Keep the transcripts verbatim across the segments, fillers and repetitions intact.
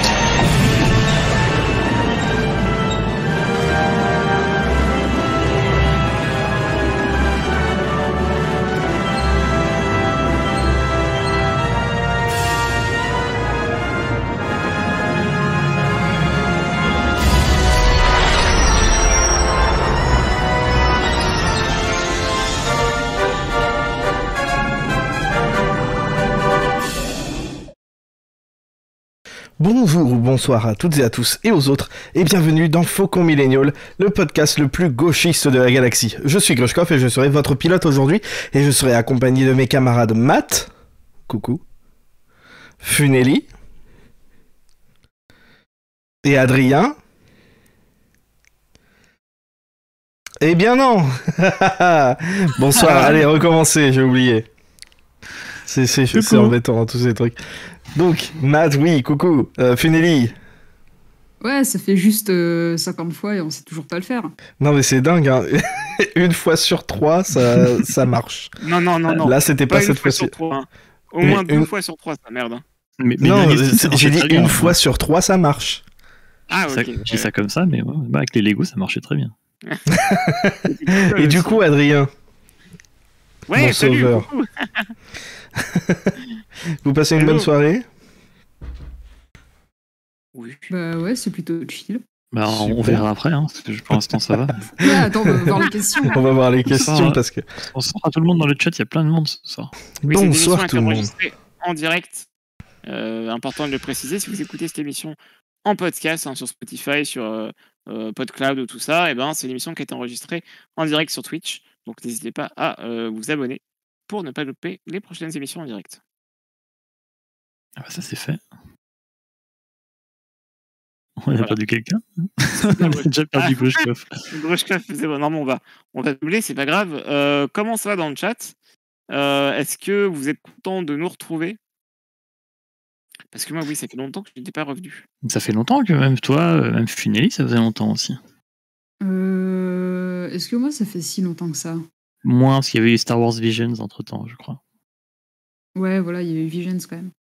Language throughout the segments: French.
Bonjour ou bonsoir à toutes et à tous et aux autres, et bienvenue dans Faucon Millennial, le podcast le plus gauchiste de la galaxie. Je suis Grushkov et je serai votre pilote aujourd'hui, et je serai accompagné de mes camarades Matt, coucou, Funeli, et Adrien. Eh bien non. Bonsoir, allez, recommencer, j'ai oublié. C'est, c'est, c'est embêtant, hein, tous ces trucs. Donc, Matt, oui, coucou, euh, Funeli. Ouais, ça fait juste euh, cinquante fois et on sait toujours pas le faire. Non mais c'est dingue, hein. Une fois sur trois, ça, ça marche. Non, non, non, non. Là, c'était pas, pas cette fois-ci. Fois hein. Au mais moins deux une... fois sur trois, ça merde. Hein. Mais, mais non, j'ai dit une fois hein. sur trois, ça marche. Ah, ok. Je dis ça comme ça, mais ouais, bah, avec les Lego, ça marchait très bien. Et du coup, Adrien. Ouais, mon salut, sauveur. Vous passez une Hello. bonne soirée? Oui. Bah ouais, c'est plutôt chill. Bah on Super. verra après, hein, parce que pour l'instant ça va. Ouais, attends, on va voir les questions. On va voir les questions soir, parce que... Bonsoir à tout le monde dans le chat, il y a plein de monde ce soir. Oui, bonsoir tout le monde. En direct, euh, important de le préciser, si vous écoutez cette émission en podcast, hein, sur Spotify, sur euh, euh, PodCloud ou tout ça, et ben c'est une émission qui a été enregistrée en direct sur Twitch, donc n'hésitez pas à euh, vous abonner pour ne pas louper les prochaines émissions en direct. Ah bah ça c'est fait. On a voilà. perdu quelqu'un. On a déjà perdu Grushkov. Grushkov, c'est bon. Non, mais on va, on va doubler, c'est pas grave. Euh, comment ça va dans le chat? euh, Est-ce que vous êtes content de nous retrouver? Parce que moi, oui, ça fait longtemps que je n'étais pas revenu. Ça fait longtemps que même toi, même Funeli, ça faisait longtemps aussi. Euh, Est-ce que moi, ça fait si longtemps que ça? Moins, parce qu'il y avait eu Star Wars Visions entre-temps, je crois. Ouais, voilà, il y avait eu Visions quand même.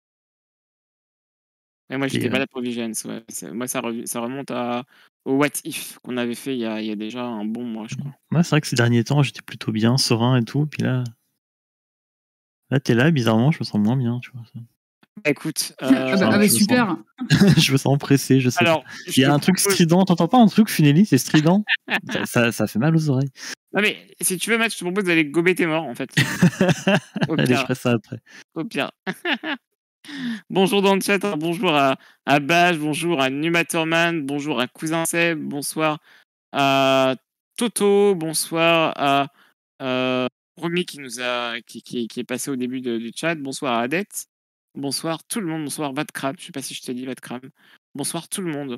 Et moi, j'étais Et pas euh... là pour Visions. Ouais. Moi, ça, re... ça remonte à... au What If qu'on avait fait il y, a... il y a déjà un bon mois, je crois. Moi, c'est vrai que ces derniers temps, j'étais plutôt bien, serein et tout. Puis là, là t'es là, bizarrement, je me sens moins bien, tu vois. Ça. Écoute, euh... ah bah, ah bah super. Sens... je me sens pressé, je sais. Alors, il y a un truc propose... strident, t'entends pas un truc, Funeli, c'est strident. ça, ça, ça fait mal aux oreilles. Non mais, si tu veux, Matt, je te propose d'aller gober tes morts, en fait. Allez, je ferai ça après. Au pire. Bonjour dans le chat, hein. Bonjour à, à Baj, bonjour à Numatorman, bonjour à Cousin Seb, bonsoir à Toto, bonsoir à euh, Romy qui, nous a, qui, qui, qui est passé au début de, du chat, bonsoir à Adette, bonsoir tout le monde, bonsoir Vatcram, je sais pas si je t'ai dit Vatcram, bonsoir tout le monde.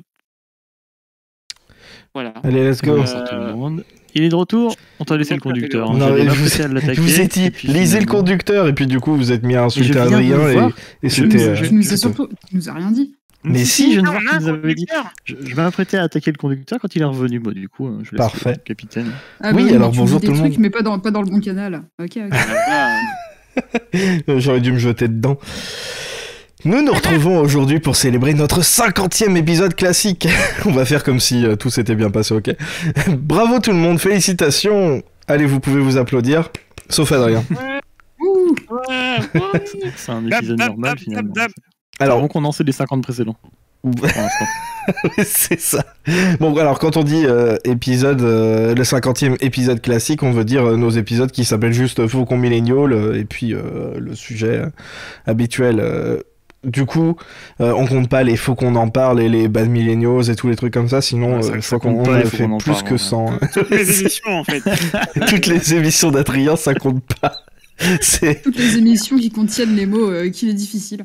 Voilà. Allez, let's go. Euh... Bonsoir tout le monde. Il est de retour. On t'a laissé le conducteur. Non, mais je vous, à je vous ai dit, lisez le conducteur, et puis du coup, vous êtes mis à insulter Adrien, et, et c'était... Tu nous as surtout... Tu nous as rien dit. Mais si, je ne vois pas ce que vous avez dit. Je, je vais m'apprêter à attaquer le conducteur quand il est revenu. Bon, du coup, je laisse Parfait. le capitaine. Ah bah oui, oui, alors bonjour tout le monde. Mais pas dans, pas dans le bon canal. Ok, ok. J'aurais dû me jeter dedans. Nous nous retrouvons aujourd'hui pour célébrer notre cinquantième épisode classique. On va faire comme si euh, tout s'était bien passé, ok? Bravo tout le monde, félicitations. Allez, vous pouvez vous applaudir, sauf Adrien. Ouais. Ouh, ouais, ouais. C'est un épisode dab, normal dab, finalement. Dab, dab. Alors, on condenser les cinquante précédents. C'est ça. Bon, alors quand on dit euh, épisode, euh, le cinquantième épisode classique, on veut dire euh, nos épisodes qui s'appellent juste Faucon Millennial, euh, et puis euh, le sujet euh, habituel. Euh, Du coup, euh, on compte pas les faux qu'on en parle et les bad millennials et tous les trucs comme ça, sinon il euh, faut qu'on on le fait plus que cent. Toutes les émissions en fait. Toutes les émissions d'Adrien, ça compte pas. C'est... Toutes les émissions qui contiennent les mots euh, qu'il est difficile.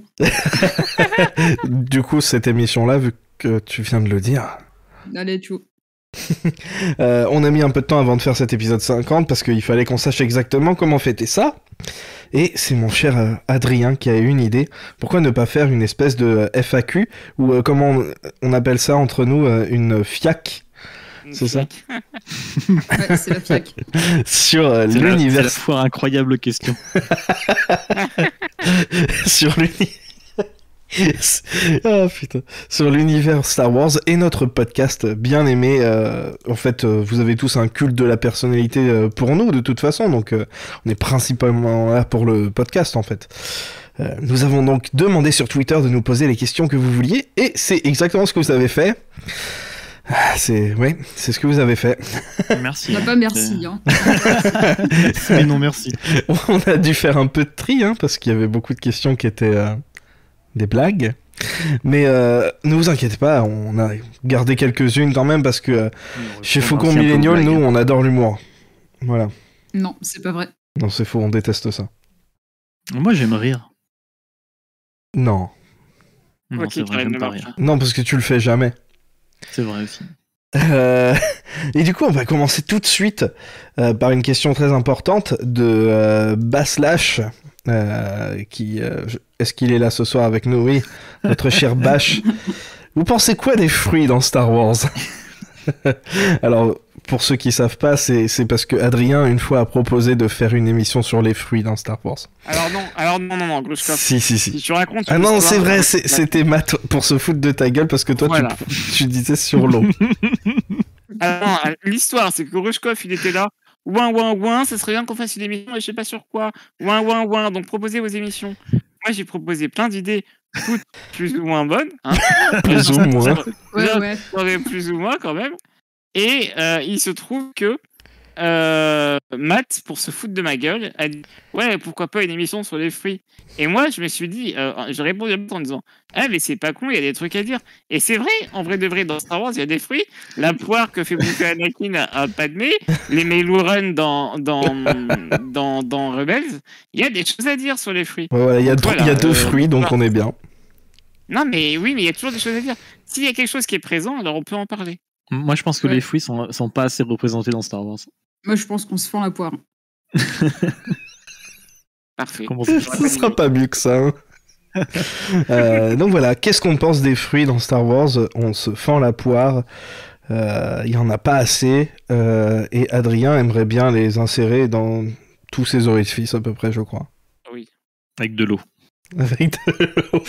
Du coup, cette émission-là, vu que tu viens de le dire... Allez, tu euh, on a mis un peu de temps avant de faire cet épisode cinquante parce qu'il fallait qu'on sache exactement comment fêter ça. Et c'est mon cher euh, Adrien qui a eu une idée. Pourquoi ne pas faire une espèce de euh, F A Q ou euh, comment on, on appelle ça entre nous, euh, une FIAC. Une c'est fiac. ça Ouais, c'est la FIAC. Sur euh, c'est l'univers. La, c'est la fois incroyable question. Sur l'univers. Ah putain. Sur l'univers Star Wars et notre podcast bien aimé. Euh, en fait, euh, vous avez tous un culte de la personnalité euh, pour nous, de toute façon. Donc, euh, on est principalement là pour le podcast, en fait. Euh, nous avons donc demandé sur Twitter de nous poser les questions que vous vouliez. Et c'est exactement ce que vous avez fait. Ah, c'est... Oui, c'est ce que vous avez fait. Merci. On n'a pas merci. Hein. Mais non, merci. On a dû faire un peu de tri, hein, parce qu'il y avait beaucoup de questions qui étaient... Euh... des blagues, mais euh, ne vous inquiétez pas, on a gardé quelques-unes quand même parce que euh, chez Faucon Millennial, nous, on adore l'humour. Voilà. Non, c'est pas vrai. Non, c'est faux, on déteste ça. Moi, j'aime rire. Non. Non, Ok, c'est vrai, Karen j'aime ne pas marche rire. Non, parce que tu le fais jamais. C'est vrai aussi. Euh, Et du coup, on va commencer tout de suite euh, par une question très importante de euh, Basslash. Euh, qui, euh, je- Est-ce qu'il est là ce soir avec nous? Oui, notre cher Bash. Vous pensez quoi des fruits dans Star Wars? Alors, pour ceux qui savent pas, c'est c'est parce que Adrien, une fois, a proposé de faire une émission sur les fruits dans Star Wars. Alors non, alors non, non, non, Grushkov. Si, si, Si si. tu racontes Ah une non, histoire, c'est vrai, euh, c'est- c'était Matt pour se foutre de ta gueule parce que toi, tu- Voilà. tu, disais sur l'eau. Alors, non, euh, l'histoire, c'est que Grushkov, il était là. Ouin, ouin, ouin, ça serait bien qu'on fasse une émission, mais je sais pas sur quoi. Ouin, ouin, ouin, donc proposez vos émissions. Moi, j'ai proposé plein d'idées, toutes plus ou moins bonnes. Hein. Plus ou moins. Ouais, ouais. Ouais, plus ou moins quand même. Et euh, il se trouve que euh, Matt, pour se foutre de ma gueule, a dit ouais, pourquoi pas une émission sur les fruits. Et moi, je me suis dit, euh, j'ai répondu à Matt en disant ah, mais c'est pas con, il y a des trucs à dire. Et c'est vrai, en vrai de vrai, dans Star Wars, il y a des fruits. La poire que fait bouffer Anakin à, à Padmé, les Meiloorun dans, dans, dans, dans Rebels, il y a des choses à dire sur les fruits. Ouais, voilà, il y a, deux- Voilà, il y a deux euh, fruits, donc voilà. on est bien. Non, mais oui, mais il y a toujours des choses à dire. S'il y a quelque chose qui est présent, alors on peut en parler. Moi, je pense que Ouais. les fruits sont, sont pas assez représentés dans Star Wars. Moi, je pense qu'on se fend la poire. Parfait. Comment ça Ce sera pas mieux que ça. hein. Euh, donc voilà, qu'est-ce qu'on pense des fruits dans Star Wars? On se fend la poire. Euh, Il y en a pas assez. euh, et Adrien aimerait bien les insérer dans tous ses orifices à peu près, je crois. Avec de l'eau. Avec de l'eau.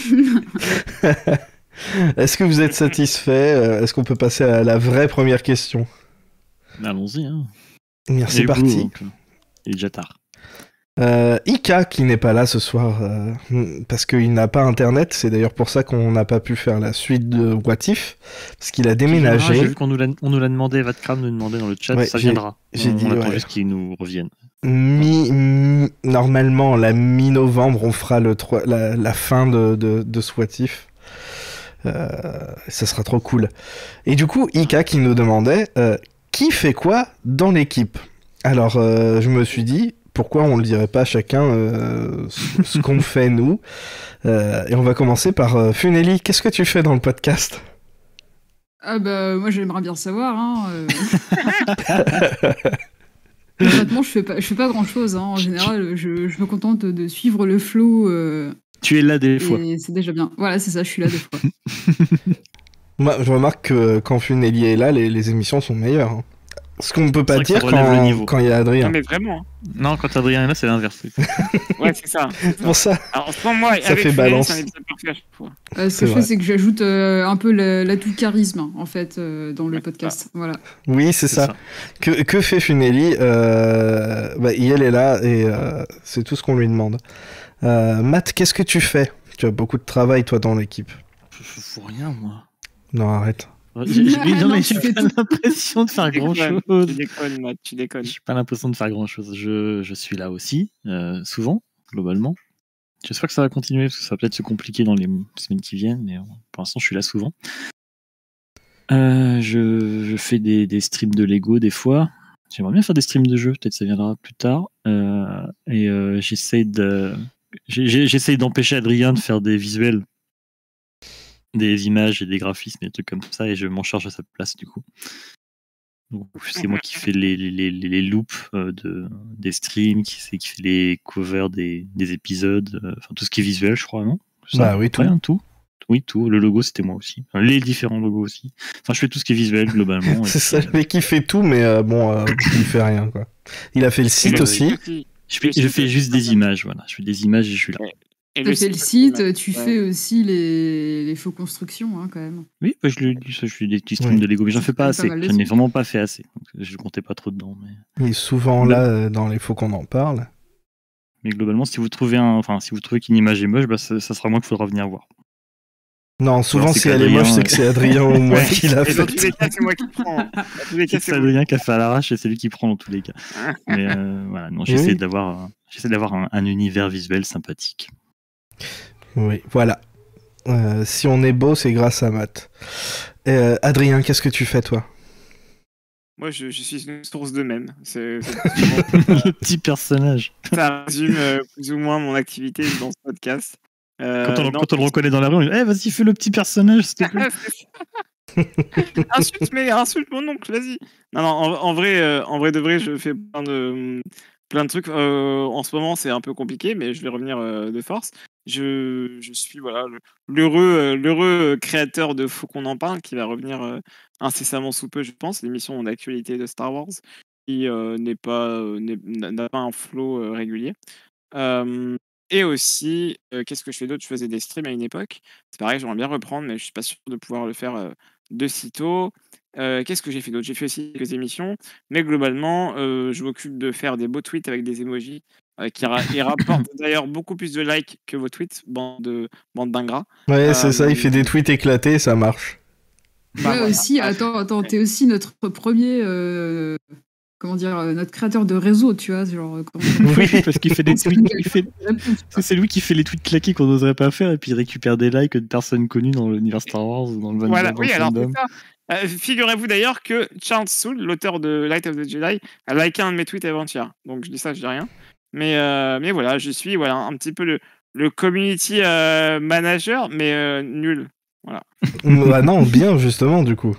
Est-ce que vous êtes satisfait? Euh, Est-ce qu'on peut passer à la vraie première question? Allons-y. Hein. Bien, Il c'est est parti. boulot, donc, euh, il est déjà tard. Euh, Ika qui n'est pas là ce soir euh, parce qu'il n'a pas internet, c'est d'ailleurs pour ça qu'on n'a pas pu faire la suite de What If, parce qu'il a Ah, J'ai déménagé. vu qu'on nous l'a on nous l'a demandé, Vatcram nous demandait dans le chat, Ouais, ça j'ai- viendra. j'ai on, dit, on attend ouais. juste qu'ils nous reviennent. Mi, mi- normalement, la mi-novembre, on fera le trois- la, la fin de, de, de ce What If. Euh, ça sera trop cool. Et du coup, Ika qui nous demandait euh, qui fait quoi dans l'équipe. Alors, euh, je me suis dit, pourquoi on ne le dirait pas chacun euh, ce, ce qu'on fait nous. Euh, Et on va commencer par euh, Funeli. Qu'est-ce que tu fais dans le podcast? Ah bah moi j'aimerais bien savoir. Hein, euh. Honnêtement, je fais pas, je fais pas grand chose. Hein. En général, je, je me contente de suivre le flow euh, Tu es là des fois. et c'est déjà bien. Voilà, c'est ça, je suis là des fois. Moi, je remarque que quand Funeli est là, les, les émissions sont meilleures. hein. Ce qu'on ne peut pas vrai que ça dire relève le quand niveau. quand il y a Adrien. Non, mais vraiment. hein. Non, quand Adrien est là, c'est l'inverse. Ouais, c'est ça. Pour ça, Alors, sans moi, Ça avec fait Funeli, balance. c'est un épisode parfait à chaque fois. Euh, ce C'est que je vrai. fais, c'est que j'ajoute euh, un peu la- l'atout charisme en fait euh, dans le Ouais, podcast. Voilà. oui, c'est ça. Que, que fait Funeli euh, bah, elle est là et euh, c'est tout ce qu'on lui demande. Euh, Matt, qu'est-ce que tu fais? Tu as beaucoup de travail, toi, dans l'équipe. Je fous rien, moi. Non, arrête. J'ai j'ai- Ah non, non, mais tu j'ai fais pas tout. l'impression de faire Tu grand déconnes, chose. Tu déconnes, Matt, tu déconnes. J'ai pas l'impression de faire grand chose. Je, je suis là aussi, euh, souvent, globalement. J'espère que ça va continuer, parce que ça va peut-être se compliquer dans les semaines qui viennent, mais euh, pour l'instant, je suis là souvent. Euh, je, je fais des, des streams de Lego des fois. J'aimerais bien faire des streams de jeux, peut-être ça viendra plus tard. Euh, et euh, j'essaye de, j'ai- j'ai- j'essaye d'empêcher Adrien de faire des visuels, des images et des graphismes et des trucs comme ça, et je m'en charge à sa place du coup. Donc, c'est moi qui fais les, les, les, les loops euh, de, des streams, qui, c'est qui fait les covers des, des épisodes, euh, enfin tout ce qui est visuel, je crois, non? C'est ça, Bah à oui, peu près, tout. hein, tout. Oui, tout. Le logo, c'était moi aussi. Enfin, les différents logos aussi. Enfin, je fais tout ce qui est visuel globalement. et C'est ça, puis, le mec qui fait tout, mais euh, bon, euh, il fait rien, quoi. Il a fait le site Et le aussi. truc qui- je fais, je fais juste des images, voilà. Je fais des images et je suis là. Et Tu fais le site, ouais. tu fais aussi les, les faux constructions, hein, quand même. Oui, bah, je le dis, ça, je fais des petits streams Oui. de Lego, mais j'en Ça fais pas fait pas assez. mal de J'en ai sous. vraiment pas fait assez. Donc, je comptais pas trop dedans. Mais, Il est souvent Le- là euh, dans les faux qu'on en parle. mais globalement, si vous trouvez un, enfin, si vous trouvez qu'une image est moche, bah, ça, ça sera moi qu'il faudra venir voir. Non, souvent c'est si elle est qu'Adrien, moche, c'est ouais. que c'est Adrien ou moi Ouais. qui l'a Et dans tous fait. les cas, c'est moi qui prends. Dans tous les cas, C'est c'est moi. Adrien qui a fait à l'arrache et c'est lui qui prend dans tous les cas. Mais euh, voilà, non, j'essaie Oui. d'avoir, j'essaie d'avoir un, un univers visuel sympathique. Oui, voilà. Euh, si on est beau, c'est grâce à Matt. Euh, Adrien, qu'est-ce que tu fais toi? Moi, je, je suis une source de même. C'est, c'est justement- Le petit personnage. ça résume euh, plus ou moins mon activité dans ce podcast. Euh, Quand on, non, quand on le reconnaît dans la rue, on dit eh, vas-y, fais le petit personnage, s'il te plaît. insulte, mais insulte mon oncle, vas-y. Non, non, en, en vrai, euh, en vrai de vrai, je fais plein de, plein de trucs. Euh, en ce moment, c'est un peu compliqué, mais je vais revenir euh, de force. Je, je suis voilà le- l'heureux, euh, l'heureux créateur de Faut qu'on en parle, qui va revenir euh, incessamment sous peu, je pense, l'émission d'actualité de Star Wars, qui euh, n'est pas, euh, n'est- n'a pas un flow euh, régulier. Euh, et aussi, euh, qu'est-ce que je fais d'autre? Je faisais des streams à une époque. C'est pareil, j'aimerais bien reprendre, mais je suis pas sûr de pouvoir le faire euh, de sitôt. Euh, qu'est-ce que j'ai fait d'autre? J'ai fait aussi quelques émissions, mais globalement, euh, je m'occupe de faire des beaux tweets avec des emojis euh, qui ra- et rapportent d'ailleurs beaucoup plus de likes que vos tweets, bande de bande d'ingrats. Ouais, c'est Euh, ça, il fait des tweets éclatés, ça marche. Bah, ouais, voilà. aussi, Ah, attends, attends, t'es aussi notre premier, euh, comment dire, euh, notre créateur de réseau, tu vois, genre, euh, comment- Oui, parce qu'il fait des tweets. Il fait... Réponse. C'est lui qui fait les tweets claqués qu'on n'oserait pas faire et puis il récupère des likes de personnes connues dans l'univers Star Wars ou dans le Voilà, dans oui, le alors c'est fandom. ça. Euh, figurez-vous d'ailleurs que Charles Soule, l'auteur de Light of the Jedi, a liké un de mes tweets avant-hier. Donc je dis ça, je dis rien. Mais, euh, mais voilà, je suis voilà, un petit peu le, le community euh, manager, mais euh, nul. Bah non, bien justement, du coup.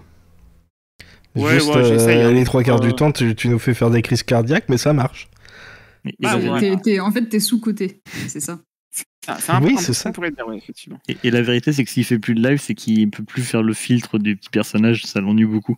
Ouais, Juste ouais, j'essaye, euh, hein. les trois quarts Euh, du temps, tu, tu nous fais faire des crises cardiaques, mais ça marche. Et- et Bah, la- ouais. T'es- t'es- en fait, t'es sous-côté, c'est ça. C'est c'est un, Oui, un c'est peu ça. ce qu'on pourrait dire, ouais, effectivement. Et, et la vérité, c'est que s'il fait plus de live, c'est qu'il peut plus faire le filtre du petit personnage, ça l'ennuie beaucoup.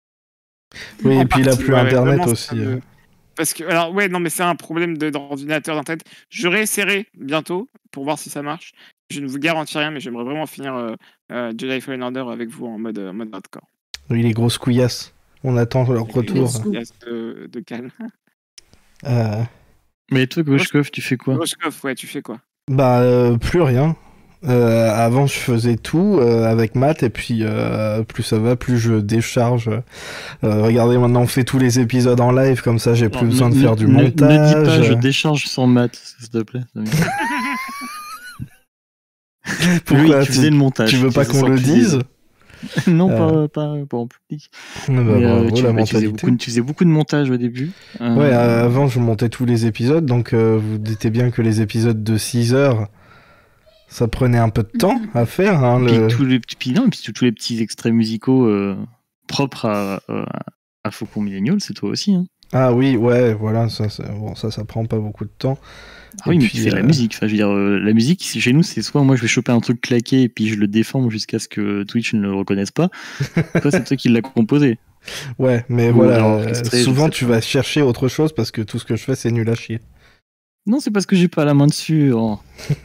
Oui, En et puis il a partie, plus ouais, ouais, internet vraiment, aussi. ça me- hein. Parce que, alors, ouais, non, mais c'est un problème de- d'ordinateur, d'internet. Je réessayerai bientôt pour voir si ça marche. Je ne vous garantis rien, mais j'aimerais vraiment finir euh, euh, Jedi Fallen Order avec vous en mode, euh, mode hardcore. Oui, les grosses couillasses. On attend leur Avec retour. Let's go. des pièces De, de calme. Euh, Mais toi, Goshkov, tu fais quoi? Rochkov, ouais, tu fais quoi? bah, euh, plus rien. Euh, avant, je faisais tout euh, avec Matt, et puis euh, plus ça va, plus je décharge. Euh, regardez, maintenant, on fait tous les épisodes en live, comme ça, j'ai plus Alors, besoin ne- de faire ne- du ne- montage. Ne dis pas, je décharge sans maths, s'il te plaît. Pourquoi oui, tu faisais le montage. tu veux pas Ça qu'on sort le plus dise? des- Non, Euh. pas, pas, pas en public. Ah bah, Mais, euh, bravo, tu, la mais tu faisais mentalité. beaucoup, tu faisais beaucoup de montage au début. Euh, Ouais, euh, avant, je montais tous les épisodes, donc euh, vous doutez bien que les épisodes de six heures, ça prenait un peu de temps à faire. Hein, Puis le... tous les, puis non, puis tous les petits extraits musicaux euh, propres à, à, à Faucon Millennial, c'est toi aussi. Hein. Ah oui, ouais, voilà, ça, ça, bon, ça, ça prend pas beaucoup de temps. Ah oui, Et mais puis, tu fais de euh, la musique. Enfin, je veux dire, euh, la musique, c'est- chez nous, c'est soit moi je vais choper un truc claqué et puis je le déforme jusqu'à ce que Twitch ne le reconnaisse pas. Toi, c'est toi qui l'as composé. Ouais, mais Ou voilà, alors euh, orchestré, je souvent sais tu pas. vas chercher autre chose parce que tout ce que je fais, c'est nul à chier. Non, c'est parce que j'ai pas la main dessus. Oh.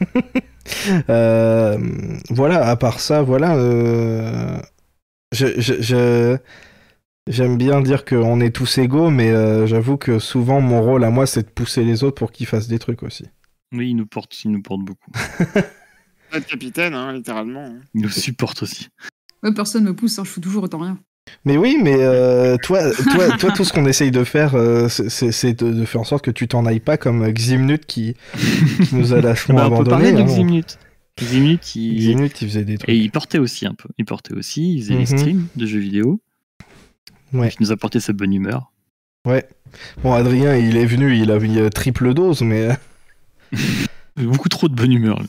Euh, voilà, à part ça, voilà. euh, je- je- je- J'aime bien dire qu'on est tous égaux, mais euh, j'avoue que souvent mon rôle à moi, c'est de pousser les autres pour qu'ils fassent des trucs aussi. Oui, il nous porte, il nous porte beaucoup. Notre capitaine, hein, littéralement. hein. Il nous supporte aussi. Ouais, personne me pousse, hein, je fous toujours autant rien. Mais oui, mais euh, toi, toi, toi, tout ce qu'on essaye de faire, euh, c'est- c'est c'est de, de faire en sorte que tu t'en ailles pas comme Ximnut qui, qui nous a lâchement Bah, on peut parler abandonné. de hein. Ximnut. Ximnut, il... Ximnut, il faisait des Et trucs. il portait aussi un peu. Il portait aussi, il faisait Mhm. des streams de jeux vidéo. Ouais. Il nous apportait sa bonne humeur. Ouais. Bon, Adrien, il est venu, il a mis euh, triple dose, mais. Beaucoup trop de bonne humeur. là.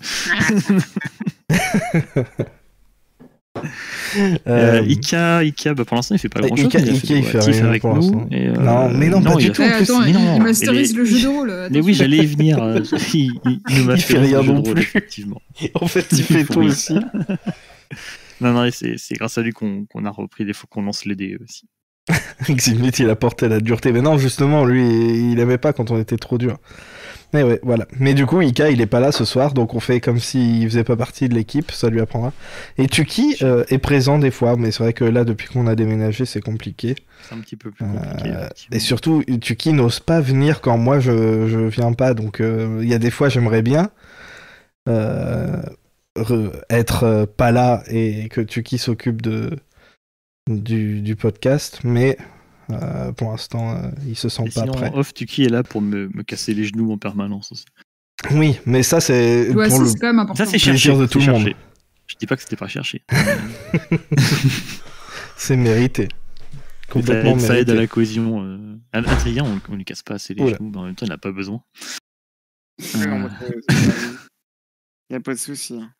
euh, Euh, Ika, Ika bah, pour l'instant, il fait pas grand chose. Ika- il a Ika, fait des il fait actifs rien avec pour nous. l'instant. et, euh, Non, mais non, pas du il a tout. fait- Eh, en plus, attends, il, non, il masterise et les- le jeu de rôle. Mais attention. oui, j'allais y venir. euh, il, il, il ne m'a Il fait rien le jeu de non rôle, plus. effectivement. En fait, il fait tout Oui. aussi. Non, non, et c'est c'est grâce à lui qu'on qu'on a repris des fois qu'on lance les dés aussi. Ximnut, il a porté la dureté. Mais non, justement, lui, il aimait pas quand on était trop dur. Mais ouais, voilà. Mais du coup, Ika, il est pas là ce soir, donc on fait comme s'il faisait pas partie de l'équipe, ça lui apprendra. Et Tuki euh, est présent des fois, mais c'est vrai que là, depuis qu'on a déménagé, c'est compliqué. C'est un petit peu plus compliqué. Euh, effectivement. et surtout, Tuki n'ose pas venir quand moi je, je viens pas, donc euh, il y a des fois, j'aimerais bien euh, re- être euh, pas là et que Tuki s'occupe de, du, du podcast, mais euh, pour l'instant, euh, il se sent Et pas sinon, prêt. en off, Tuki est là pour me, me casser les genoux en permanence aussi. Oui, mais ça, c'est Tu vois, pour ça, le c'est quand même important. Ça, c'est plaisir cherché. de c'est tout le cherché. monde. Je dis pas que c'était pas cherché. C'est mérité. ça, Complètement ça aide mérité. à la cohésion. Euh... Adrien, on, on lui casse pas assez les Oula. genoux, mais en même temps, il n'a pas besoin. Oui, non, Euh, moi, c'est- c'est- y a pas de souci. hein.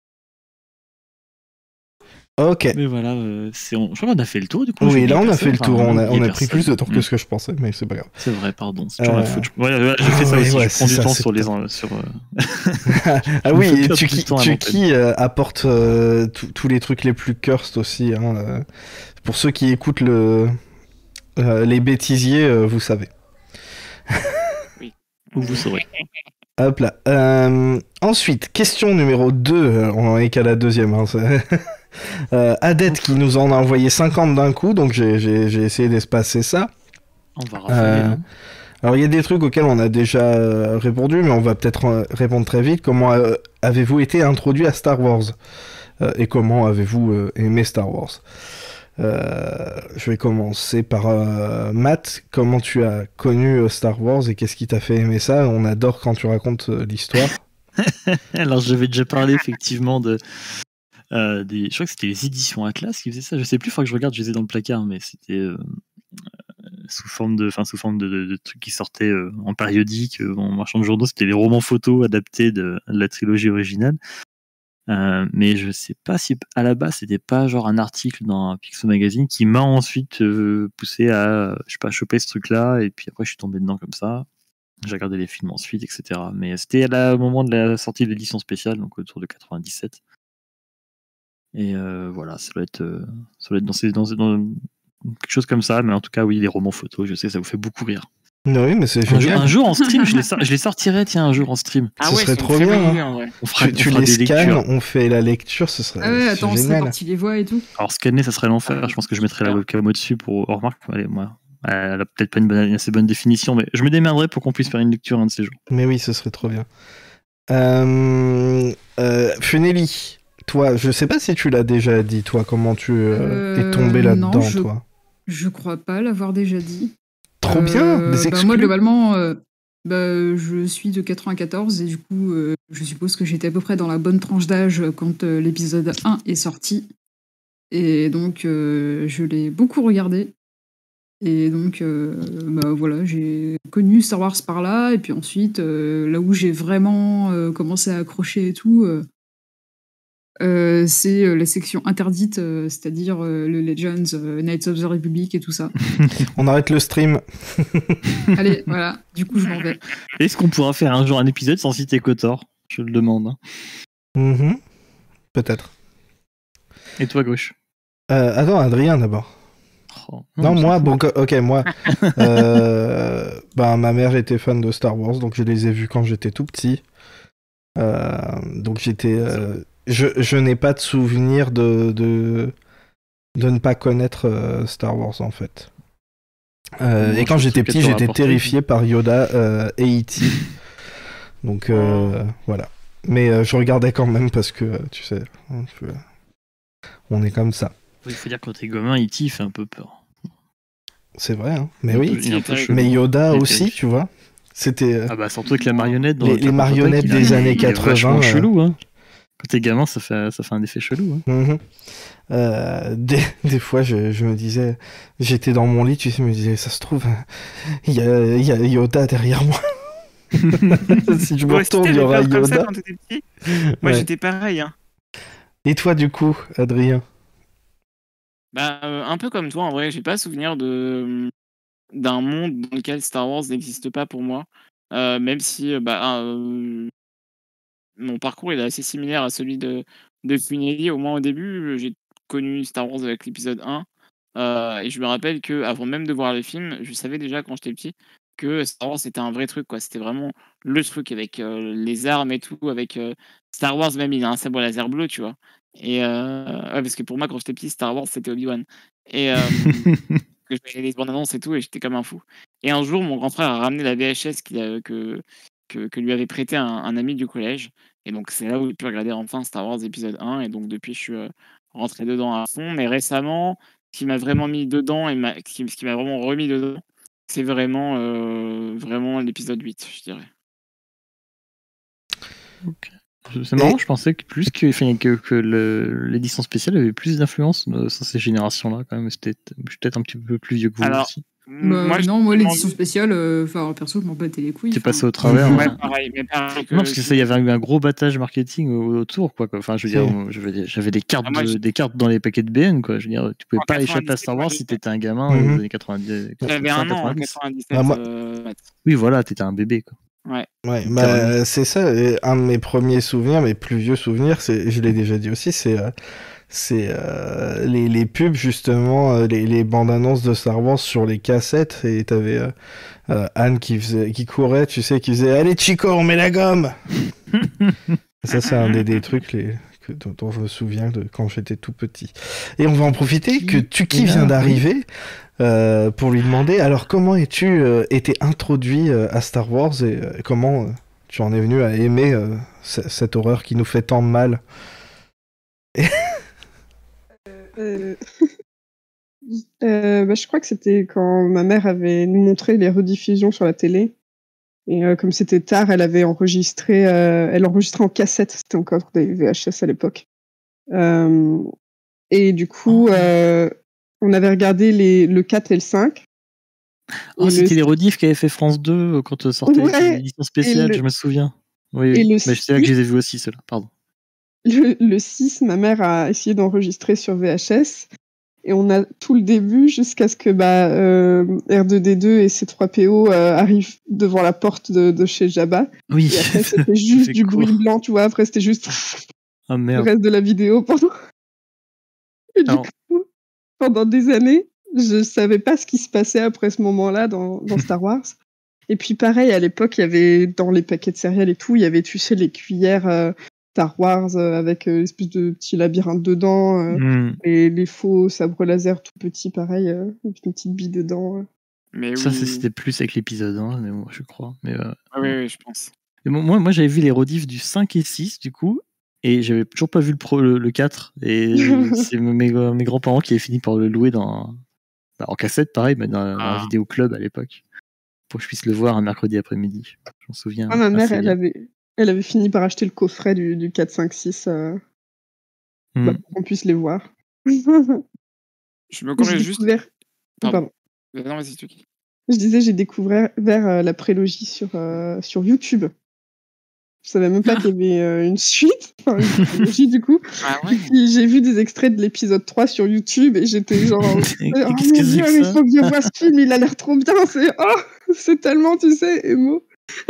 Ok. Mais voilà, euh, c'est... on- je crois qu'on a fait le tour du coup. j'ai Oui, oublié là, on a personne. fait le Enfin, tour. on a On a, oublié on a pris personne. plus de temps que Mm. ce que je pensais, mais c'est pas grave. C'est vrai, pardon. C'est toujours ma Euh, faute. Je- Ouais, ouais, je fais ça ouais, aussi. ouais, je prends c'est du ça, temps c'est sur les. top. en- Sur, euh, Ah Je me oui, fais et perdre Tuki, du temps à Tuki, euh, apporte euh, tous tous les trucs les plus cursed aussi. Hein, euh. Pour ceux qui écoutent le, euh, les bêtisiers, euh, vous savez. Ou vous saurez. Hop là. Euh, ensuite, question numéro deux. euh, On en est qu'à la deuxième. Hein, c'est- euh, Adette qui nous en a envoyé cinquante d'un coup, donc j'ai- j'ai j'ai essayé d'espacer ça. On va rafaler. Euh, hein. Alors il y a des trucs auxquels on a déjà euh, répondu, mais on va peut-être euh, répondre très vite. Comment euh, avez-vous été introduit à Star Wars Euh, et comment avez-vous euh, aimé Star Wars Euh, Je vais commencer par euh, Matt. Comment tu as connu euh, Star Wars et qu'est-ce qui t'a fait aimer ça? On adore quand tu racontes euh, l'histoire. Alors, j'avais déjà parlé effectivement de. euh, des... Je crois que c'était les éditions Atlas qui faisaient ça. Je sais plus, il faut que je regarde, je les ai dans le placard, mais c'était euh, sous forme de, enfin, sous forme de, de- de trucs qui sortaient euh, en périodique, euh, en marchand de journaux. C'était les romans photos adaptés de, de la trilogie originale. Euh, mais je sais pas si à la base c'était pas genre un article dans un Pixel Magazine qui m'a ensuite euh, poussé à, je sais pas, choper ce truc-là, et puis après je suis tombé dedans comme ça. J'ai regardé les films ensuite, et cetera. Mais c'était à la- au moment de la sortie de l'édition spéciale, donc autour de quatre-vingt-dix-sept. Et euh, voilà, ça doit être, euh, ça doit être dans, ces- dans, ces- dans quelque chose comme ça. Mais en tout cas, oui, les romans photos, je sais, ça vous fait beaucoup rire. Oui, mais c'est Un jour, génial. un jour en stream, je les, sor- je les sortirais, tiens, un jour en stream. Ah Ce ouais, serait c'est une trop très bien, bonne hein. idée, en vrai. On fera, Tu, on tu fera les des scannes, lectures. on fait la lecture, ce serait Ah ouais, c'est attends, c'est génial. parti les voix et tout. Alors scanner, ça serait l'enfer. Je pense que je mettrais la webcam au-dessus pour. Oh, remarque, allez, moi, elle a peut-être pas une, bonne, une assez bonne définition, mais je me démerderai pour qu'on puisse faire une lecture un de ces jours. Mais oui, ce serait trop bien. Euh, euh, Funeli, toi, je sais pas si tu l'as déjà dit, toi, comment tu euh, es Euh, tombé là-dedans, non, je- toi. Je crois pas l'avoir déjà dit. Trop bien, Euh, des bah, exclus. moi, globalement, euh, bah, je suis de quatre-vingt-quatorze et du coup, euh, je suppose que j'étais à peu près dans la bonne tranche d'âge quand euh, l'épisode un est sorti. Et donc, euh, je l'ai beaucoup regardé. Et donc, euh, bah, voilà, j'ai connu Star Wars par là. Et puis ensuite, euh, là où j'ai vraiment euh, commencé à accrocher et tout, euh, euh, c'est euh, la section interdite, euh, c'est-à-dire euh, le Legends, euh, Knights of the Republic et tout ça. On arrête le stream. Allez, voilà, du coup, je m'en vais. Est-ce qu'on pourra faire un jour un épisode sans citer Kotor? Je le demande. hein. Mhm. Peut-être. Et toi, gauche? Euh, attends, Adrien d'abord. Oh, Non, on s'en moi, fout. bon, co- ok, moi. euh, ben, ma mère était fan de Star Wars, donc je les ai vus quand j'étais tout petit. Euh, donc j'étais. euh, je je n'ai pas de souvenir de, de, de ne pas connaître euh, Star Wars en fait. Euh, Bon, et quand je j'étais trouve petit, qu'elle te j'étais rapportait, terrifié par Yoda euh, et E T Donc euh, voilà. Mais euh, je regardais quand même parce que, euh, tu sais, on, peut- on est comme ça. Il faut dire que quand t'es gamin, E T fait un peu peur. C'est vrai, hein. Mais Il est oui. un peu- il est un peu chelou. Mais Yoda Il est aussi, terrifié. tu vois. C'était. euh, Ah bah surtout avec la marionnette. Dans Les- le les Captain marionnettes Protect, il des a- années il est vachement quatre-vingts, euh. chelou. Hein. Quand t'es gamin, ça fait, ça fait un effet chelou. Hein. Mhm. Euh, des, des fois, je, je me disais, j'étais dans mon lit, tu sais, je me disais, ça se trouve, il y a, il y a Yoda derrière moi. Si je me Toi aussi, retourne, il y t'avais aura peur comme ça Yoda. quand t'étais petit Moi, Ouais. j'étais pareil. Hein. Et toi, du coup, Adrien? Bah, euh, un peu comme toi, en vrai, j'ai pas souvenir de d'un monde dans lequel Star Wars n'existe pas pour moi. Euh, même si euh, bah, euh, mon parcours il est assez similaire à celui de, de Funeli. Au moins au début, j'ai connu Star Wars avec l'épisode un. Euh, et je me rappelle que avant même de voir les films, je savais déjà quand j'étais petit que Star Wars c'était un vrai truc, quoi. C'était vraiment le truc avec euh, les armes et tout, avec euh, Star Wars même, il a un sabre laser bleu, tu vois. Et euh, ouais, parce que pour moi, quand j'étais petit, Star Wars c'était Obi-Wan. Et euh, que je voyais les bandes annonces et tout, et j'étais comme un fou. Et un jour, mon grand frère a ramené la V H S qu'il a- que, que, que lui avait prêté un, un ami du collège. Et donc, c'est là où j'ai pu regarder enfin Star Wars épisode un. Et donc, depuis, je suis euh, rentré dedans à fond. Mais récemment, ce qui m'a vraiment mis dedans et m'a- ce qui, ce qui m'a vraiment remis dedans, c'est vraiment, euh, vraiment l'épisode huit, je dirais. Ok. C'est marrant, je pensais que plus que, enfin, que, que le- l'édition spéciale avait plus d'influence euh, sur ces générations-là, quand même. C'était je suis peut-être un petit peu plus vieux que vous Alors, aussi. m- Bah, moi, je non, moi, me l'édition demandais- spéciale, euh, enfin, perso, je m'en battais les couilles. T'es enfin. passé au travers. Mhm. Ouais, hein. pareil, mais pareil que- Non, parce que ça, il y avait eu un gros battage marketing au- autour, quoi. quoi. Enfin, je veux Si. dire, on- je veux dire, j'avais des cartes, Ah, moi, de- j'ai- des cartes dans les paquets de B N, quoi. Je veux dire, tu pouvais En pas échapper à quatre-vingt-dix-sept, Star moi, Wars j'ai- si t'étais un gamin Mhm. des années quatre-vingt-dix. J'avais un an en quatre-vingt-dix. quatre-vingt-dix-sept. Bah, moi- euh, Matt. Oui, voilà, t'étais un bébé, quoi. Ouais. Ouais, Littéralement. bah, c'est ça. et Un de mes premiers souvenirs, mes plus vieux souvenirs, c'est, je l'ai déjà dit aussi, c'est euh, c'est euh, les, les pubs justement, euh, les, les bandes annonces de Star Wars sur les cassettes. Et t'avais euh, euh, Anne qui faisait, qui courait, tu sais, qui faisait "Allez Chico, on met la gomme". Ça, c'est un des, des trucs les, que, dont, dont je me souviens de quand j'étais tout petit. Et on va en profiter que Tuki est là, vient oui. d'arriver euh, pour lui demander alors comment es-tu euh, été introduit euh, à Star Wars et euh, comment euh, tu en es venu à aimer euh, c- cette horreur qui nous fait tant de mal. Euh, euh, bah, je crois que c'était quand ma mère avait nous montré les rediffusions sur la télé. Et euh, comme c'était tard, elle avait enregistré, euh, elle enregistrait en cassette. C'était encore des V H S à l'époque. Euh, et du coup, euh, on avait regardé les, le quatre et le cinq. Oh, Et c'était le- les rediffs qu'avait fait France deux euh, quand euh, sortait Ouais, l'édition spéciale, le- je me souviens. Oui, et oui. le Mais c'est là que je les ai vus aussi, ceux-là, pardon. Le, le six, ma mère a essayé d'enregistrer sur V H S. Et on a tout le début jusqu'à ce que bah, euh, R deux D deux et C trois P O euh, arrivent devant la porte de, de chez Jabba. Oui, Et après, c'était juste c'est du court. bruit blanc, tu vois. Après, c'était juste Ah le merde. reste de la vidéo pendant. Et du Alors- coup, pendant des années, je savais pas ce qui se passait après ce moment-là dans, dans Star Wars. Et puis, pareil, à l'époque, il y avait dans les paquets de céréales et tout, il y avait, tu sais, les cuillères euh, Star Wars euh, avec euh, espèce de petit labyrinthe dedans. euh, Hmm. Et les faux sabres laser tout petits, pareil, euh, avec une petite bille dedans. euh. Mais Ça, oui, c'est- oui. c'était plus avec l'épisode un, mais bon, je crois. Mais, euh, Ah oui, oui, je pense. mais bon, moi, moi j'avais vu les rediffs du cinq et six, du coup, et j'avais toujours pas vu le, pro, le, le quatre. Et c'est mes, mes grands-parents qui avaient fini par le louer dans, bah, en cassette, pareil, mais dans, dans un Ah. vidéo club à l'époque, pour que je puisse le voir un mercredi après-midi. Je m'en souviens. Ah, ma mère, assez elle bien. avait, elle avait fini par acheter le coffret du, du quatre, cinq, six euh, Hmm. bah, pour qu'on puisse les voir. Je me J'ai corrige juste. découvert... Pardon. Pardon. Non, vas-y, Tuki. Je disais, j'ai découvert vers, euh, la prélogie sur, euh, sur YouTube. Je savais même pas qu'il y avait euh, une suite, enfin une prélogie du coup. Ah ouais. Puis j'ai vu des extraits de l'épisode trois sur YouTube et j'étais genre, oh Qu'est-ce mon que c'est dieu, que mais il ça faut que je vois ce film, il a l'air trop bien. C'est oh, c'est tellement, tu sais, émo.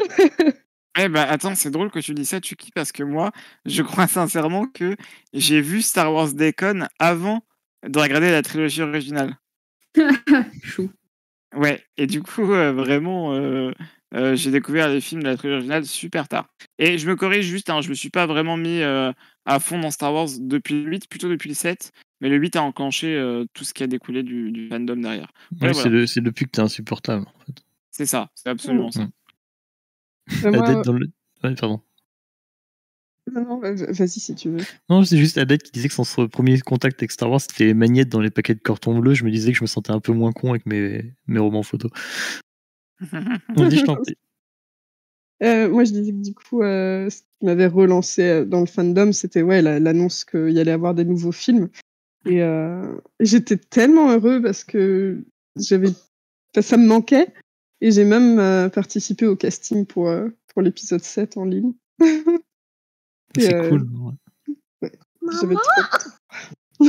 Eh bah attends, c'est drôle que tu dis ça, Tuki, parce que moi, je crois sincèrement que j'ai vu Star Wars Déconne avant de regarder la trilogie originale. Chou. Ouais, et du coup, euh, vraiment, euh, euh, j'ai découvert les films de la trilogie originale super tard. Et je me corrige juste, hein, je me suis pas vraiment mis euh, à fond dans Star Wars depuis le huit, plutôt depuis le sept, mais le huit a enclenché euh, tout ce qui a découlé du, du fandom derrière. Ouais, Ouais, c'est voilà. le- c'est depuis que t'es insupportable, en fait. C'est ça, c'est absolument ça. Mm. Euh, moi, Adette dans le... Ouais, pardon. non, non, va- vas-y si tu veux. Non, c'est juste Adette qui disait que son premier contact avec Star Wars, c'était les magnettes dans les paquets de carton bleu. Je me disais que je me sentais un peu moins con avec mes, mes romans photos. On dit, je t'en prie. Euh, moi, je disais que du coup, euh, ce qui m'avait relancé euh, dans le fandom, c'était ouais, la- l'annonce qu'il y allait avoir des nouveaux films. Et euh, j'étais tellement heureux parce que j'avais, enfin, ça me manquait. Et j'ai même euh, participé au casting pour, euh, pour l'épisode sept en ligne. Et, C'est euh, cool. Ouais. J'avais trop.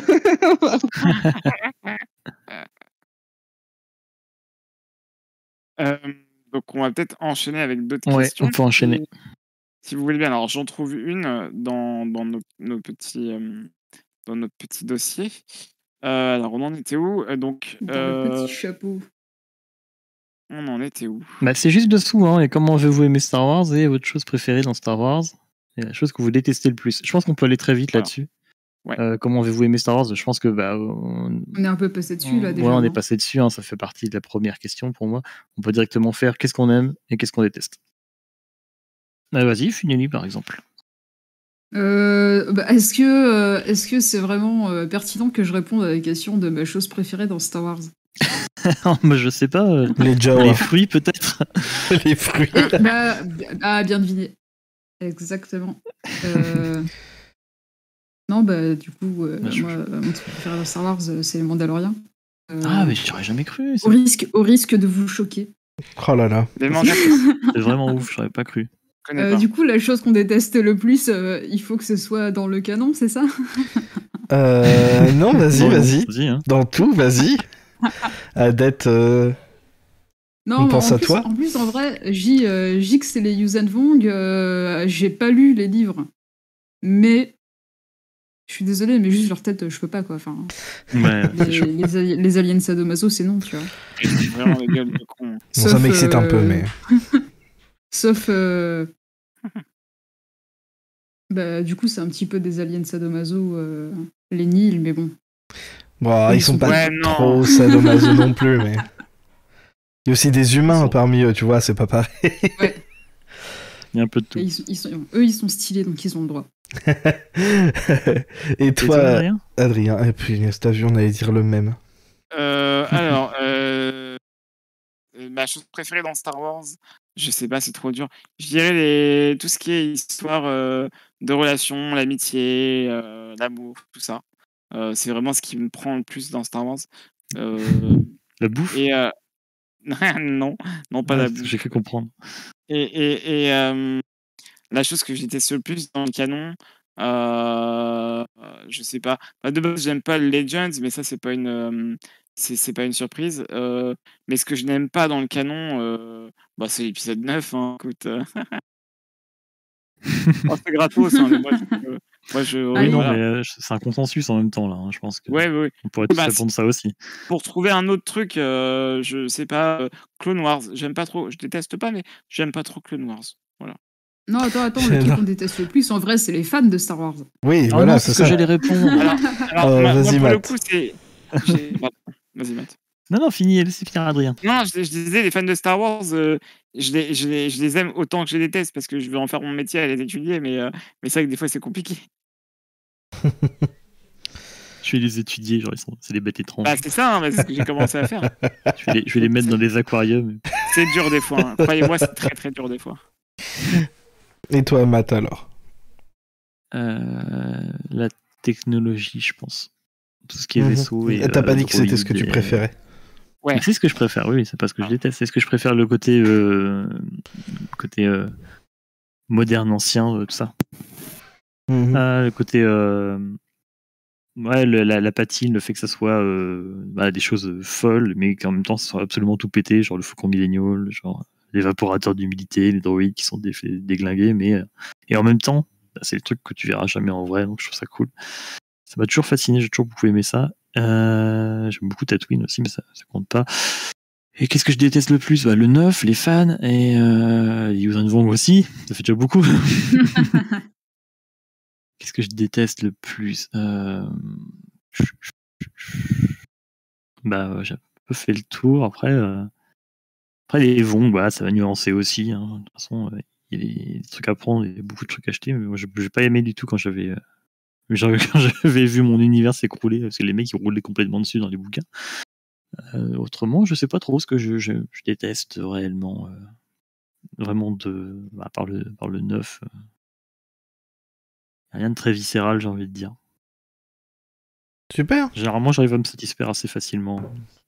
Euh, donc on va peut-être enchaîner avec d'autres Ouais, questions. on peut enchaîner. Si, si vous voulez bien. Alors j'en trouve une euh, dans, dans nos, nos petits, euh, dans notre petit dossier. Euh, alors on en était où? Euh, Donc Dans euh, le petit chapeau. On en était où? Bah, c'est juste dessous, hein. Et comment avez-vous aimé Star Wars et votre chose préférée dans Star Wars et la chose que vous détestez le plus. Je pense qu'on peut aller très vite Voilà. là-dessus. Ouais. Euh, comment avez-vous aimé Star Wars? Je pense que bah, on... On est un peu passé dessus, là, on- déjà. ouais, on est hein. passé dessus. Hein, ça fait partie de la première question pour moi. On peut directement faire qu'est-ce qu'on aime et qu'est-ce qu'on déteste. Ah, vas-y, Funeli par exemple. Euh, bah, est-ce que euh, est-ce que c'est vraiment euh, pertinent que je réponde à la question de ma chose préférée dans Star Wars? Moi, je sais pas. euh, Les Jawa, les fruits peut-être. les fruits. bah, ah, bien deviné. Exactement. Euh, Non, bah, du coup, euh, Bah, je- moi, euh, mon truc préféré dans Star Wars, euh, c'est les Mandaloriens. Euh, Ah, mais j'aurais jamais cru. au, C'est risque, au risque de vous choquer. Oh là là. Les mangas, c'est vraiment ouf. J'aurais pas cru. je connais Euh, pas. du coup, la chose qu'on déteste le plus, euh, il faut que ce soit dans le canon, c'est ça? Euh, non, vas-y, Bon, vas-y. Vas-y, hein. Dans tout, vas-y. Adette, euh, Non, On mais pense en à plus, toi En plus, en vrai, J, euh, Jix et les Yuuzhan Vong, euh, j'ai pas lu les livres. Mais. Je suis désolée, mais juste leur tête, je peux pas, quoi. Enfin, Ouais, c'est les, chaud. les, ali- les aliens sadomaso, c'est non, tu vois. Ils ont vraiment des gueules de cons. bon, ça Sauf, m'excite un peu, euh, mais. Sauf. euh, Bah, du coup, c'est un petit peu des aliens sadomaso, euh, les Nils, mais bon. Bon, Ils ils sont sont pas Ouais, non. trop sadomaso non plus, mais. Il y a aussi des humains Ils sont- parmi eux, tu vois, c'est pas pareil. Il y a un peu de tout. Et ils, sont- ils sont- eux, ils sont stylés, donc ils ont le droit. Et Et toi, Adrien Adrien, et puis t'as vu, on allait dire le même. Euh, alors, euh, euh, ma chose préférée dans Star Wars, je sais pas, c'est trop dur. Je dirais les... tout ce qui est histoire euh, de relations, l'amitié, euh, l'amour, tout ça. Euh, c'est vraiment ce qui me prend le plus dans Star Wars. Euh, La bouffe. et euh, non, non pas Ouais, la c'est ce que bouffe. j'ai cru comprendre. Et, et, et euh, la chose que je déteste le plus dans le canon, euh, je sais pas. Bah, de base, j'aime pas le Legends, mais ça, c'est pas une, euh, c'est, c'est pas une surprise. Euh, mais ce que je n'aime pas dans le canon, euh, bah, c'est l'épisode neuf. Hein, écoute, euh. Oh, c'est gratos, hein, mais moi, je, moi, je- Oui, Allez. non, voilà. mais euh, c'est un consensus en même temps là. hein, Je pense que Ouais, ouais, ouais. on pourrait tous Bah, répondre ça aussi. Pour trouver un autre truc, euh, je sais pas, euh, Clone Wars, j'aime pas trop, je déteste pas, mais j'aime pas trop Clone Wars. Voilà. Non, attends, attends, le truc Non. qu'on déteste le plus, en vrai, c'est les fans de Star Wars. Oui, Ah voilà, non, c'est c'est ce ça. que j'allais répondre. Alors, alors Euh, moi, moi, vas-y, pour le Matt. coup, c'est. j'ai- Pardon. Vas-y, Matt. Non, non, fini, laissez finir Adrien. Non, je, je disais, les fans de Star Wars, euh, je, les, je, les, je les aime autant que je les déteste parce que je veux en faire mon métier à les étudier, mais, euh, mais c'est vrai que des fois, c'est compliqué. Je vais les étudier, genre ils sont, c'est des bêtes étranges. Bah, c'est ça, hein, mais c'est ce que j'ai commencé à faire. Je vais les, je vais les mettre dans des aquariums. C'est dur des fois, hein. Croyez-moi, c'est très très dur des fois. Et toi, Matt, alors? Euh, la technologie, je pense. Tout ce qui est Mhm. vaisseau et. T'as pas euh, dit que c'était ce que tu droïdes et- préférais. Ouais. Mais c'est ce que je préfère, oui, c'est pas ce que je Ah. déteste. C'est ce que je préfère, le côté, euh, côté euh, moderne, ancien, euh, tout ça. Mhm. Ah, le côté. euh, Ouais, le- la, la patine, le fait que ça soit euh, bah, des choses folles, mais qu'en même temps, ça soit absolument tout pété, genre le faucon millénial, genre l'évaporateur d'humidité, les droïdes qui sont dé- déglingués, mais. euh, Et en même temps, bah, c'est le truc que tu verras jamais en vrai, donc je trouve ça cool. Ça m'a toujours fasciné, j'ai toujours beaucoup aimé ça. Euh, J'aime beaucoup Tatooine aussi, mais ça, ça compte pas. Et qu'est-ce que je déteste le plus? Bah, le neuf, les fans, et euh, les Yuuzhan Vong aussi, ça fait déjà beaucoup. Qu'est-ce que je déteste le plus? euh... Bah, ouais, j'ai un peu fait le tour. Après, euh... après les Vong, bah, ça va nuancer aussi. Hein. De toute façon, euh, il y a des trucs à prendre, il y a beaucoup de trucs à acheter, mais moi, je n'ai pas aimé du tout quand j'avais euh, genre, quand j'avais vu mon univers s'écrouler, parce que les mecs, ils roulaient complètement dessus dans les bouquins. Euh, autrement, je sais pas trop ce que je, je, je déteste réellement. Euh, vraiment, de, bah, à part le, à part le neuf. Euh, rien de très viscéral, j'ai envie de dire. Super. Généralement, j'arrive à me satisfaire assez facilement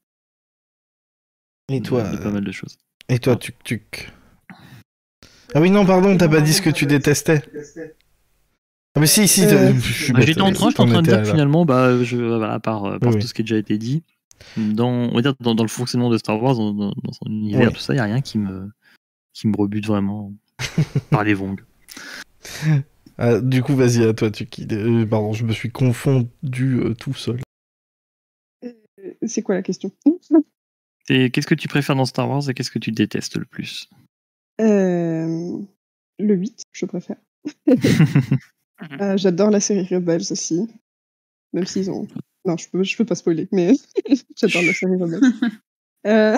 Et de, toi, de pas mal de choses. et toi, tuc tuc. Ah oui, non, pardon, t'as pas dit ce que tu détestais. Ah mais si, si, Euh, je suis Bah, bête, j'étais en train, j'étais en t'en train de étais dire là. que finalement, bah, je, voilà, à part, euh, par Oui. tout ce qui a déjà été dit, dans, on va dire, dans, dans le fonctionnement de Star Wars, dans, dans- dans son univers, Oui. tout ça, il n'y a rien qui me, qui me rebute vraiment par les Vong. Ah, du coup, vas-y, à toi, tu qui. euh, pardon, je me suis confondu euh, tout seul. Euh, C'est quoi la question? Et qu'est-ce que tu préfères dans Star Wars et qu'est-ce que tu détestes le plus? Euh, Le huit, je préfère. Euh, J'adore la série Rebels aussi. Même s'ils ont. Non, je peux, je peux pas spoiler, mais j'adore la série Rebels. Euh,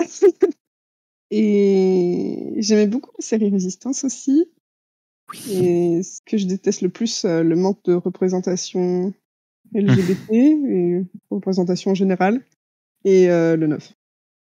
Et j'aimais beaucoup la série Résistance aussi. Et ce que je déteste le plus, euh, le manque de représentation L G B T et représentation en général. Et euh, le neuf.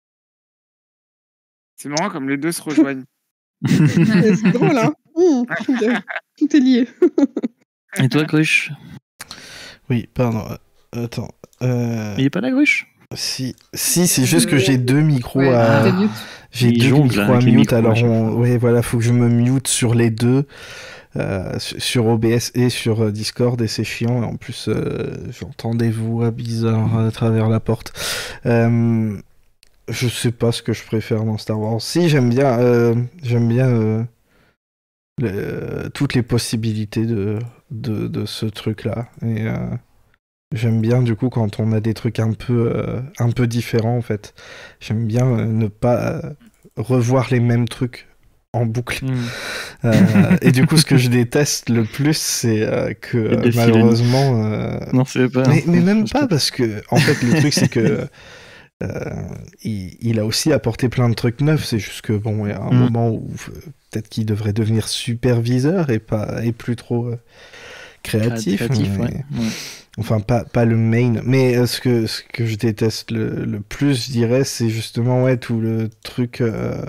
C'est marrant comme les deux se rejoignent. Et c'est drôle, hein. Mmh, tout, est, tout est lié. Et toi, Cruche? Oui, pardon. euh, Attends. Euh... Il est pas la Cruche? Si, si c'est juste que j'ai deux micros Ouais, à. t'es mute. J'ai Il deux jongle micros à avec les mute, micros à alors chaque on... fois. ouais, voilà, faut que je me mute sur les deux, euh, su- sur O B S et sur euh, Discord, et c'est chiant. Et en plus, euh, j'entends des voix bizarres à travers la porte. Euh, je sais pas ce que je préfère dans Star Wars. Si, j'aime bien, euh, j'aime bien euh, le- euh, toutes les possibilités de, de, de ce truc-là. Et euh, j'aime bien du coup quand on a des trucs un peu, euh, un peu différents en fait. J'aime bien euh, ne pas euh, revoir les mêmes trucs en boucle. Hmm. Euh, et du coup, ce que je déteste le plus, c'est euh, que Les euh, deux malheureusement. euh, Non, c'est pas. Mais, mais même je pas, peux- parce que en fait, le truc, c'est que euh, il, il a aussi apporté plein de trucs neufs. C'est juste que bon, il y a un Mm. moment où euh, peut-être qu'il devrait devenir superviseur et pas et plus trop euh, créatif. Créatif, mais- ouais. ouais. Enfin, pas, pas le main. Mais euh, ce, que, ce que je déteste le, le plus, je dirais, c'est justement ouais, tout le truc. euh,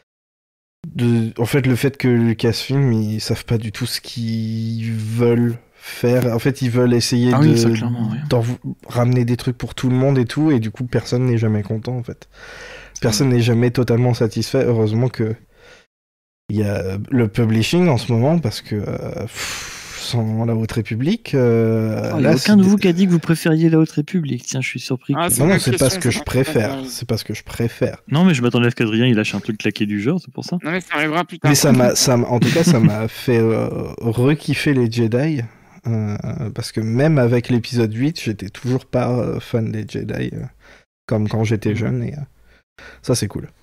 de... En fait, le fait que Lucasfilm, ils savent pas du tout ce qu'ils veulent faire. En fait, ils veulent essayer Ah de oui, ça, clairement, ouais. d'en ramener des trucs pour tout le monde et tout, et du coup, personne n'est jamais content, en fait. Personne n'est jamais totalement satisfait. Heureusement que il y a le publishing en ce moment, parce que euh, pff, sans la Haute République... euh, Il n'y a là, aucun c'est de des- vous qui a dit que vous préfériez la Haute République. Tiens, je suis surpris. Ah, que- c'est Non, non, une c'est pas question, ce que c'est je pas- préfère. c'est pas- C'est pas ce que je préfère. Non, mais je m'attendais à ce qu'Adrien il lâche un truc claqué du genre, c'est pour ça. Non, mais ça arrivera plus tard. Mais ça m'a, ça m'a- en tout cas, ça m'a fait euh, re-kiffer les Jedi. euh, parce que même avec l'épisode huit, j'étais toujours pas euh, fan des Jedi, euh, comme quand j'étais Mhm. jeune. Et euh, ça, c'est cool.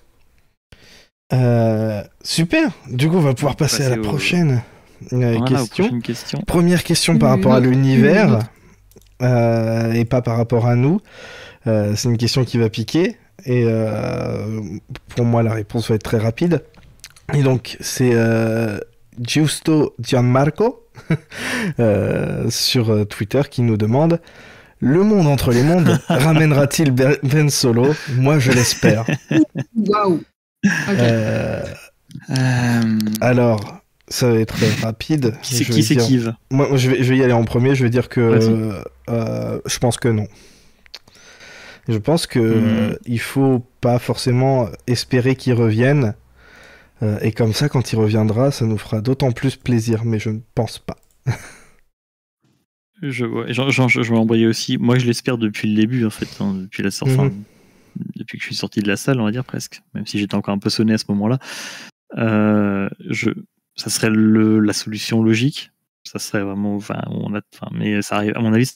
Euh, super. Du coup, on va pouvoir passer, à la Passer au- prochaine euh, Voilà, aux question. prochaines questions. Première question par Une rapport à autre. Une l'univers autre. euh, et pas par rapport à nous. Euh, c'est une question qui va piquer et euh, pour moi la réponse va être très rapide. Et donc c'est euh, Giusto Gianmarco euh, sur euh, Twitter qui nous demande: le monde entre les mondes ramènera-t-il Ben Ben Solo? Moi je l'espère. Waouh. Ok. Euh, Euh, alors ça va être rapide. qui c'est Je qui vais c'est dire- qui va Moi, moi, je, vais, je vais y aller en premier. Je vais dire que Vas-y. euh, je pense que non. Je pense que Mhm. euh, il faut pas forcément espérer qu'il revienne. Euh, et comme ça, quand il reviendra, ça nous fera d'autant plus plaisir. Mais je ne pense pas. Je vois. Jean, Jean, je vais envoyer aussi. Moi, je l'espère depuis le début, en fait, hein, depuis la sortie, Mhm. enfin, depuis que je suis sorti de la salle, on va dire presque. Même si j'étais encore un peu sonné à ce moment-là. Euh, je, ça serait le, la solution logique. Ça serait vraiment, enfin, on a, enfin, mais ça arrive. À mon avis, ça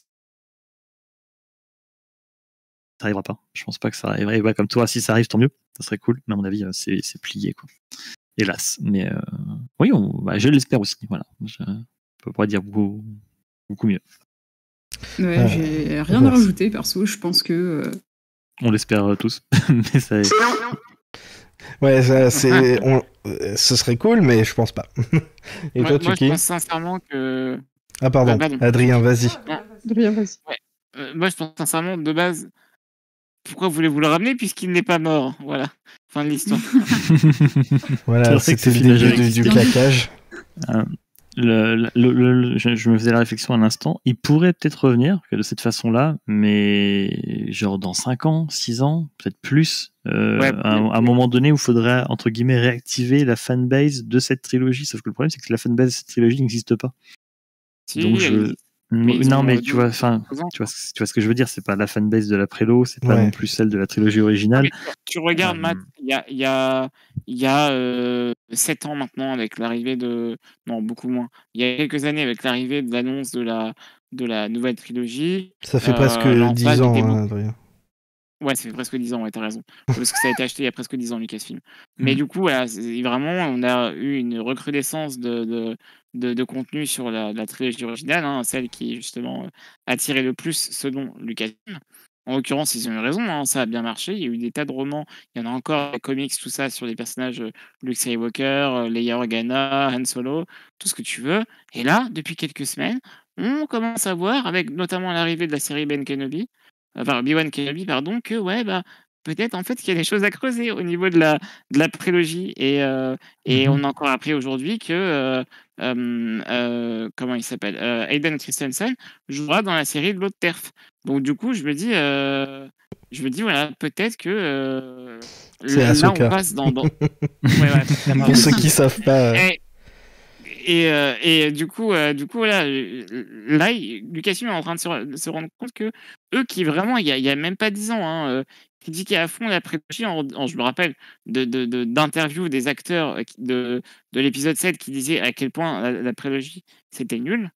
arrivera pas. Je pense pas que ça arriverait. Et bah, comme toi, si ça arrive, tant mieux. Ça serait cool. Mais à mon avis, euh, c'est, c'est plié, quoi. Hélas. Mais euh, oui, on, bah, je l'espère aussi. Voilà. Je peux pas dire beaucoup, beaucoup mieux. Ouais, Euh, j'ai rien à merci. rajouter perso. Je pense que euh, On l'espère euh, tous. Mais ça, Ouais, ça, c'est, on- euh, ce serait cool, mais je pense pas. Et Moi, toi, moi, je Tuki? pense sincèrement que. Ah pardon, Ah, pardon. Adrien, vas-y. Rien, vas-y. euh, moi, je pense sincèrement, de base, pourquoi voulez-vous le ramener puisqu'il n'est pas mort? Voilà. Fin de l'histoire. Voilà, C'est vrai que c'était ce le final début jamais du, du existé. claquage. le, le- le- le- je, je me faisais la réflexion un instant. Il pourrait peut-être revenir que de cette façon-là, mais genre dans cinq ans, six ans, peut-être plus, euh, Ouais, à, un- à un moment donné où il faudrait, entre guillemets, réactiver la fanbase de cette trilogie. Sauf que le problème, c'est que la fanbase de cette trilogie n'existe pas. Si, Donc elle je... existe. Mais ils Non, ont, mais euh, tu deux- vois, enfin, deux ans, tu vois, ce- tu vois ce que je veux dire. C'est pas la fanbase de la prélo, c'est pas Ouais. non plus celle de la trilogie Ah, originale. mais tu, tu regardes, Euh, Matt, il y a, il y a, il y a euh, sept ans maintenant, avec l'arrivée de. Non, beaucoup moins. Il y a quelques années, avec l'arrivée de l'annonce de la, de la nouvelle trilogie. Ça fait euh, presque l'emphase dix ans, était hein, beaucoup- Adrien. Ouais, ça fait presque dix ans, ouais, t'as raison. Parce que ça a été acheté il y a presque dix ans, Lucasfilm. Mais Mm. du coup, voilà, c'est vraiment, on a eu une recrudescence de, de, de, de contenu sur la, la trilogie originale, hein, celle qui, justement, euh, attirait le plus selon Lucasfilm. En l'occurrence, ils ont eu raison, hein, ça a bien marché. Il y a eu des tas de romans, il y en a encore, des comics, tout ça, sur les personnages euh, Luke Skywalker, euh, Leia Organa, Han Solo, tout ce que tu veux. Et là, depuis quelques semaines, on commence à voir, avec notamment l'arrivée de la série Ben Kenobi, enfin Obi-Wan Kenobi, pardon, que ouais, bah, peut-être en fait qu'il y a des choses à creuser au niveau de la, de la prélogie. Et, euh, et Mhm. on a encore appris aujourd'hui que, euh, euh, euh, comment il s'appelle, euh, Hayden Christensen jouera dans la série de l'autre Terf. Donc du coup, je me dis, euh, je me dis voilà, peut-être que euh, C'est là, on Ahsoka. passe dans... dans... Ouais, ouais, Marvel. Pour ceux qui savent pas. euh, et, et, euh, et du coup, euh, du coup, voilà, euh, là, il- Lucasfilm est en train de se, re- de se rendre compte que eux, qui vraiment, il y a, il y a même pas dix ans, hein, euh, critiquaient à fond la prélogie, en, en- je me rappelle de, de, de- d'interviews des acteurs euh, qui- de, de l'épisode sept qui disaient à quel point la, la prélogie c'était nul.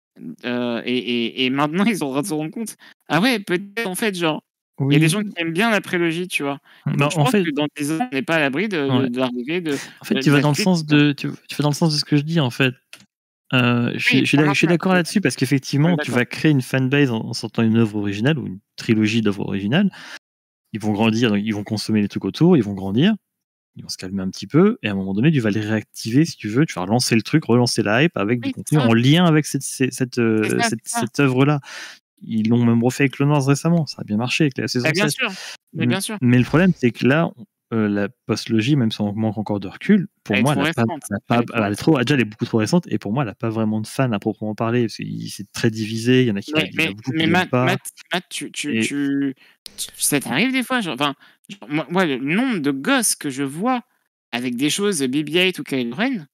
Euh, et, et, et maintenant, ils sont en train de se rendre compte. Ah ouais, peut-être en fait, genre, il y a des Oui. gens qui aiment bien la prélogie, tu vois. Bah, Donc je en pense fait, que dans dix ans, on n'est pas à l'abri de, de, ouais. de l'arrivée de, En fait, de, tu de vas la dans le suite, sens quoi. de, tu, tu vas dans le sens de ce que je dis en fait. Euh, je suis, Oui, je suis pas d'ac- je suis maintenant. d'accord là-dessus parce qu'effectivement, Ouais, tu d'accord. vas créer une fanbase en, en sortant une œuvre originale ou une trilogie d'œuvres originales. Ils vont grandir, donc ils vont consommer les trucs autour, ils vont grandir, ils vont se calmer un petit peu, et à un moment donné, tu vas les réactiver si tu veux. Tu vas relancer le truc, relancer la hype avec du Oui, c'est contenu ça. en lien avec cette, cette, cette, C'est euh, ça, cette, c'est ça. cette œuvre-là. Ils l'ont même refait avec Clone Wars récemment, ça a bien marché avec la saison Eh bien seize. sûr, mais M- bien sûr. Mais le problème, c'est que là, euh, la post-logie, même si on manque encore de recul, pour Elle est moi, trop elle, a pas, récente. elle, a Elle pas, est trop elle, est récente. trop, déjà, elle est beaucoup trop récente, et pour moi, elle n'a pas vraiment de fans à proprement parler, parce que il- c'est très divisé, il y en a qui Mais, il y en a mais, beaucoup qui mais l'aiment Matt, pas. Matt, Matt, tu, tu, Et tu, tu- ça t'arrive des fois, genre, enfin, genre, moi, moi, le nombre de gosses que je vois avec des choses B B huit ou Kylo Ren,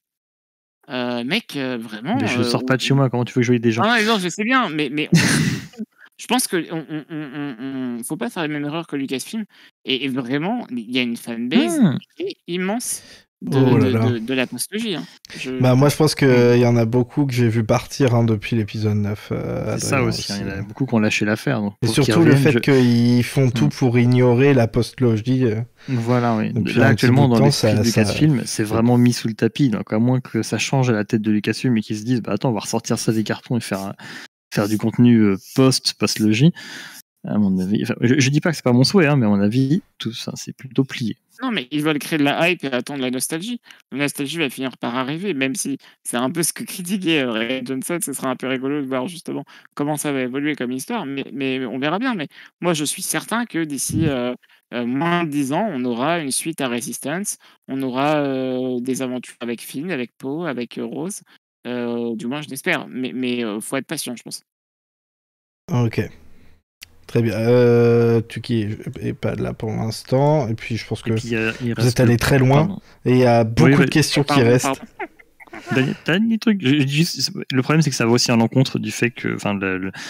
euh, mec, euh, mais vraiment. je euh, sors pas on- de chez moi, comment tu veux que je voie des gens? Ah non, non, je sais bien, mais, mais on se- je pense que on, on, on, on- on- faut pas faire la même erreur que Lucasfilm. Et, et vraiment, il y a une fanbase Hmm. qui est immense de, Oh là de, là. de, de la postologie. Hein. Je, Bah je moi pense. je pense qu'il y en a beaucoup que j'ai vu partir hein, depuis l'épisode neuf. euh, C'est ça Adrien aussi, hein, il y en a aussi. beaucoup qui ont lâché l'affaire. Donc Et pour qu'ils surtout le reviennent, fait je... qu'ils font tout Hmm. pour ignorer la post-logie. euh, Voilà, oui. Depuis Là, un petit bout actuellement, de dans temps, l'esprit ça, de ça... Lucasfilm, c'est vraiment mis sous le tapis. Donc, à moins que ça change à la tête de Lucasfilm et qu'ils se disent, bah attends, on va ressortir ça des cartons et faire, un- faire du contenu euh, post, post-logie. À mon avis, enfin, je, je dis pas que c'est pas mon souhait, hein, mais à mon avis, tout ça, c'est plutôt plié. Non, mais ils veulent créer de la hype et attendre la nostalgie. La nostalgie va finir par arriver, même si c'est un peu ce que critiquait euh, Rian Johnson. Ce sera un peu rigolo de voir justement comment ça va évoluer comme histoire, mais, mais on verra bien. Mais moi, je suis certain que d'ici euh, euh, moins de dix ans, on aura une suite à Resistance, on aura euh, des aventures avec Finn, avec Poe, avec euh, Rose. Euh, du moins, je l'espère. Mais mais euh, faut être patient, je pense. Ok. Très bien. Euh, Tuki est pas là pour l'instant. Et puis je pense Et que puis, euh, il vous reste êtes allé le- très loin. Pardon. Et il y a beaucoup Oui, oui. de questions qui Pardon, restent. pardon. Dernier, dernier truc. Je- je dis juste- le problème, c'est que ça va aussi à l'encontre du fait que, enfin, le, le-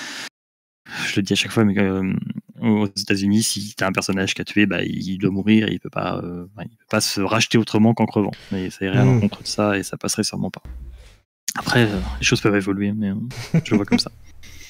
je le dis à chaque fois, mais euh, aux États-Unis, si t'as un personnage qui a tué, bah, il doit mourir, et il peut pas, euh, bah, il peut pas se racheter autrement qu'en crevant. Mais ça irait à Mm. l'encontre de ça, et ça passerait sûrement pas. Après, euh, les choses peuvent évoluer, mais euh, je le vois comme ça.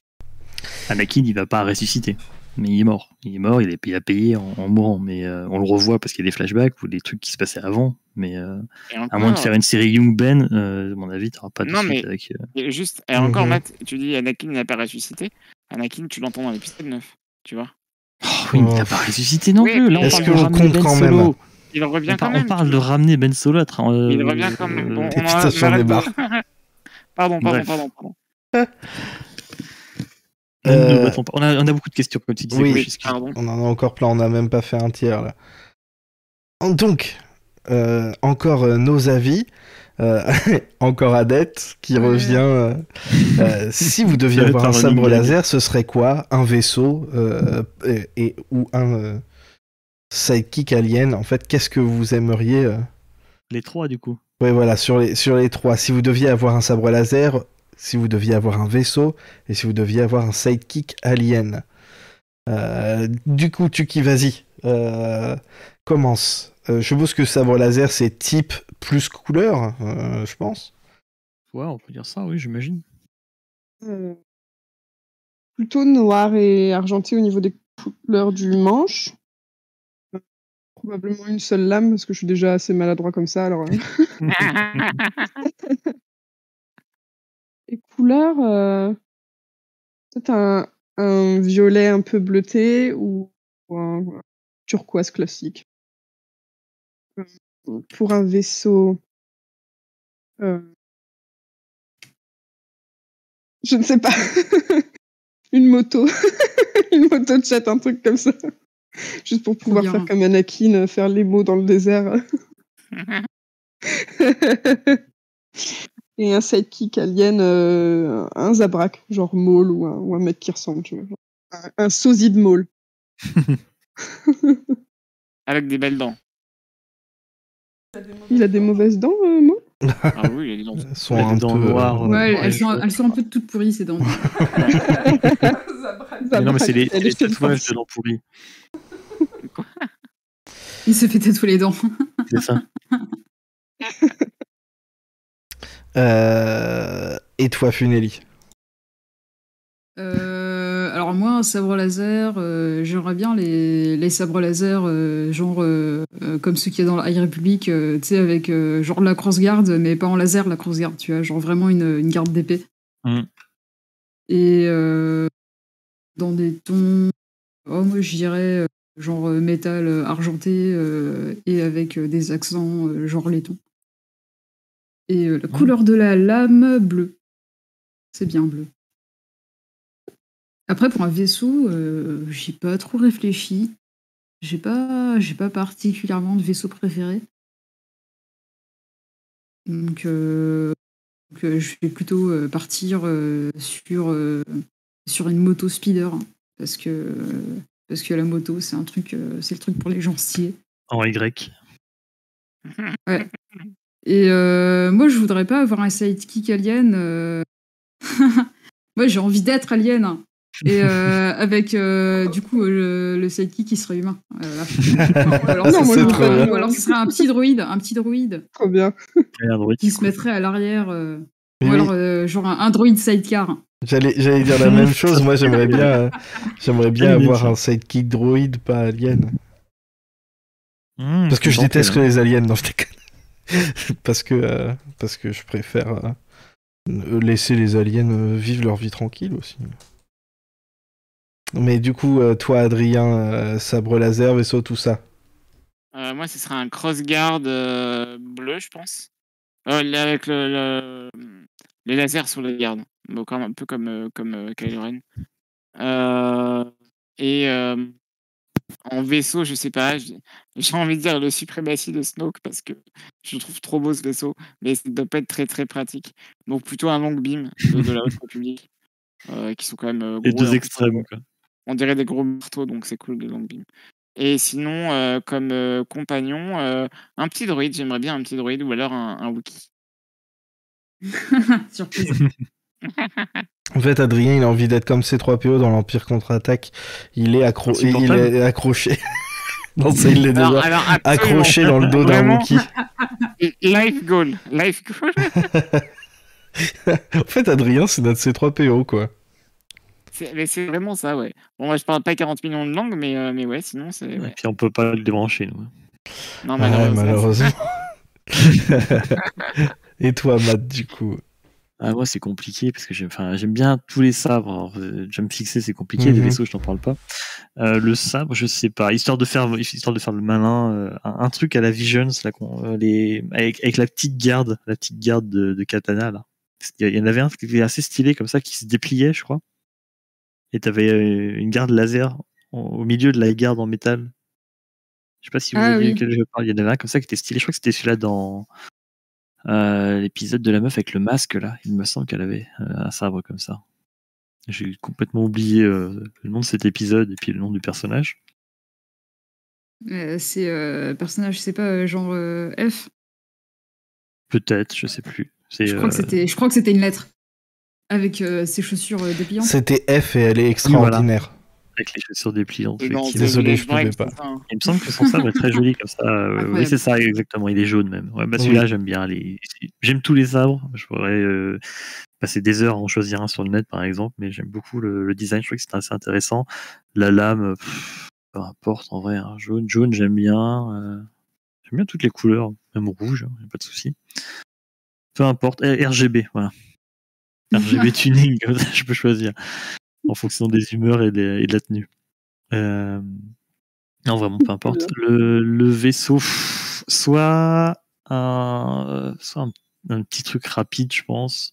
Anakin, il va pas ressusciter, mais il est mort. Il est mort, il, est, il a payé en, en mourant, mais euh, on le revoit parce qu'il y a des flashbacks ou des trucs qui se passaient avant. Mais euh, Et à encore, moins de faire une série Young Ben, euh, à mon avis, t'auras pas de non, suite mais avec. euh, et juste, et encore, Mhm. Matt, tu dis Anakin n'a pas ressuscité. Anakin, tu l'entends dans l'épisode neuf, tu vois. Oh, oui, mais il Oh. a pas ressuscité non Oui, plus. Là, on mais- parle Est-ce de qu'on ramener compte Ben quand Solo. même Il revient On, quand par- même. on parle tu de vois. ramener Ben Solo. à tra- euh, Il revient quand même. Bon, euh, on Et en putain, j'en ai arrête de- marre. pardon, pardon, Bref. pardon, pardon. ne nous Euh, battons pas. On, a, on a beaucoup de questions, comme tu disais. oui. Gauche, Oui, excuse. pardon. On en a encore plein. On n'a même pas fait un tiers là. Donc, euh, encore euh, nos avis. Euh, encore Adette qui Ouais. revient. euh, euh, si vous deviez Ça va avoir un être un running sabre gag. laser, ce serait quoi? Un vaisseau euh, et, et- ou un euh, sidekick alien? En fait, qu'est-ce que vous aimeriez euh, Les trois, du coup. Ouais, voilà, sur les, sur les trois. Si vous deviez avoir un sabre laser, si vous deviez avoir un vaisseau, et si vous deviez avoir un sidekick alien. Euh, du coup, Tuki, vas-y. Euh, commence. Euh, je suppose que sabre laser, c'est type plus couleur, euh, je pense. Ouais, on peut dire ça, oui, j'imagine. Euh, plutôt noir et argenté au niveau des couleurs du manche. Probablement une seule lame, parce que je suis déjà assez maladroit comme ça. Alors, euh. Et couleur, euh, peut-être un, un violet un peu bleuté ou, ou un un turquoise classique. Euh, Pour un vaisseau, euh, je ne sais pas, une moto, une moto de chat, un truc comme ça. Juste pour pouvoir bien. faire comme Anakin, euh, faire les mots dans le désert. Et un sidekick alien, euh, un Zabrak, genre Maul ou un, ou un mec qui ressemble, tu vois. Un, un sosie de Maul. Avec des belles dents. Il a des mauvaises dents, euh, Maul? Ah oui, il a des dents. Elles sont Il a des un dents peu. noires, euh, euh, Ouais, Ouais, elles, sont, je- elles sont un peu toutes pourries, ces dents. Mais non, mais c'est les, Elle c'est les est fait tatouages force. de dents pourries. Il se fait tatouer les dents. C'est ça. euh, Et toi, Funeli? Euh, alors moi, un sabre laser, euh, j'aimerais bien les, les sabres laser, euh, genre euh, euh, comme ceux qu'il y a dans la High Republic, euh, tu sais, avec euh, genre la crossguard, mais pas en laser, la crossguard, tu vois, genre vraiment une, une garde d'épée. Mm. Et euh, dans des tons, oh moi je dirais euh, genre euh, métal euh, argenté euh, et avec euh, des accents euh, genre laiton. Et euh, la Mm. couleur de la lame, bleu. C'est bien bleu. Après, pour un vaisseau, euh, j'ai pas trop réfléchi. J'ai pas, j'ai pas particulièrement de vaisseau préféré. Donc, euh, donc, euh, je vais plutôt euh, partir euh, sur, euh, sur une moto speeder. Hein, parce que, parce que la moto, c'est un truc, euh, c'est le truc pour les gens stylés. En Y. Ouais. Et euh, moi, je voudrais pas avoir un sidekick alien. euh. Moi, j'ai envie d'être alien. Hein. Et euh, avec, euh, du coup, euh, le, le sidekick qui serait humain. Euh, voilà. Ou alors, Non, ça moi, c'est je serait trop un- bien. ou alors, ce serait un petit droïde, un petit droïde Trop bien. Et un droïde qui qui se coule. mettrait à l'arrière. euh, Oui, Ou oui. alors, euh, genre un, un droïde sidecar. J'allais, j'allais dire la même chose. Moi, j'aimerais bien, euh, j'aimerais bien Quelle idée, avoir ça. un sidekick droïde, pas alien. Mm, Parce que je tenté, déteste là. les aliens, non, je déconne. parce que, euh, parce que je préfère euh, laisser les aliens euh, vivre leur vie tranquille aussi. Mais du coup, euh, toi, Adrien, euh, sabre laser, vaisseau, tout ça. Euh, moi, ce serait un crossguard euh, bleu, je pense. Euh, là, avec le, le- les lasers sur les gardes. Donc, un peu comme, euh, comme euh, Kylo Ren. Euh, et euh, en vaisseau, je sais pas, j'ai j'ai envie de dire le suprématie de Snoke parce que je le trouve trop beau ce vaisseau, mais ça doit pas être très très pratique. Donc, plutôt un long beam de, de la Haute République, euh, qui sont quand même euh, Les gros. Et deux en plus, extrêmes, quoi. on dirait des gros marteaux, donc c'est cool les long beams. Et sinon, euh, comme euh, compagnon, euh, un petit droïde, j'aimerais bien un petit droïde ou alors un, un Wookie. Surprise. En fait, Adrien, il a envie d'être comme C trois P O dans l'Empire contre-attaque. Il est, accro... il Insupportable. est accroché. non, ça, il l'est Alors, déjà. alors absolument. Accroché dans le dos d'un Vraiment. Wookie. Life goal. Life goal. En fait, Adrien, c'est notre C trois P O, quoi. C'est, mais c'est vraiment ça, ouais. Bon, moi, je parle pas quarante millions de langues, mais, euh, mais ouais, sinon, c'est. Et Ouais. puis on peut pas le débrancher, nous. Non, Ouais, malheureusement. malheureusement. Et toi, Matt, du coup? Ah, moi, c'est compliqué parce que j'aime, enfin, j'aime bien tous les sabres. Alors, euh, Jump fixé, c'est compliqué. Mhm. Les vaisseaux, je t'en parle pas. Euh, le sabre, je sais pas. Histoire de faire, histoire de faire le malin, euh, un, un truc à la Visions, là, qu'on- euh, les, avec, avec la petite garde, la petite garde de, de Katana, là. Il y en avait un qui était assez stylé comme ça, qui se dépliait, je crois. Et t'avais euh, une garde laser au, au milieu de la garde en métal. Je sais pas si vous Ah voyez oui. quel je parle. Il y en avait un comme ça qui était stylé. Je crois que c'était celui-là dans euh, l'épisode de la meuf avec le masque, là. Il me semble qu'elle avait euh, un sabre comme ça. J'ai complètement oublié euh, le nom de cet épisode et puis le nom du personnage. Euh, c'est euh, personnage, c'est pas euh, genre euh, F. Peut-être, je sais plus. C'est, Je crois que euh, c'était, je crois que c'était une lettre avec euh, ses chaussures euh, dépliantes. C'était F et elle est extraordinaire. avec les chaussures dépliantes. Et dans effectivement. Désolé, The je pouvais Brave, pas. c'est ça, hein. Il me semble que son sabre est très joli comme ça. Euh, oui, Incroyable. c'est ça, exactement. Il est jaune même. Ouais, bah, celui-là, Oui. j'aime bien. Les... J'aime tous les sabres. Je pourrais euh, passer des heures à en choisir un sur le net, par exemple, mais j'aime beaucoup le, le design. Je trouve que c'est assez intéressant. La lame, pff, peu importe en vrai. Hein. Jaune, jaune, j'aime bien. Euh, j'aime bien toutes les couleurs, même rouge, hein, y a pas de souci. Peu importe. Eh, R G B, voilà. R G B tuning, comme ça, je peux choisir en fonction des humeurs et, des, et de la tenue. Euh, non, vraiment, peu importe. Le, le vaisseau, pff, soit un, soit un, un petit truc rapide, je pense.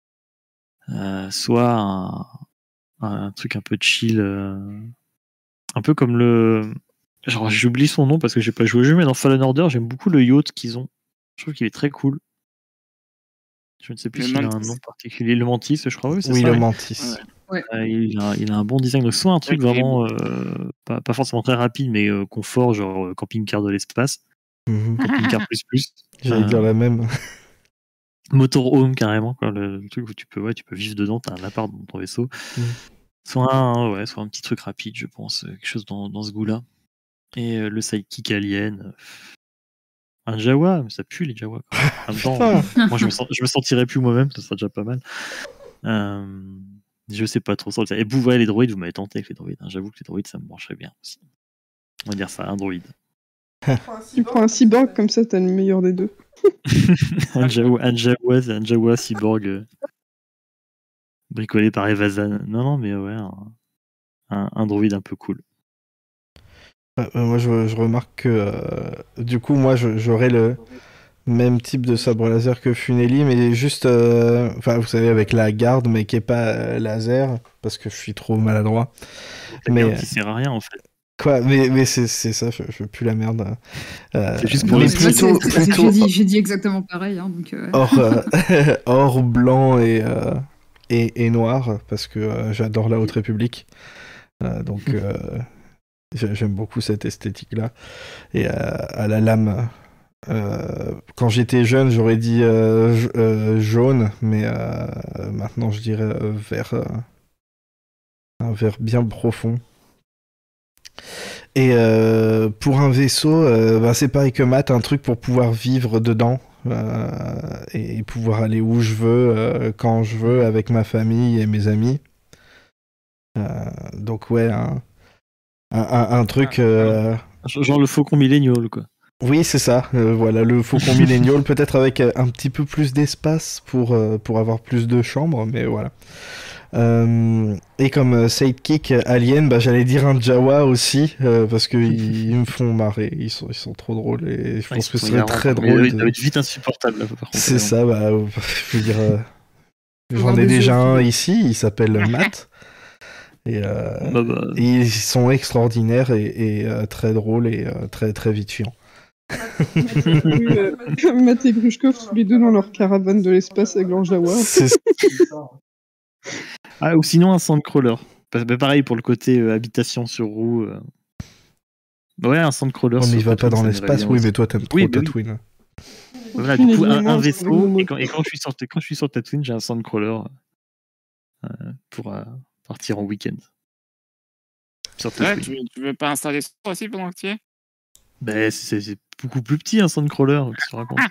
Euh, soit un, un truc un peu chill. Euh, un peu comme le. Genre, j'oublie son nom parce que j'ai pas joué au jeu, mais dans Fallen Order, j'aime beaucoup le yacht qu'ils ont. Je trouve qu'il est très cool. Je ne sais plus Le s'il a un Mantis. nom particulier. Le Mantis, je crois, oui, c'est Oui, ça. le ouais. Mantis. Ouais. Euh, il, a, il a un bon design. Donc, soit un truc Ouais, il est vraiment, euh, pas, pas forcément très rapide, mais euh, confort, genre euh, camping-car de l'espace. Mhm. Camping-car plus plus. J'allais Euh, dire la même. Motorhome, carrément. Quoi, le, le truc où tu peux, ouais, tu peux vivre dedans, t'as un appart dans ton vaisseau. Mhm. Soit un, ouais, soit un petit truc rapide, je pense. Quelque chose dans, dans ce goût-là. Et euh, le sidekick alien. euh, Un Jawa, mais ça pue les Jawas. Quoi. En même temps, Putain. moi je me, sens, je me sentirais plus moi-même, ça serait déjà pas mal. Euh, je sais pas trop. Et vous voyez les droïdes, vous m'avez tenté avec les droïdes. Hein. J'avoue que les droïdes, ça me brancherait bien aussi. On va dire ça, un droïde. Tu prends un cyborg, comme ça, t'as le meilleur des deux. un Jawa, un Jawa, c'est un Jawa cyborg euh, bricolé par Evazan. Non, non, mais ouais, un, un, un droïde un peu cool. Euh, euh, moi, je, je remarque que euh, du coup, moi, je- j'aurais le même type de sabre laser que Funeli, mais juste, euh, enfin, vous savez, avec la garde, mais qui est pas euh, laser, parce que je suis trop maladroit. La Mais garde euh, qui sert à rien en fait. quoi, mais, mais c'est c'est ça, je, je veux plus la merde. Euh, C'est juste Non, pour mais mais moi, plutôt, c'est- c'est- c'est- plutôt j'ai dit, j'ai dit exactement pareil. Hein, donc, euh, or, euh, or blanc et, euh, et, et noir, parce que euh, j'adore la Haute République. Euh, donc, euh, j'ai- j'aime beaucoup cette esthétique-là. Et euh, à la lame. Euh, quand j'étais jeune, j'aurais dit euh, j- euh, jaune, mais euh, maintenant je dirais euh, vert, euh, un vert bien profond. Et euh, pour un vaisseau, euh, bah, c'est pareil que Matt, un truc pour pouvoir vivre dedans euh, et, et pouvoir aller où je veux, euh, quand je veux, avec ma famille et mes amis. Euh, donc ouais, un, un, un- un truc... euh, Genre le faucon millénial, quoi. Oui, c'est ça. Euh, voilà, le Faucon Millennial, peut-être avec euh, un petit peu plus d'espace pour, euh, pour avoir plus de chambres, mais voilà. Euh, et comme euh, sidekick euh, alien, bah, j'allais dire un Jawa aussi, euh, parce qu'ils ils me font marrer. Ils sont, ils sont trop drôles et je Ah, pense ils que sont ce serait hilarants, très quoi. Mais drôle euh, de... ça va être vite insupportable, là, par contre. C'est ça, bah, euh, je veux dire, euh, Faut j'en avoir ai des déjà yeux au un frigo. ici, il s'appelle Matt. Et, euh, Bah, bah, et ils sont extraordinaires et, et, euh, très drôles et euh, très, très vite chiants. Euh, Matt et Grushkov, tous les deux dans leur caravane de l'espace avec leur Jawa. C'est Ah, ou sinon un sandcrawler. Bah, bah, pareil pour le côté euh, habitation sur roue. euh. Ouais, un sandcrawler Oh, mais il sur va pas Tatooine, dans ça m'irait l'espace, bien oui, aussi. mais toi t'aimes trop Oui, bah oui. Tatooine. Voilà, du coup, un, un Avec vaisseau, Momo. et quand, et quand je suis sur, quand je suis sur Tatooine, j'ai un sandcrawler euh, pour euh, partir en week-end. Sur Ouais, Tatooine. tu, tu veux pas installer ça aussi pendant que tu y es? Bah, c'est c'est beaucoup plus petit un sandcrawler, qu'est-ce que tu racontes.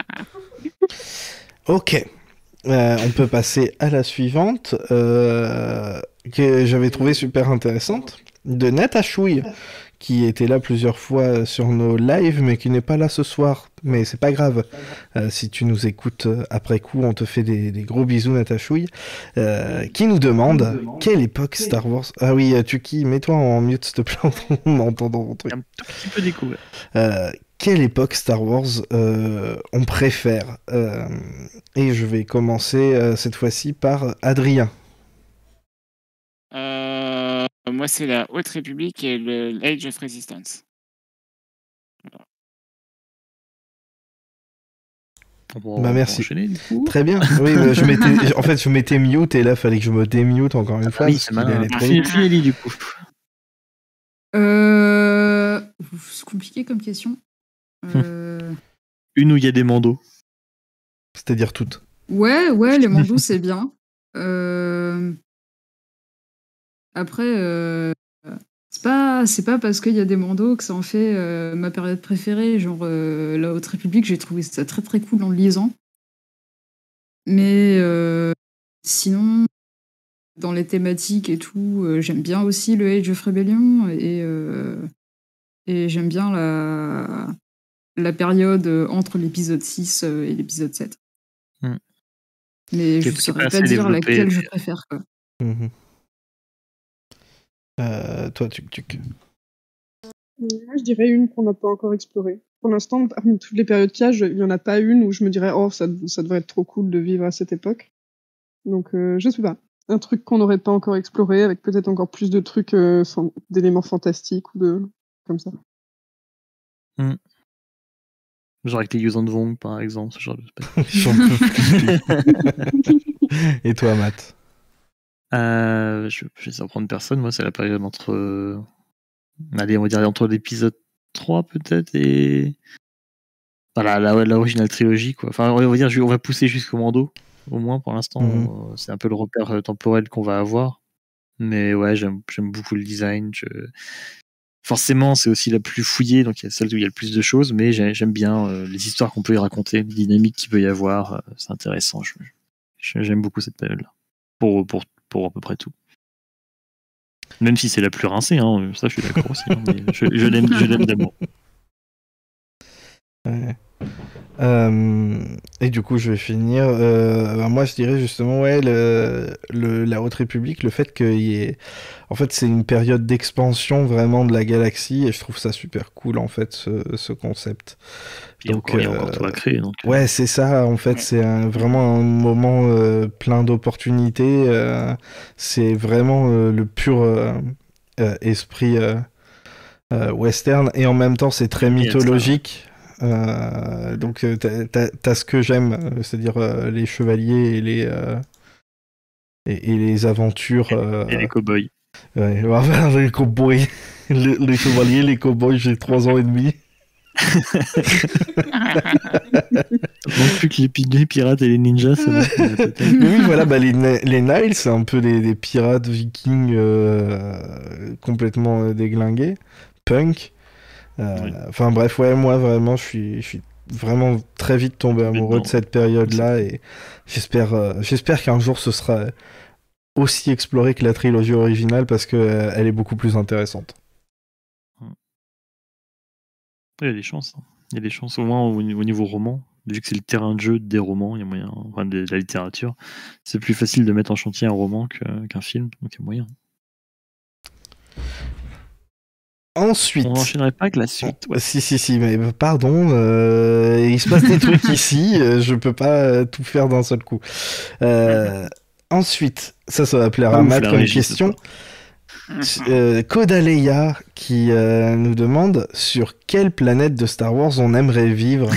Ok. Euh, on peut passer à la suivante, euh, que j'avais trouvé super intéressante, de Natachouille, qui était là plusieurs fois sur nos lives, mais qui n'est pas là ce soir. Mais c'est pas grave. Euh, si tu nous écoutes euh, après coup, on te fait des, des gros bisous, Natachouille. Euh, qui nous demande quelle époque Star Wars. Ah oui, euh, Tuki, mets-toi en mute, s'il te plaît, on entend dans ton truc. Un tout petit peu découvert. Euh, quelle époque Star Wars euh, on préfère euh, Et je vais commencer euh, cette fois-ci par Adrien. Euh, moi, c'est la Haute République et le l'Age of Resistance. On va, Bah, on va merci. enchaîner, du coup. Très bien. Oui, bah, je m'étais, en fait, je m'étais mute et là, fallait que je me démute encore une Ah fois oui, parce c'est qu'il malin. allait trop Fin- vite. Finelli, du coup. Euh... C'est compliqué comme question. Euh... Une où il y a des mandos. C'est-à-dire toutes. Ouais, ouais, les mandos, c'est bien. Euh... Après, euh... c'est pas, c'est pas parce qu'il y a des mandos que ça en fait euh, ma période préférée. Genre, euh, la Haute République, j'ai trouvé ça très très cool en le lisant. Mais euh... sinon, dans les thématiques et tout. Euh, j'aime bien aussi le Age of Rebellion et, euh, et j'aime bien la, la période entre l'épisode six et l'épisode sept. Hmm. Mais Qui je est- ne qui est pas saurais pas assez dire développé, laquelle je mais- préfère. Quoi. Mhm. Euh, toi, Tuk Tuk. Moi, je dirais une qu'on n'a pas encore explorée. Pour l'instant, parmi toutes les périodes qu'il y a, je- il n'y en a pas une où je me dirais « Oh, ça, ça devrait être trop cool de vivre à cette époque. » Donc, euh, je sais pas. Un truc qu'on n'aurait pas encore exploré, avec peut-être encore plus de trucs, euh, fan- d'éléments fantastiques ou de... comme ça. Genre avec les Yuuzhan Vong, par exemple, ce genre de truc. J'en peux plus. Et toi, Matt? Euh, je, je vais surprendre personne, moi, c'est la période entre. euh, Allez, on va dire entre l'épisode trois, peut-être, et. Voilà, la, la original trilogie, quoi. Enfin, on va dire, on va pousser jusqu'au Mando, au moins pour l'instant. Mhm. Euh, C'est un peu le repère euh, temporel qu'on va avoir. Mais ouais, j'aime j'aime beaucoup le design. je- Forcément, c'est aussi la plus fouillée, donc il y a celle où il y a le plus de choses, mais j'ai- j'aime bien euh, les histoires qu'on peut y raconter, les dynamiques qu'il peut y avoir. euh, c'est intéressant. je- je- J'aime beaucoup cette période-là. Pour, pour, pour à peu près tout. Même si c'est la plus rincée, hein, ça je suis d'accord aussi. hein, mais je je l'aime je l'aime d'amour. Ouais. Euh, et du coup, je vais finir. Euh, bah, moi, je dirais justement, ouais, le, le- la Haute République, le fait qu'il y ait. En fait, c'est une période d'expansion vraiment de la galaxie, et je trouve ça super cool, en fait, ce, ce concept. Puis Donc, encore, il y a euh, encore tout à créer. Donc, euh, Ouais, c'est ça, en fait, c'est un- vraiment un moment euh, plein d'opportunités. euh, c'est vraiment euh, le pur euh, euh, esprit euh, euh, western, et en même temps, c'est très Et ça, mythologique. Euh, donc, euh, t'as, t'as- t'as ce que j'aime, euh, c'est-à-dire euh, les chevaliers et les, euh, et, et les aventures. euh, et les cow-boys. ouais, enfin, les cowboys, les, les chevaliers, les cowboys, j'ai trois ans et demi. Il manque plus que les, pi- les pirates et les ninjas, c'est bon. on a total. Mais oui, voilà, bah, les, Na- les Niles, c'est un peu des, des pirates vikings euh, complètement euh, déglingués, punk. Euh, Oui. Enfin bref, ouais, moi vraiment, je suis, je suis vraiment très vite tombé Tombé amoureux de dedans. cette période-là, et j'espère, euh, j'espère qu'un jour ce sera aussi exploré que la trilogie originale, parce que euh, elle est beaucoup plus intéressante. Il y a des chances. hein. Il y a des chances, au moins au, au niveau roman. Vu que c'est le terrain de jeu des romans, il y a moyen. Enfin, de, de la littérature. C'est plus facile de mettre en chantier un roman que- qu'un film, donc il y a moyen. Ensuite. On n'enchaînerait pas avec la suite. Ouais. Si, si, si, mais pardon, euh, il se passe des trucs ici, euh, je peux pas euh, tout faire d'un seul coup. Euh, ensuite, ça, ça va plaire à Ouf, Matt la comme régie, ce question. Mhm. Euh, Kodaleya qui euh, nous demande sur quelle planète de Star Wars on aimerait vivre.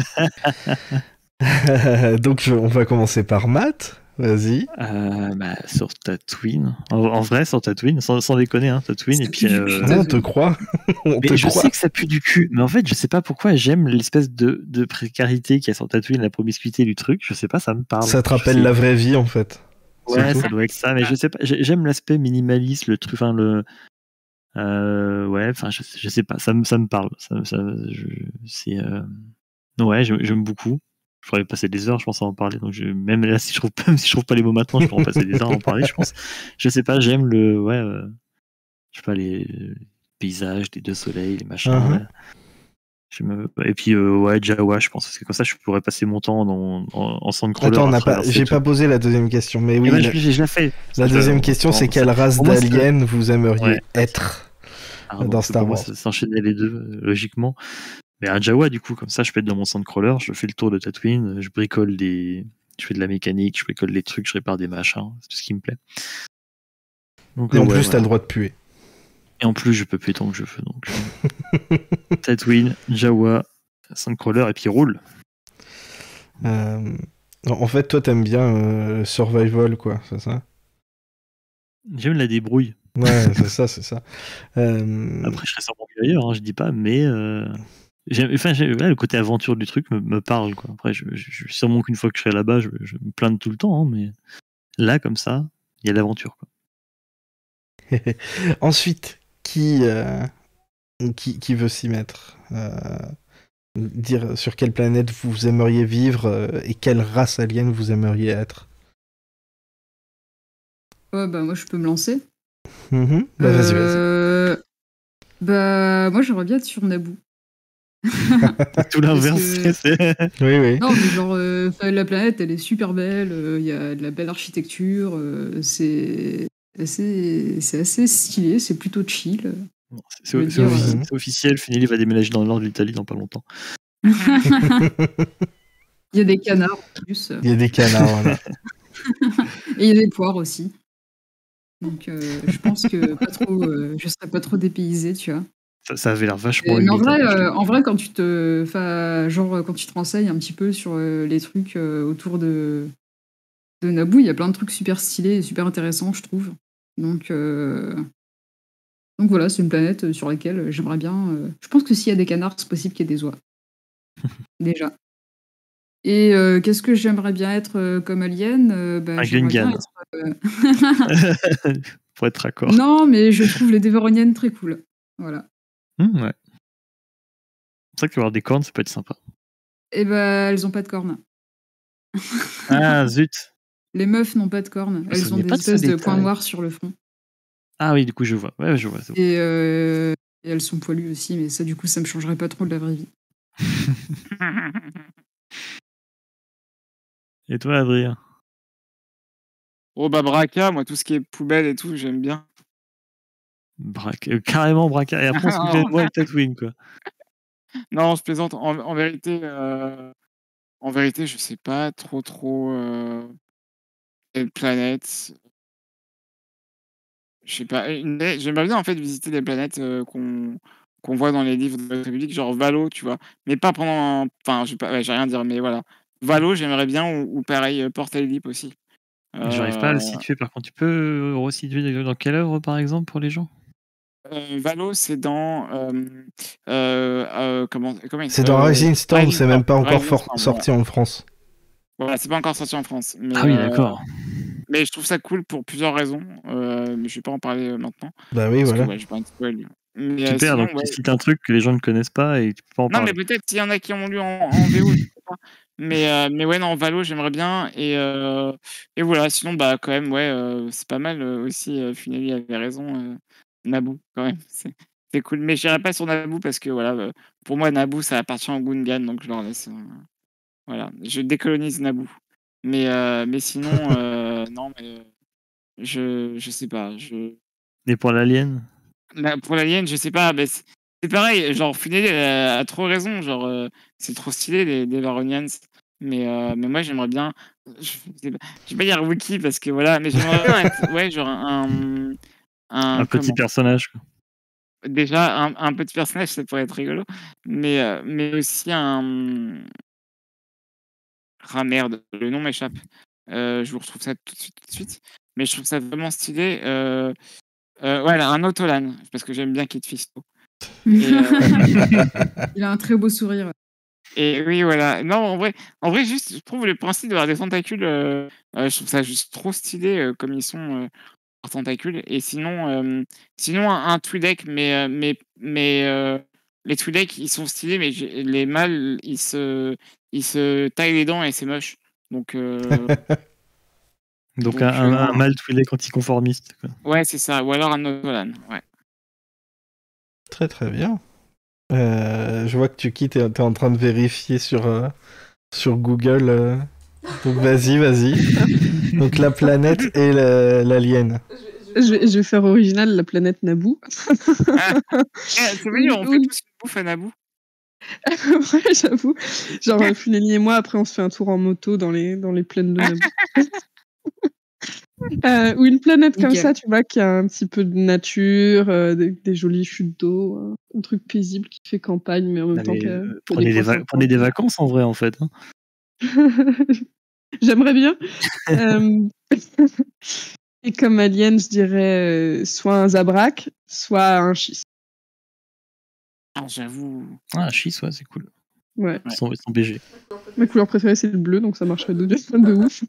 Donc, je- on va commencer par Matt. Vas-y. Euh, bah, sur Tatooine. En, en vrai, sur Tatooine, sans, sans déconner, hein, Tatooine. Et puis, euh, On te croit. On te mais je croit. sais que ça pue du cul, mais en fait, je sais pas pourquoi j'aime l'espèce de, de précarité qu'il y a sur Tatooine, la promiscuité du truc. Je sais pas, ça me parle. Ça te Je rappelle sais- la vraie vie, en fait. Ouais, C'est tout. ça doit être ça, mais je sais pas. j'ai- J'aime l'aspect minimaliste, le truc, enfin le. Euh, ouais, enfin, je, je sais pas, ça me, ça me parle. Ça, ça, je- c'est. euh, Ouais, j'aime j'aime beaucoup. Je pourrais passer des heures, je pense, à en parler. Donc, je, même là, si je trouve pas, même si je trouve pas les mots maintenant, je pourrais en passer des heures à en parler, je pense. Je sais pas, j'aime le. Ouais, euh, je sais pas, les, les paysages, les deux soleils, les machins. Mhm. ouais. J'aime- Et puis, euh, ouais, Jawa, je pense, parce que comme ça, je pourrais passer mon temps dans, en, en sandcrawler. Attends, on à n'a pas, traverser j'ai tout. pas posé la deuxième question, mais oui. Eh ben, la- je, je- je l'ai fait. La Je- deuxième on- question, on- c'est ça- quelle race pour moi, c'est- d'aliens vous aimeriez Ouais. être Pardon, dans parce que Star pour moi, Wars? ça s'enchaînait les deux, euh, logiquement. Mais un Jawa, du coup, comme ça, je peux être dans mon sandcrawler, je fais le tour de Tatooine, je bricole des. Je fais de la mécanique, je bricole des trucs, je répare des machins, c'est tout ce qui me plaît. Donc, Et euh, en ouais, plus, t'as voilà. le droit de puer. Et en plus, je peux puer tant que je veux. Donc, euh, Tatooine, Jawa, sandcrawler, et puis roule. Euh, En fait, toi, t'aimes bien euh, Survival, quoi, c'est ça? J'aime la débrouille. Ouais, c'est ça, c'est ça. Euh, Après, je serais sûrement mieux ailleurs, hein, je dis pas, mais. Euh... j'aime- Enfin, j'aime- ouais, le côté aventure du truc me, me parle, quoi. Après, je, je, je- sûrement qu'une fois que je serai là-bas, je, je me plains tout le temps, hein, mais là, comme ça, il y a de l'aventure, quoi. Ensuite, qui, euh, qui, qui veut s'y mettre? Euh, Dire sur quelle planète vous aimeriez vivre euh, et quelle race alien vous aimeriez être? Ouais, bah moi je peux me lancer. Mhm. Bah, vas-y, vas-y. Euh, Bah moi j'aimerais bien être sur Naboo. Tout l'inverse. que- c'est- Oui, oui. Non, mais genre, euh, 'fin, la planète, elle est super belle, il y a de la belle architecture, euh, c'est assez, c'est assez stylé, c'est plutôt chill. C'est Je veux c'est dire, offici- euh, c'est officiel, Funeli va déménager dans le nord de l'Italie dans pas longtemps. Il y a des canards en plus, Il y a des canards, voilà. et il y a des poires aussi. Donc euh, je pense que pas trop, euh, je serais pas trop dépaysée, tu vois. Ça, ça avait l'air vachement Et- mais en humide. vrai, hein, euh, en vrai, quand tu te, 'fin, genre quand tu te renseignes un petit peu sur euh, les trucs euh, autour de de Naboo, il y a plein de trucs super stylés et super intéressants, je trouve. Donc, euh, donc voilà, c'est une planète sur laquelle j'aimerais bien. euh, Je pense que s'il y a des canards, c'est possible qu'il y ait des oies. Déjà. Et euh, qu'est-ce que j'aimerais bien être euh, comme alien Euh, bah, Un J'aimerais bien Gungan. être. euh, Pour être raccord. Non, mais je trouve les Devaroniennes très cool. Voilà. Hum, ouais. C'est vrai qu'avoir des cornes, ça peut être sympa. Et ben, elles ont pas de cornes. Ah, zut. Les meufs n'ont pas de cornes. Je me Elles ont souvenais des pas de ce espèces de points détail. noirs sur le front. Ah oui, du coup, je vois. Ouais, je vois. c'est bon. Et, euh, et elles sont poilues aussi, mais ça, du coup, ça me changerait pas trop de la vraie vie. Et toi, Adrien? Oh bah Braca, moi tout ce qui est poubelle et tout, j'aime bien. Braca- euh, carrément Braca. Et après, on se fout de moi avec Tatooine, quoi. Non, je plaisante. En, en vérité, euh, en vérité, je sais pas trop trop euh, quelle planète. Je sais pas. une- J'aimerais bien en fait visiter des planètes euh, qu'on qu'on voit dans les livres de la République, genre Valo, tu vois. Mais pas pendant. un- Enfin, je vais pas. Ouais, j'ai rien à dire, mais voilà. Valo, j'aimerais bien, ou, ou pareil, euh, Port Elip aussi. J'arrive pas à Euh, le situer, par contre. Tu peux euh, resituer dans quelle œuvre, par exemple, pour les gens? euh, Valo, c'est dans. euh, euh, euh, comment, comment il- C'est dans euh, Rising Storm, Rising c'est même Storm, pas encore Rising for- Storm, voilà. sorti en France. Voilà, c'est pas encore sorti en France. Mais, Ah oui, euh, d'accord. mais je trouve ça cool pour plusieurs raisons. Euh, mais je vais pas en parler euh, maintenant. Bah oui, Parce que voilà. ouais, j'ai pas envie de spoil. Mais euh, Super, sinon, donc ouais. tu cites un truc que les gens ne connaissent pas et tu peux pas en Non, mais parler. peut-être s'il y en a qui ont lu en, en V O, je sais pas. Mais, euh, mais ouais, non, Valo, j'aimerais bien. Et, euh, et voilà, sinon, bah, quand même, ouais, euh, c'est pas mal euh, aussi. Euh, Funeli avait raison. Euh, Naboo, quand même. C'est c'est cool. Mais j'irai pas sur Naboo parce que, voilà, euh, pour moi, Naboo, ça appartient aux Gungan. Donc, je leur laisse. euh, voilà, je décolonise Naboo. Mais, euh, mais sinon, euh, non, mais euh, je, je sais pas. Je... Et pour l'alien? Bah, pour l'alien, je sais pas. Bah, c'est c'est pareil. Genre, Funeli elle a, a trop raison. Genre, euh, c'est trop stylé, les, les Varonians. Mais, euh, mais moi, j'aimerais bien. Je, sais pas, je vais pas dire Wiki parce que voilà. Mais j'aimerais bien être. Ouais, genre, un. Un, Un petit comment personnage, quoi. Déjà, un, un petit personnage, ça pourrait être rigolo. Mais, euh, mais aussi un. Ah merde, le nom m'échappe. Euh, je vous retrouve ça tout de suite, tout de suite. Mais je trouve ça vraiment stylé. Euh, euh, voilà, un Autolan, parce que j'aime bien Kid Fisto. Et, euh, Il a un très beau sourire. et oui, voilà. Non, en vrai, en vrai, juste, je trouve le principe d'avoir des tentacules, euh, euh, je trouve ça juste trop stylé euh, comme ils sont euh, leurs tentacules. Et sinon, euh, sinon un, un Twi'lek, mais euh, mais mais euh, les Twi'lek, ils sont stylés, mais j'ai- les mâles, ils se ils se taillent les dents et c'est moche. Donc euh, Donc, Donc, un, euh, un, un non. mâle Twi'lek anticonformiste, quoi. Ouais, c'est ça. Ou alors un Autolan. Ouais. Très très bien. Euh, je vois que tu quittes et t'es en train de vérifier sur, euh, sur Google. euh. Donc vas-y, vas-y. Donc la planète et la- l'alien. Je vais, je vais faire original la planète Naboo. Ah, eh, c'est venu, on fait Oui. tous une bouffe à Naboo. Ouais, j'avoue. Genre, euh, Funeli et moi, après, on se fait un tour en moto dans les, dans les plaines de Naboo. Euh, ou une planète comme Nickel. ça, tu vois, qui a un petit peu de nature, euh, des, des jolies chutes d'eau, euh, un truc paisible qui fait campagne, mais en même Ah, temps mais, qu'il y a- euh, qu'il y a prenez, des des points va- prenez des sympas. vacances en vrai, en fait. hein. J'aimerais bien. Euh, Et comme alien, je dirais euh, soit un Zabrak, soit un Schiste. Ah, j'avoue. Ah, Chiss, ouais, c'est cool. Ouais. Ils sont, ils sont B G. Ma couleur préférée, c'est le bleu, donc ça marcherait de, de ouf.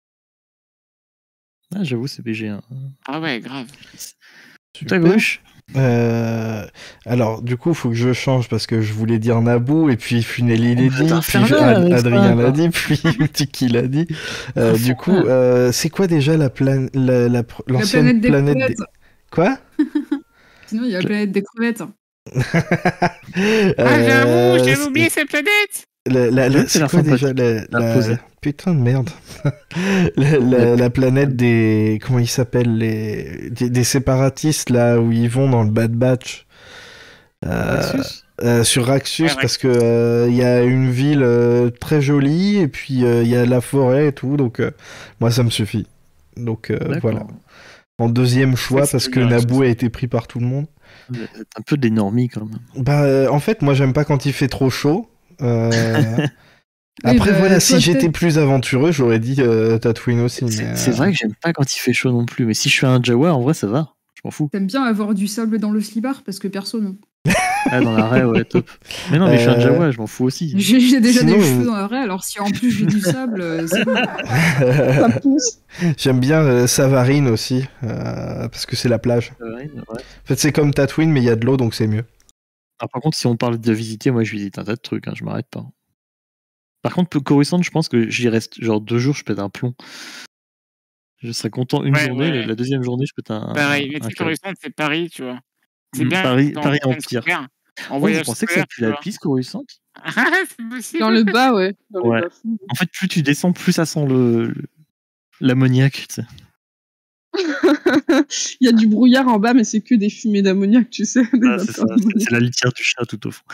Ah, j'avoue, c'est B G. Hein. Ah ouais, grave. Tout à gauche. Euh, alors, du coup, il faut que je change parce que je voulais dire Naboo et puis Funeli l'a dit, Putain, puis Fernand, Ad- avec ça, Adrien l'a quoi. dit, puis Tiki l'a dit. Euh, du coup, Enfin, euh, c'est quoi déjà la plan... la, la pr- La l'ancienne planète des planète crevettes. des... Quoi? Sinon, il y a la planète des crevettes. Ah, Euh, j'avoue, j'avais c'est- oublié cette planète. la, la- la- J'avoue que ça a c'est l'air quoi déjà sympathique. la, À la- poser. Putain de merde. la, la- la planète des... Comment ils s'appellent les... Des, des séparatistes là où ils vont dans le Bad Batch. Euh, Raxus euh, sur Raxus Ouais, parce que euh, il y a une ville euh, très jolie et puis euh, il y a la forêt et tout, donc euh, moi ça me suffit. Donc euh, D'accord. voilà. En deuxième choix c'est parce que bien, Naboo Raxus. a été pris par tout le monde. Vous êtes un peu des normies quand même. Bah euh, en fait moi j'aime pas quand il fait trop chaud. Euh, Oui, Après bah, voilà, toi, si j'étais peut-être- plus aventureux j'aurais dit euh, Tatooine aussi. C'est mais, c'est euh, vrai que j'aime pas quand il fait chaud non plus, mais si je suis un Jawa, en vrai, ça va. Je m'en fous. T'aimes bien avoir du sable dans le slibard parce que perso non. Ah, dans l'arrêt, ouais, top. Mais non, mais je suis un Euh, Jawa, je m'en fous aussi. J'ai j'ai déjà Sinon, des il- cheveux dans la raie, alors si en plus j'ai du sable, euh, c'est bon. Ça pousse. J'aime bien euh, Savarine aussi euh, parce que c'est la plage. Ouais, ouais. En fait c'est comme Tatooine mais il y a de l'eau donc c'est mieux. Alors, par contre, si on parle de visiter, moi, je visite un tas de trucs, hein, je m'arrête pas. Par contre, Coruscant, je pense que j'y reste genre deux jours, je pète un plomb. Je serais content une Ouais, journée, ouais. la deuxième journée, je pète un. Pareil, mais un tu sais, câble. Coruscant, c'est Paris, tu vois. C'est Mm, bien. Paris- quand Paris on prenne Empire. scolaire, En Oh, voyage vous pensez que ça scolaire, pue tu la vois. pisse, Coruscant? Ah, c'est possible. Dans le bas, ouais. Dans les Ouais. bas-fonds. En fait, plus tu descends, plus ça sent le le- l'ammoniac. Tu sais. Il y a du brouillard en bas, mais c'est que des fumées d'ammoniac, tu sais. Des Ah, c'est ça, vapeurs c'est d'ammoniac. c'est la litière du chat tout au fond.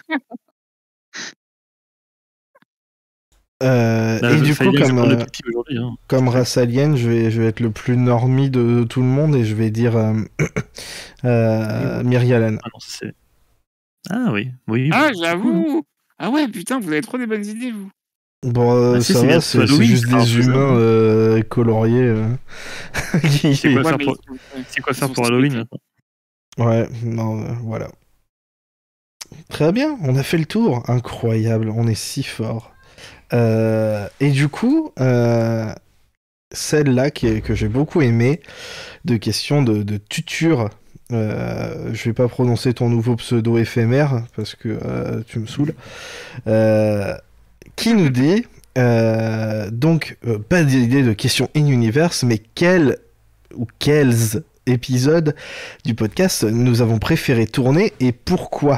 Euh, Là, et je du fallait coup bien que je comme parle de euh, Titi aujourd'hui. Hein. comme race alien, je vais, je vais être le plus normie de tout le monde et je vais dire euh, euh, Myrialan. Ah non, c'est. Ah oui, oui. Ah, bah, c'est cool, hein. j'avoue. Ah ouais, putain, vous avez trop des bonnes idées, vous. Bon, euh, Bah, si, ça c'est va, bientôt c'est c'est Halloween, juste c'est un des peu ça, humains hein. euh, coloriés. euh, qui- C'est quoi Ouais, faire mais pour, ils sont- c'est quoi ils faire sont pour Halloween stylés. maintenant? Ouais, non, euh, voilà. Très bien, on a fait le tour. Incroyable, on est si fort. Euh, et du coup, euh, celle-là qui est- que j'ai beaucoup aimée, de questions de, de tuture. Euh, je vais pas prononcer ton nouveau pseudo éphémère parce que euh, tu me saoules. Euh, qui nous dit euh, donc euh, pas d'idée de questions in-universe, mais quel ou quels épisodes du podcast nous avons préféré tourner et pourquoi?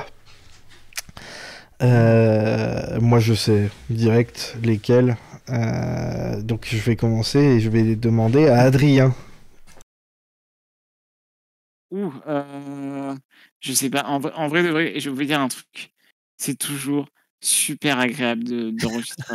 Euh, moi je sais direct lesquels. Euh, donc je vais commencer et je vais demander à Adrien. Ouh, euh, je sais pas. En vrai, en vrai de vrai, je vais vous dire un truc. C'est toujours super agréable de- d'enregistrer.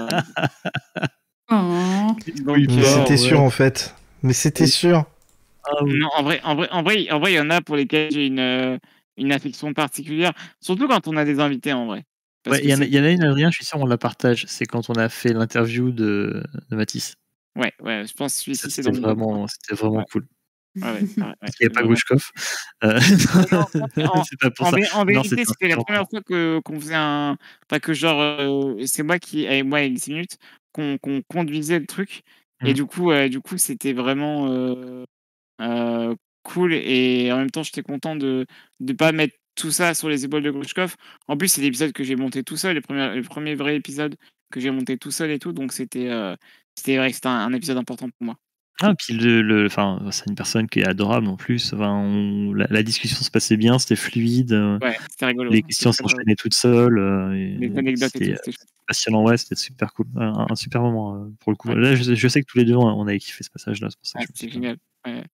Oh. Donc, Oui, Mais euh, c'était ouais. sûr en fait. Mais c'était Oui. sûr. Ah oui. non, en vrai, en vrai, en vrai, en vrai, il y en a pour lesquels j'ai une, euh, une affection particulière. Surtout quand on a des invités, en vrai. Parce Ouais, que il y, en a- c'est- il y en a une, Adrien, je suis sûr, on la partage. C'est quand on a fait l'interview de, de Matisse. Ouais, ouais, je pense que Ça, celui-ci, c'est C'était dans mon top. vraiment, c'était vraiment Ouais. cool. Ouais, ouais, ouais, ouais, Parce qu'il n'y a pas vraiment. Gouchkov. Euh, non, en- c'est pas pour En, ça. vé- en Non, vérité, c'était c'était la inspirant. première fois que qu'on faisait un. Enfin, que genre, euh, c'est moi qui, avec moi et dix minutes, qu'on qu'on conduisait le truc. Et Mm. du coup, euh, du coup, c'était vraiment euh, euh, cool. Et en même temps, j'étais content de ne pas mettre tout ça sur les épaules de Grushkov. En plus, c'est l'épisode que j'ai monté tout seul, le premier, le premier vrai épisode que j'ai monté tout seul et tout. Donc, c'était euh, c'était vrai que c'était un, un épisode important pour moi. Ah, puis le, le, enfin, c'est une personne qui est adorable en plus. Enfin, on- la, la discussion se passait bien, c'était fluide. euh, Ouais, c'était rigolo. Les hein, questions c'était très drôle. s'enchaînaient toutes seules. euh, Les et anecdotes et tout, C'était c'était chouette. passionnant, ouais, c'était super cool. Un, un super moment euh, pour le coup. Ouais. Là, je, je sais que tous les deux, on on avait kiffé ce passage-là. C'est pour ça que Ouais, je me c'était suis génial. Ouais.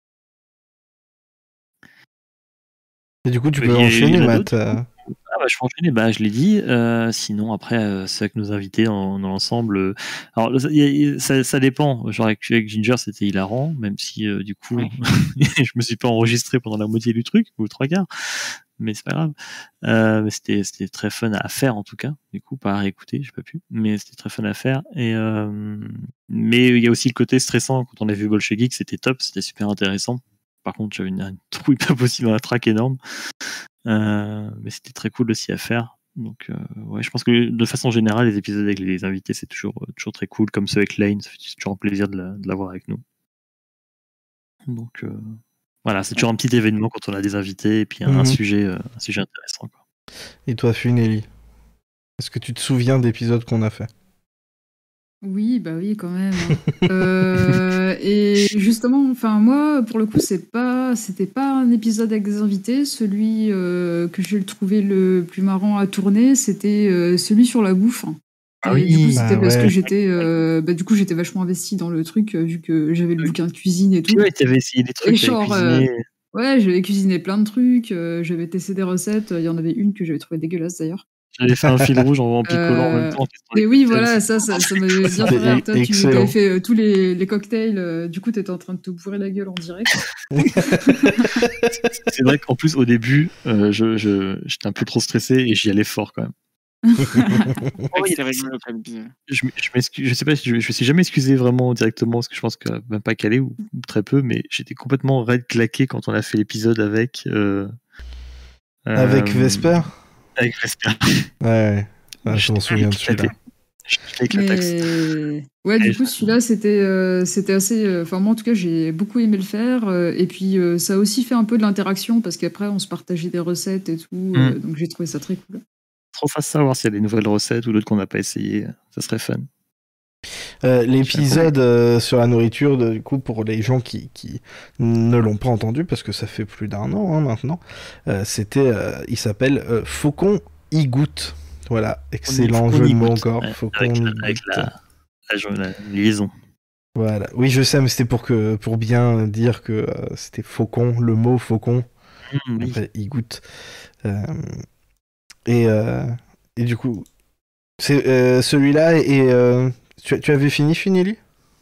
Et du coup, tu Il peux y a- il y enchaîner, en a Matt. d'autres euh. Ah bah, je peux enchaîner, bah, je l'ai dit. Euh, sinon, après, euh, c'est avec nos invités en- dans l'ensemble. euh, Alors, il y a- il y a- ça, ça dépend. Genre, avec, avec Ginger, c'était hilarant, même si, euh, du coup, Ouais. je me suis pas enregistré pendant la moitié du truc, ou trois quarts. Mais c'est pas grave. Euh, mais c'était c'était très fun à faire, en tout cas. Du coup, pas à réécouter, j'ai pas pu. Mais c'était très fun à faire. Et, euh, mais il y a aussi le côté stressant. Quand on a vu Bolshevik, c'était top, c'était super intéressant. Par contre, j'avais une, une trouille pas possible dans la track énorme. Euh, mais c'était très cool aussi à faire. Donc, euh, ouais, je pense que de façon générale, les épisodes avec les invités, c'est toujours, toujours très cool. Comme ceux avec Lane, ça fait toujours un plaisir de la- de l'avoir avec nous. Donc, euh, Voilà, c'est toujours un petit événement quand on a des invités et puis un, Mhm. un sujet, euh, un sujet intéressant. Quoi. Et toi, Funeli, est-ce que tu te souviens d'épisodes qu'on a fait? Oui, bah oui, quand même. hein. Euh, et justement, enfin moi, pour le coup, c'est pas, c'était pas un épisode avec des invités. Celui euh, que j'ai trouvé le plus marrant à tourner, c'était euh, celui sur la bouffe. hein. Ah Et du coup, oui, c'était bah parce que ouais. j'étais, euh, bah du coup, j'étais vachement investie dans le truc euh, vu que j'avais le Oui. bouquin de cuisine et tout. Puis ouais, tu avais essayé des Et trucs, tu avais genre, euh, cuisiné. ouais, j'avais cuisiné plein de trucs, euh, j'avais testé des recettes. Il y en avait une que j'avais trouvée dégueulasse d'ailleurs. J'avais fait un fil rouge en, en picolant en même Euh, temps. en testant les mais oui, cocktails, voilà, c'était ça, ça, ça m'avait bien fait C'était rire. Toi, tu excellent. avais fait euh, tous les, les cocktails, euh, du coup, t'étais en train de te bourrer la gueule en direct. C'est vrai qu'en plus, au début, euh, je, je, j'étais un peu trop stressé et j'y allais fort quand même. C'est Oh, vrai que il- c'était rigolo comme épisode. je, m- je m'excuse, je sais pas, si je, je me suis jamais excusé vraiment directement parce que je pense que même pas calé ou, ou très peu, mais j'étais complètement raide claqué quand on a fait l'épisode avec. Euh, Avec euh, Vesper? Avec Vesper. Ouais, ouais. Ah, je m'en J'étais souviens de éclaté. celui-là. J'étais éclataxe. Mais ouais, du Et coup, je- celui-là, c'était euh, c'était assez. euh, Enfin, moi, en tout cas, j'ai beaucoup aimé le faire. euh, et puis, euh, ça a aussi fait un peu de l'interaction parce qu'après, on se partageait des recettes et tout. euh, donc, j'ai trouvé ça très cool. Trop face savoir s'il y a des nouvelles recettes ou d'autres qu'on n'a pas essayé. Ça serait fun. Euh, L'épisode euh, sur la nourriture, de- du coup, pour les gens qui, qui ne l'ont pas entendu, parce que ça fait plus d'un an hein, maintenant, euh, c'était, euh, il s'appelle euh, Faucon y goûte. Voilà, excellent Faucon jeu y de mots goûte, encore. ouais, Faucon avec, y la, avec goûte. la, la, jo- la liaison. Voilà. Oui, je sais, mais c'était pour que, pour bien dire que euh, c'était Faucon, le mot Faucon. Mmh, oui. Après, y goûte. Euh, et, euh, et du coup, c'est euh, celui-là et euh, tu, tu avais fini, Funeli?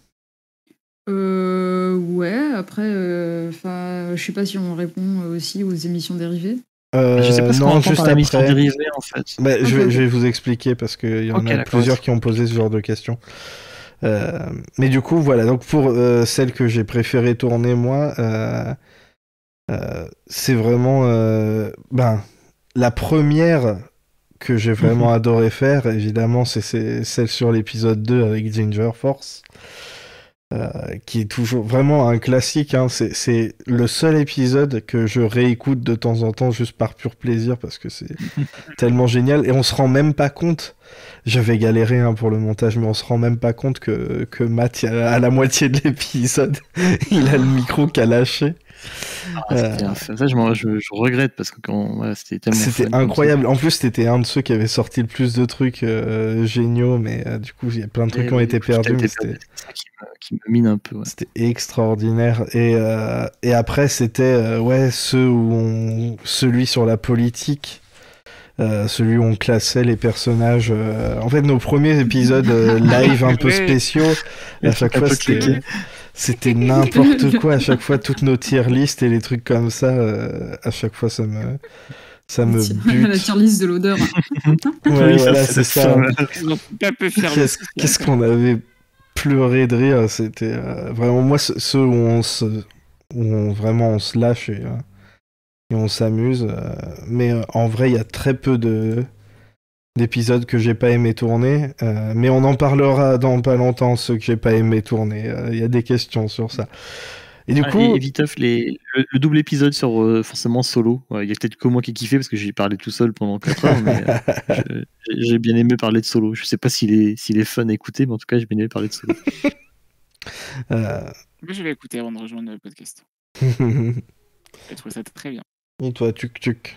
Euh, ouais, après, euh, enfin, je sais pas si on répond aussi aux émissions dérivées. Euh, je sais pas ce qu'on non, entend juste par la mission après. dérivée en fait. Bah, Ok, je, vais, ok. je vais vous expliquer parce qu'il y en Ok, a d'accord. plusieurs qui ont posé ce genre de questions. Euh, mais du coup, voilà. Donc pour euh, celle que j'ai préféré tourner moi, euh, euh, c'est vraiment euh, ben la première que j'ai vraiment adoré faire. Évidemment, c'est c'est celle sur l'épisode deux avec Ginger Force. Euh, qui est toujours vraiment un classique. Hein. C'est, c'est le seul épisode que je réécoute de temps en temps juste par pur plaisir parce que c'est tellement génial et on se rend même pas compte. J'avais galéré hein, pour le montage, mais on se rend même pas compte que, que Matt, à la moitié de l'épisode, il a le micro qui a lâché. Ah, c'était un- ça, je, m'en- je, je regrette parce que quand, ouais, c'était tellement C'était fun comme incroyable. En plus, c'était un de ceux qui avait sorti le plus de trucs euh, géniaux, mais euh, du coup, il y a plein de ça. trucs Et qui ont oui, été tout a perdus. été Mais c'était... perdu. C'est ça qui me, qui me mine un peu. Ouais. C'était extraordinaire. Et, euh, et après, c'était euh, ouais, ceux où on... celui sur la politique, euh, celui où on classait les personnages. euh, En fait, nos premiers épisodes euh, live un peu Ouais. spéciaux, à chaque Un fois, peu c'était, cliqué. c'était n'importe quoi. À chaque fois, toutes nos tier lists et les trucs comme ça, euh, à chaque fois, ça me, ça me La bute. tier list de l'odeur. Ouais, Oui, ça, voilà, c'est c'est la ça. fin. Ils ont pas pu faire le Qu'est-ce, social, qu'est-ce quoi. qu'on avait pleuré de rire, c'était euh, vraiment moi ce- ceux où on se, où on vraiment on se lâche et, euh, et on s'amuse. euh, mais euh, en vrai, il y a très peu de d'épisodes que j'ai pas aimé tourner, euh, mais on en parlera dans pas longtemps ceux que j'ai pas aimé tourner. euh, Il y a des questions sur ça. Et du Ah, coup, et, et Viteuf, les, le, le double épisode sur euh, forcément solo. Ouais, il y a peut-être que moi qui ai kiffé parce que j'ai parlé tout seul pendant quatre heures, mais euh, je- j'ai j'ai bien aimé parler de solo. Je sais pas s'il est, s'il est fun à écouter, mais en tout cas, j'ai bien aimé parler de solo. euh, Moi, je vais écouter avant de rejoindre le podcast. J'ai trouvé ça très bien. et toi, tuc tuc.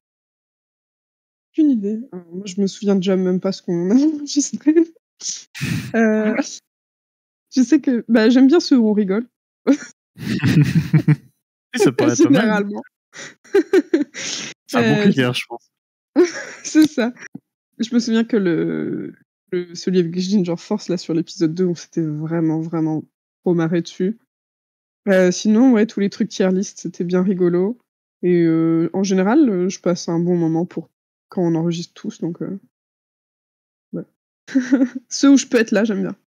Aucune idée. Alors, moi, je me souviens déjà même pas ce qu'on a enregistré. Euh, je sais que bah, j'aime bien ceux où on rigole, Ça paraît pas mal. généralement. C'est un bon Euh, critère, je pense. C'est ça. Je me souviens que le, le celui avec Ginger Force, là, sur l'épisode deux, on s'était vraiment, vraiment trop marré dessus. Euh, sinon, ouais, tous les trucs tier list, c'était bien rigolo. Et euh, en général, euh, je passe un bon moment pour quand on enregistre tous, donc euh, ouais. Ceux où je peux être là, j'aime bien.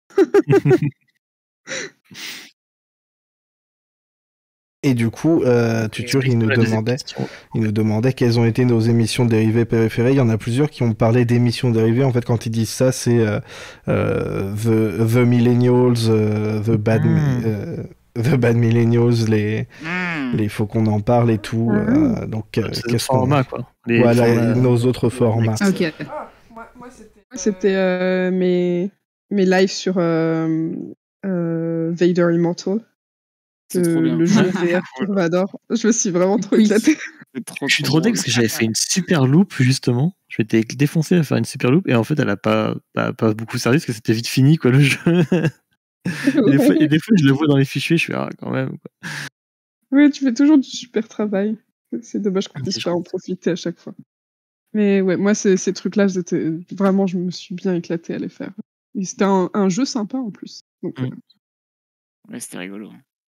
Et du coup, euh, Tutur, il nous La deuxième demandait, question. il nous demandait quelles ont été nos émissions dérivées préférées. Il y en a plusieurs qui ont parlé d'émissions dérivées. En fait, quand ils disent ça, c'est euh, euh, the, the Millennials, euh, the, bad, Mm. euh, the Bad Millennials, les, Mmh. Hmm. Il faut qu'on en parle et tout. Ah oui. euh, donc, euh, C'est le qu'est-ce qu'on... format, quoi. Les Voilà, formats- nos autres formats. Ok. C'était euh, mes, mes lives sur euh, euh, Vader Immortal, C'est le, trop bien. le jeu V R pour Vador. Je me suis vraiment trop Oui. éclatée. C'est trop, Je suis trop trop deg drôle. parce que j'avais fait une super loupe justement. Je m'étais défoncé à faire une super loupe et en fait elle a pas, pas, pas beaucoup servi parce que c'était vite fini quoi le jeu. et, des fois, et des fois je le vois dans les fichiers, je suis ah quand même. Quoi. Oui, tu fais toujours du super travail. C'est dommage qu'on Ok, puisse je pas en comprends. profiter à chaque fois. Mais ouais, moi, ces, ces trucs-là, j'étais- vraiment, je me suis bien éclatée à les faire. Et c'était un, un jeu sympa en plus. Donc, Mm. Ouais, c'était rigolo.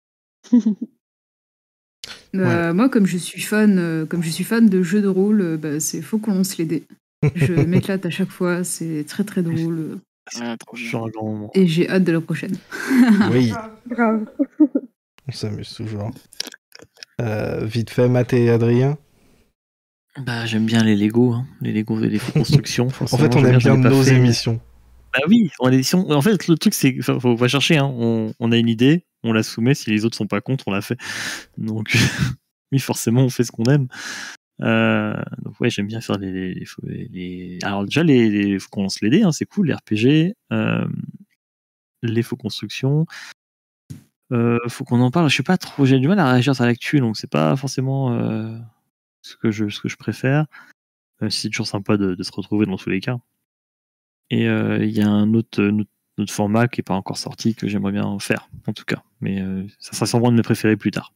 Bah, moi, comme je suis fan, euh, comme je suis fan de jeux de rôle, euh, bah, c'est faut qu'on lance les dés. Je m'éclate à chaque fois, c'est très très drôle. Ah, trop bien. Genre un grand moment. Et j'ai hâte de la prochaine. Oui, grave. on s'amuse toujours. Euh, vite fait, Matt et Adrien. Bah j'aime bien les Lego, hein. Les Lego et les faux constructions. En forcément, fait, on j'aime aime j'en ai bien pas nos fait. émissions. Bah oui, en édition. En fait, le truc, c'est qu'il faut pas chercher. Hein. On, on a une idée, on la soumet. Si les autres sont pas contre, on la fait. Donc, oui, forcément, on fait ce qu'on aime. Euh, donc, ouais, j'aime bien faire les. les, les, les- Alors, déjà, les, les faut qu'on lance les dés, hein, c'est cool. Les R P G, euh, les faux constructions. Euh, faut qu'on en parle. Je sais pas trop. J'ai du mal à réagir à l'actu, donc c'est pas forcément euh, ce, que je, ce que je préfère. Euh, c'est toujours sympa de, de se retrouver dans tous les cas. Et il euh, y a un autre, un autre, un autre format qui n'est pas encore sorti que j'aimerais bien faire, en tout cas. Mais euh, ça sera sûrement de mes préférés plus tard.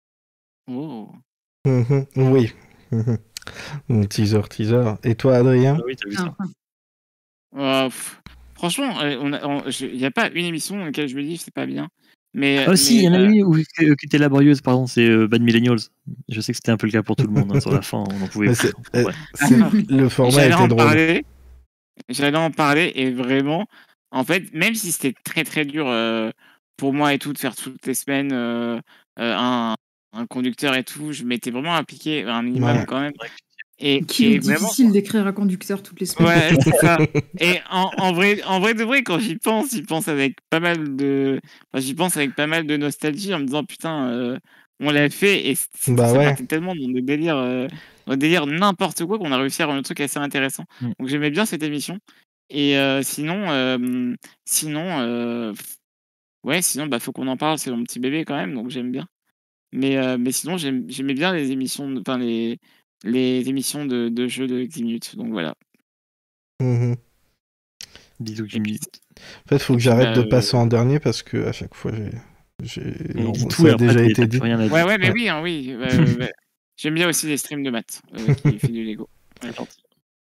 Oh. Mhm, oui. Mhm. Teaser, teaser. Et toi, Adrien? Ah oui, t'as vu ça. Euh, pff, franchement, euh, on a- on- je- il n'y a pas une émission dans laquelle je me dis c'est pas bien. Mais, Ah si, il mais, y en a euh, une où- qui qui était laborieuse, pardon, c'est euh, Bad Millennials. Je sais que c'était un peu le cas pour tout le monde. Hein, sur la fin, on n'en pouvait Mais plus. c'est- euh, Ouais. c'est- le format j'allais était en drôle. parler. J'allais en parler et vraiment, en fait, même si c'était très très dur euh, pour moi et tout de faire toutes les semaines euh, euh, un, un conducteur et tout, je m'étais vraiment appliqué un minimum Ouais. quand même. Et, Qu'il et est vraiment, difficile d'écrire un conducteur toutes les semaines. ouais, c'est ça. Et en, en vrai, en vrai de vrai, quand j'y pense, j'y pense avec pas mal de, enfin, j'y pense avec pas mal de nostalgie en me disant putain, euh, on l'a fait et c'est- Bah ça ouais. partait tellement dans des délires, euh, dans des délires n'importe quoi qu'on a réussi à rendre un truc assez intéressant. Mm. Donc j'aimais bien cette émission. Et euh, sinon, euh, sinon, euh, ouais, sinon, bah faut qu'on en parle. C'est mon petit bébé quand même, donc j'aime bien. Mais euh, mais sinon, j'aime- j'aimais bien les émissions, de- enfin les les émissions de, de jeux de dix minutes. Donc voilà. Mhm. Bisous, Et Jimmy. puis, En fait, faut Et que puis, j'arrête bah, de euh, passer en dernier parce que à chaque fois, j'ai. j'ai- Et non, dis tout ça et a après, déjà t'as- été t'as dit. plus rien à dire. Ouais, ouais, mais Ouais. oui, hein, oui. ouais, ouais, ouais. J'aime bien aussi les streams de maths euh, qui fait du Lego. Ouais, gentil.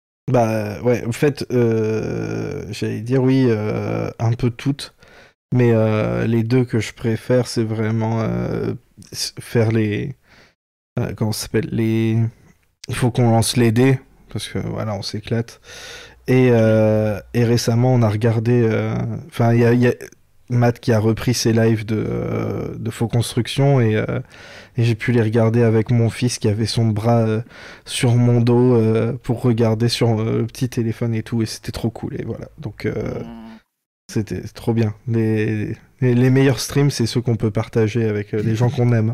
Bah ouais, en fait, euh, j'allais dire oui, euh, un peu toutes, mais euh, les deux que je préfère, c'est vraiment euh, s- faire les... euh, comment ça s'appelle? Les... Il faut qu'on lance les dés, parce que voilà, on s'éclate. Et, euh, et récemment, on a regardé... euh, Enfin, il y a, il y a Matt qui a repris ses lives de, euh, de Faux Construction, et... euh, et j'ai pu les regarder avec mon fils qui avait son bras euh, sur mon dos euh, pour regarder sur euh, le petit téléphone et tout. Et c'était trop cool. Et voilà. Donc euh, Mmh. c'était trop bien. Les, les, les meilleurs streams, c'est ceux qu'on peut partager avec euh, les gens qu'on aime.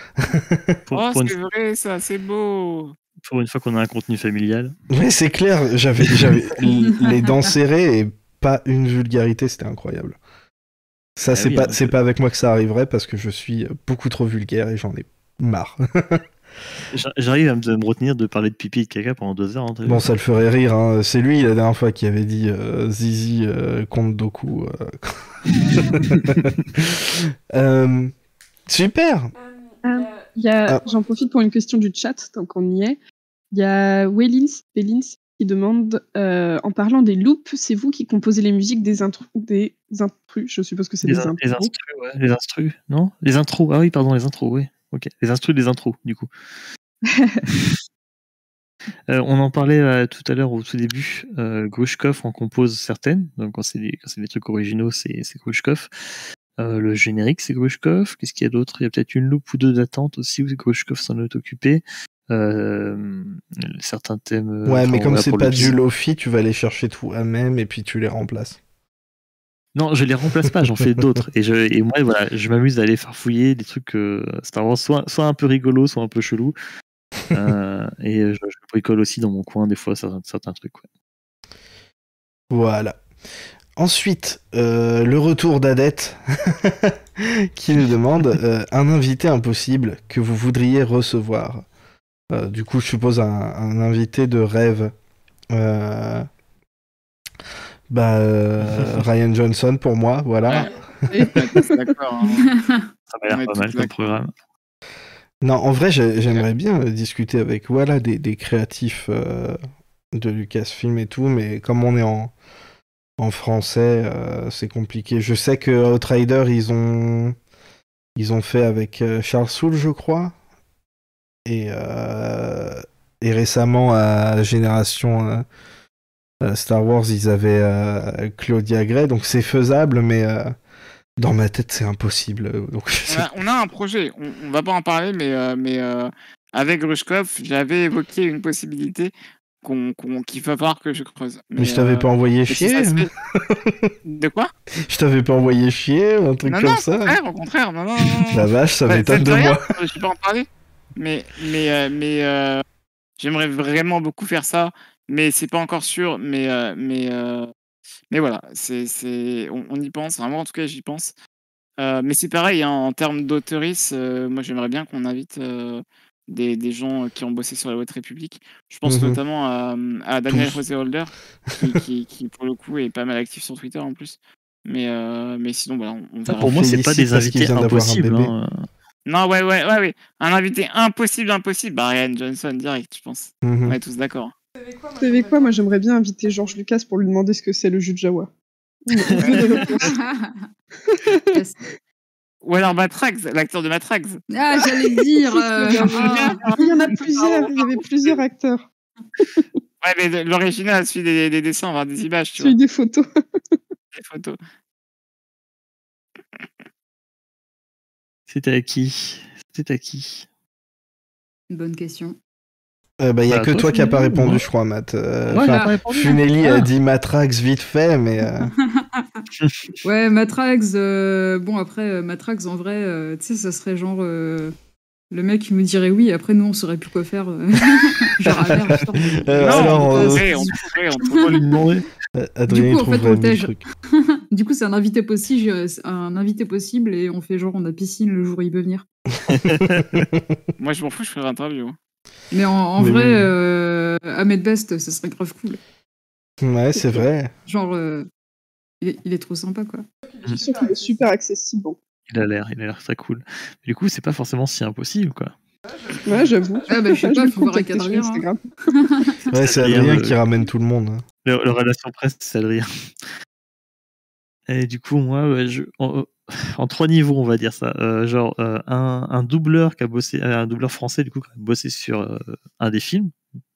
Pour, Oh, pour une, c'est vrai, ça, c'est beau. pour une fois qu'on a un contenu familial. Mais c'est clair, j'avais j'avais l- les dents serrées et pas une vulgarité. C'était incroyable. Ça, Ah c'est oui, pas, hein, c'est je- pas avec moi que ça arriverait parce que je suis beaucoup trop vulgaire et j'en ai marre. j'a- J'arrive à me, à me retenir de parler de pipi et de caca pendant deux heures. Hein, t'as vu Bon, ça le ferait rire, hein. C'est lui la dernière fois qui avait dit euh, Zizi euh, contre Doku. euh. Euh, super. Il y a, Ah. J'en profite pour une question du chat, tant qu'on y est. Il y a Wellins, Wellins qui demande, euh, en parlant des loops, c'est vous qui composez les musiques des, intro des intrus, je suppose que c'est Les, des in- les intros. instrus, ouais. Les instrus, non Les intros. Ah oui, pardon, les intros, oui. Ok. Les instrus des intros, du coup. Euh, on en parlait euh, tout à l'heure au tout début. Euh, Grushkov en compose certaines. Donc quand c'est des, quand c'est des trucs originaux, c'est, c'est Grushkov. Euh, le générique, c'est Grushkov. Qu'est-ce qu'il y a d'autre? Il y a peut-être une loupe ou deux d'attente aussi où Grushkov s'en est occupé. Euh, certains thèmes. euh, Ouais, enfin, mais comme voilà, c'est pour pas le du bisou. lofi, tu vas les chercher toi-même et puis tu les remplaces. Non, je les remplace pas, j'en fais d'autres. Et, je, et moi, voilà, je m'amuse à aller farfouiller des trucs euh, Star Wars, soit, soit un peu rigolo, soit un peu chelou. Euh, et je, je bricole aussi dans mon coin, des fois, certains, certains trucs. Ouais. Voilà. Ensuite, euh, le retour d'Adette, qui nous demande euh, un invité impossible que vous voudriez recevoir. Euh, du coup, je suppose un, un invité de rêve. Euh... Bah, euh, Ryan Johnson pour moi, voilà. Ouais, c'est d'accord. Hein. Ça m'a l'air Ouais, pas tout mal comme d'accord. programme. Non, en vrai, j'ai- j'aimerais bien euh, discuter avec voilà, des, des créatifs euh, de Lucasfilm et tout, mais comme on est en, en français, euh, c'est compliqué. Je sais que Outrider, ils ont, ils ont fait avec euh, Charles Soule, je crois. Et, euh, et récemment, à Génération euh, euh, Star Wars, ils avaient euh, Claudia Gray, donc c'est faisable, mais euh, dans ma tête, c'est impossible. Donc, je On sais- a, on a un projet, on, on va pas en parler, mais, euh, mais euh, avec Grushkov, j'avais évoqué une possibilité qu'on, qu'on, qu'il va falloir que je creuse. Mais je t'avais euh, pas envoyé mais si chier. ça se fait- De quoi? Je t'avais pas envoyé chier, un truc Non, comme non, au ça. contraire, au contraire, non, non, non, non. La vache, ça Bah, m'étonne ça de te dit rien, moi. Je vais pas en parler. Mais, mais, euh, mais euh, j'aimerais vraiment beaucoup faire ça, mais c'est pas encore sûr. Mais, euh, mais, euh, mais voilà, c'est, c'est, on, on y pense. Vraiment, en tout cas, j'y pense. Euh, mais c'est pareil, hein, en termes d'auteuristes, euh, moi j'aimerais bien qu'on invite euh, des, des gens qui ont bossé sur la Haute République. Je pense Mhm. notamment à, à Daniel Tous. José Holder, qui, qui, qui, pour le coup est pas mal actif sur Twitter en plus. Mais, euh, mais sinon, voilà, on, on Ça, verra. pour moi, c'est félicite pas des parce qu'il invités vient d'avoir un impossibles. bébé. Hein. Non, ouais, ouais, ouais, ouais. Un invité impossible, impossible. Bah, Ryan Johnson, direct, je pense. Mhm. On est tous d'accord. Vous savez quoi? Moi, j'aimerais bien inviter George Lucas pour lui demander ce que c'est le jus de Jawa. On veut des réponses. Yes. Ou alors Matrax, l'acteur de Matrax. Ah, j'allais le dire. euh, Il ah. y en a plusieurs, il y avait plusieurs acteurs. Ouais, mais l'original, celui des, des dessins, enfin des images, tu Celui vois, des photos. des photos. C'était à qui? C'était à qui? Une bonne question. Euh, bah, y a Bah, que toi, toi qui a pas Funeli, répondu, moi. je crois, Matt. Euh, Ouais, enfin, j'ai pas répondu. Funeli Ah. a dit Matrax vite fait, mais. euh, Ouais, Matrax. euh, Bon, après, euh, Matrax, en vrai, euh, tu sais, ça serait genre. euh, Le mec, il me dirait oui, et après, nous, on saurait plus quoi faire. euh. Genre, ah merde, putain. Euh, non, alors, on euh, trouverait, on trouverait, on Faut trouverait. lui demander. euh, Adrien Du coup, en fait, trouverait on mille tège. trucs. Du coup, c'est un invité possible, euh, c'est un invité possible, et on fait genre, on a piscine le jour où il peut venir. Moi, je m'en fous, je ferai l'interview. hein. Mais en, en Mais vrai, oui. euh, Ahmed Best, ça serait grave cool. Ouais, c'est vrai. Genre, euh, il, est, il est trop sympa, quoi. Je suis sûre qu'il est super accessible. Bon. Il a l'air, il a l'air très cool. Mais du coup, c'est pas forcément si impossible, quoi. Ouais, j'avoue. Ah bah, je sais Ouais, pas, vais faut voir contacter avec sur Adrien. hein. Instagram. Ouais, c'est Adrien, Adrien le- qui ramène tout le monde. hein. Le, le relation presse, c'est Adrien. Et du coup, moi, ouais, je, en, en trois niveaux, on va dire ça. Euh, genre, euh, un, un doubleur qui a bossé, euh, un doubleur français, du coup, qui a bossé sur euh, un des films.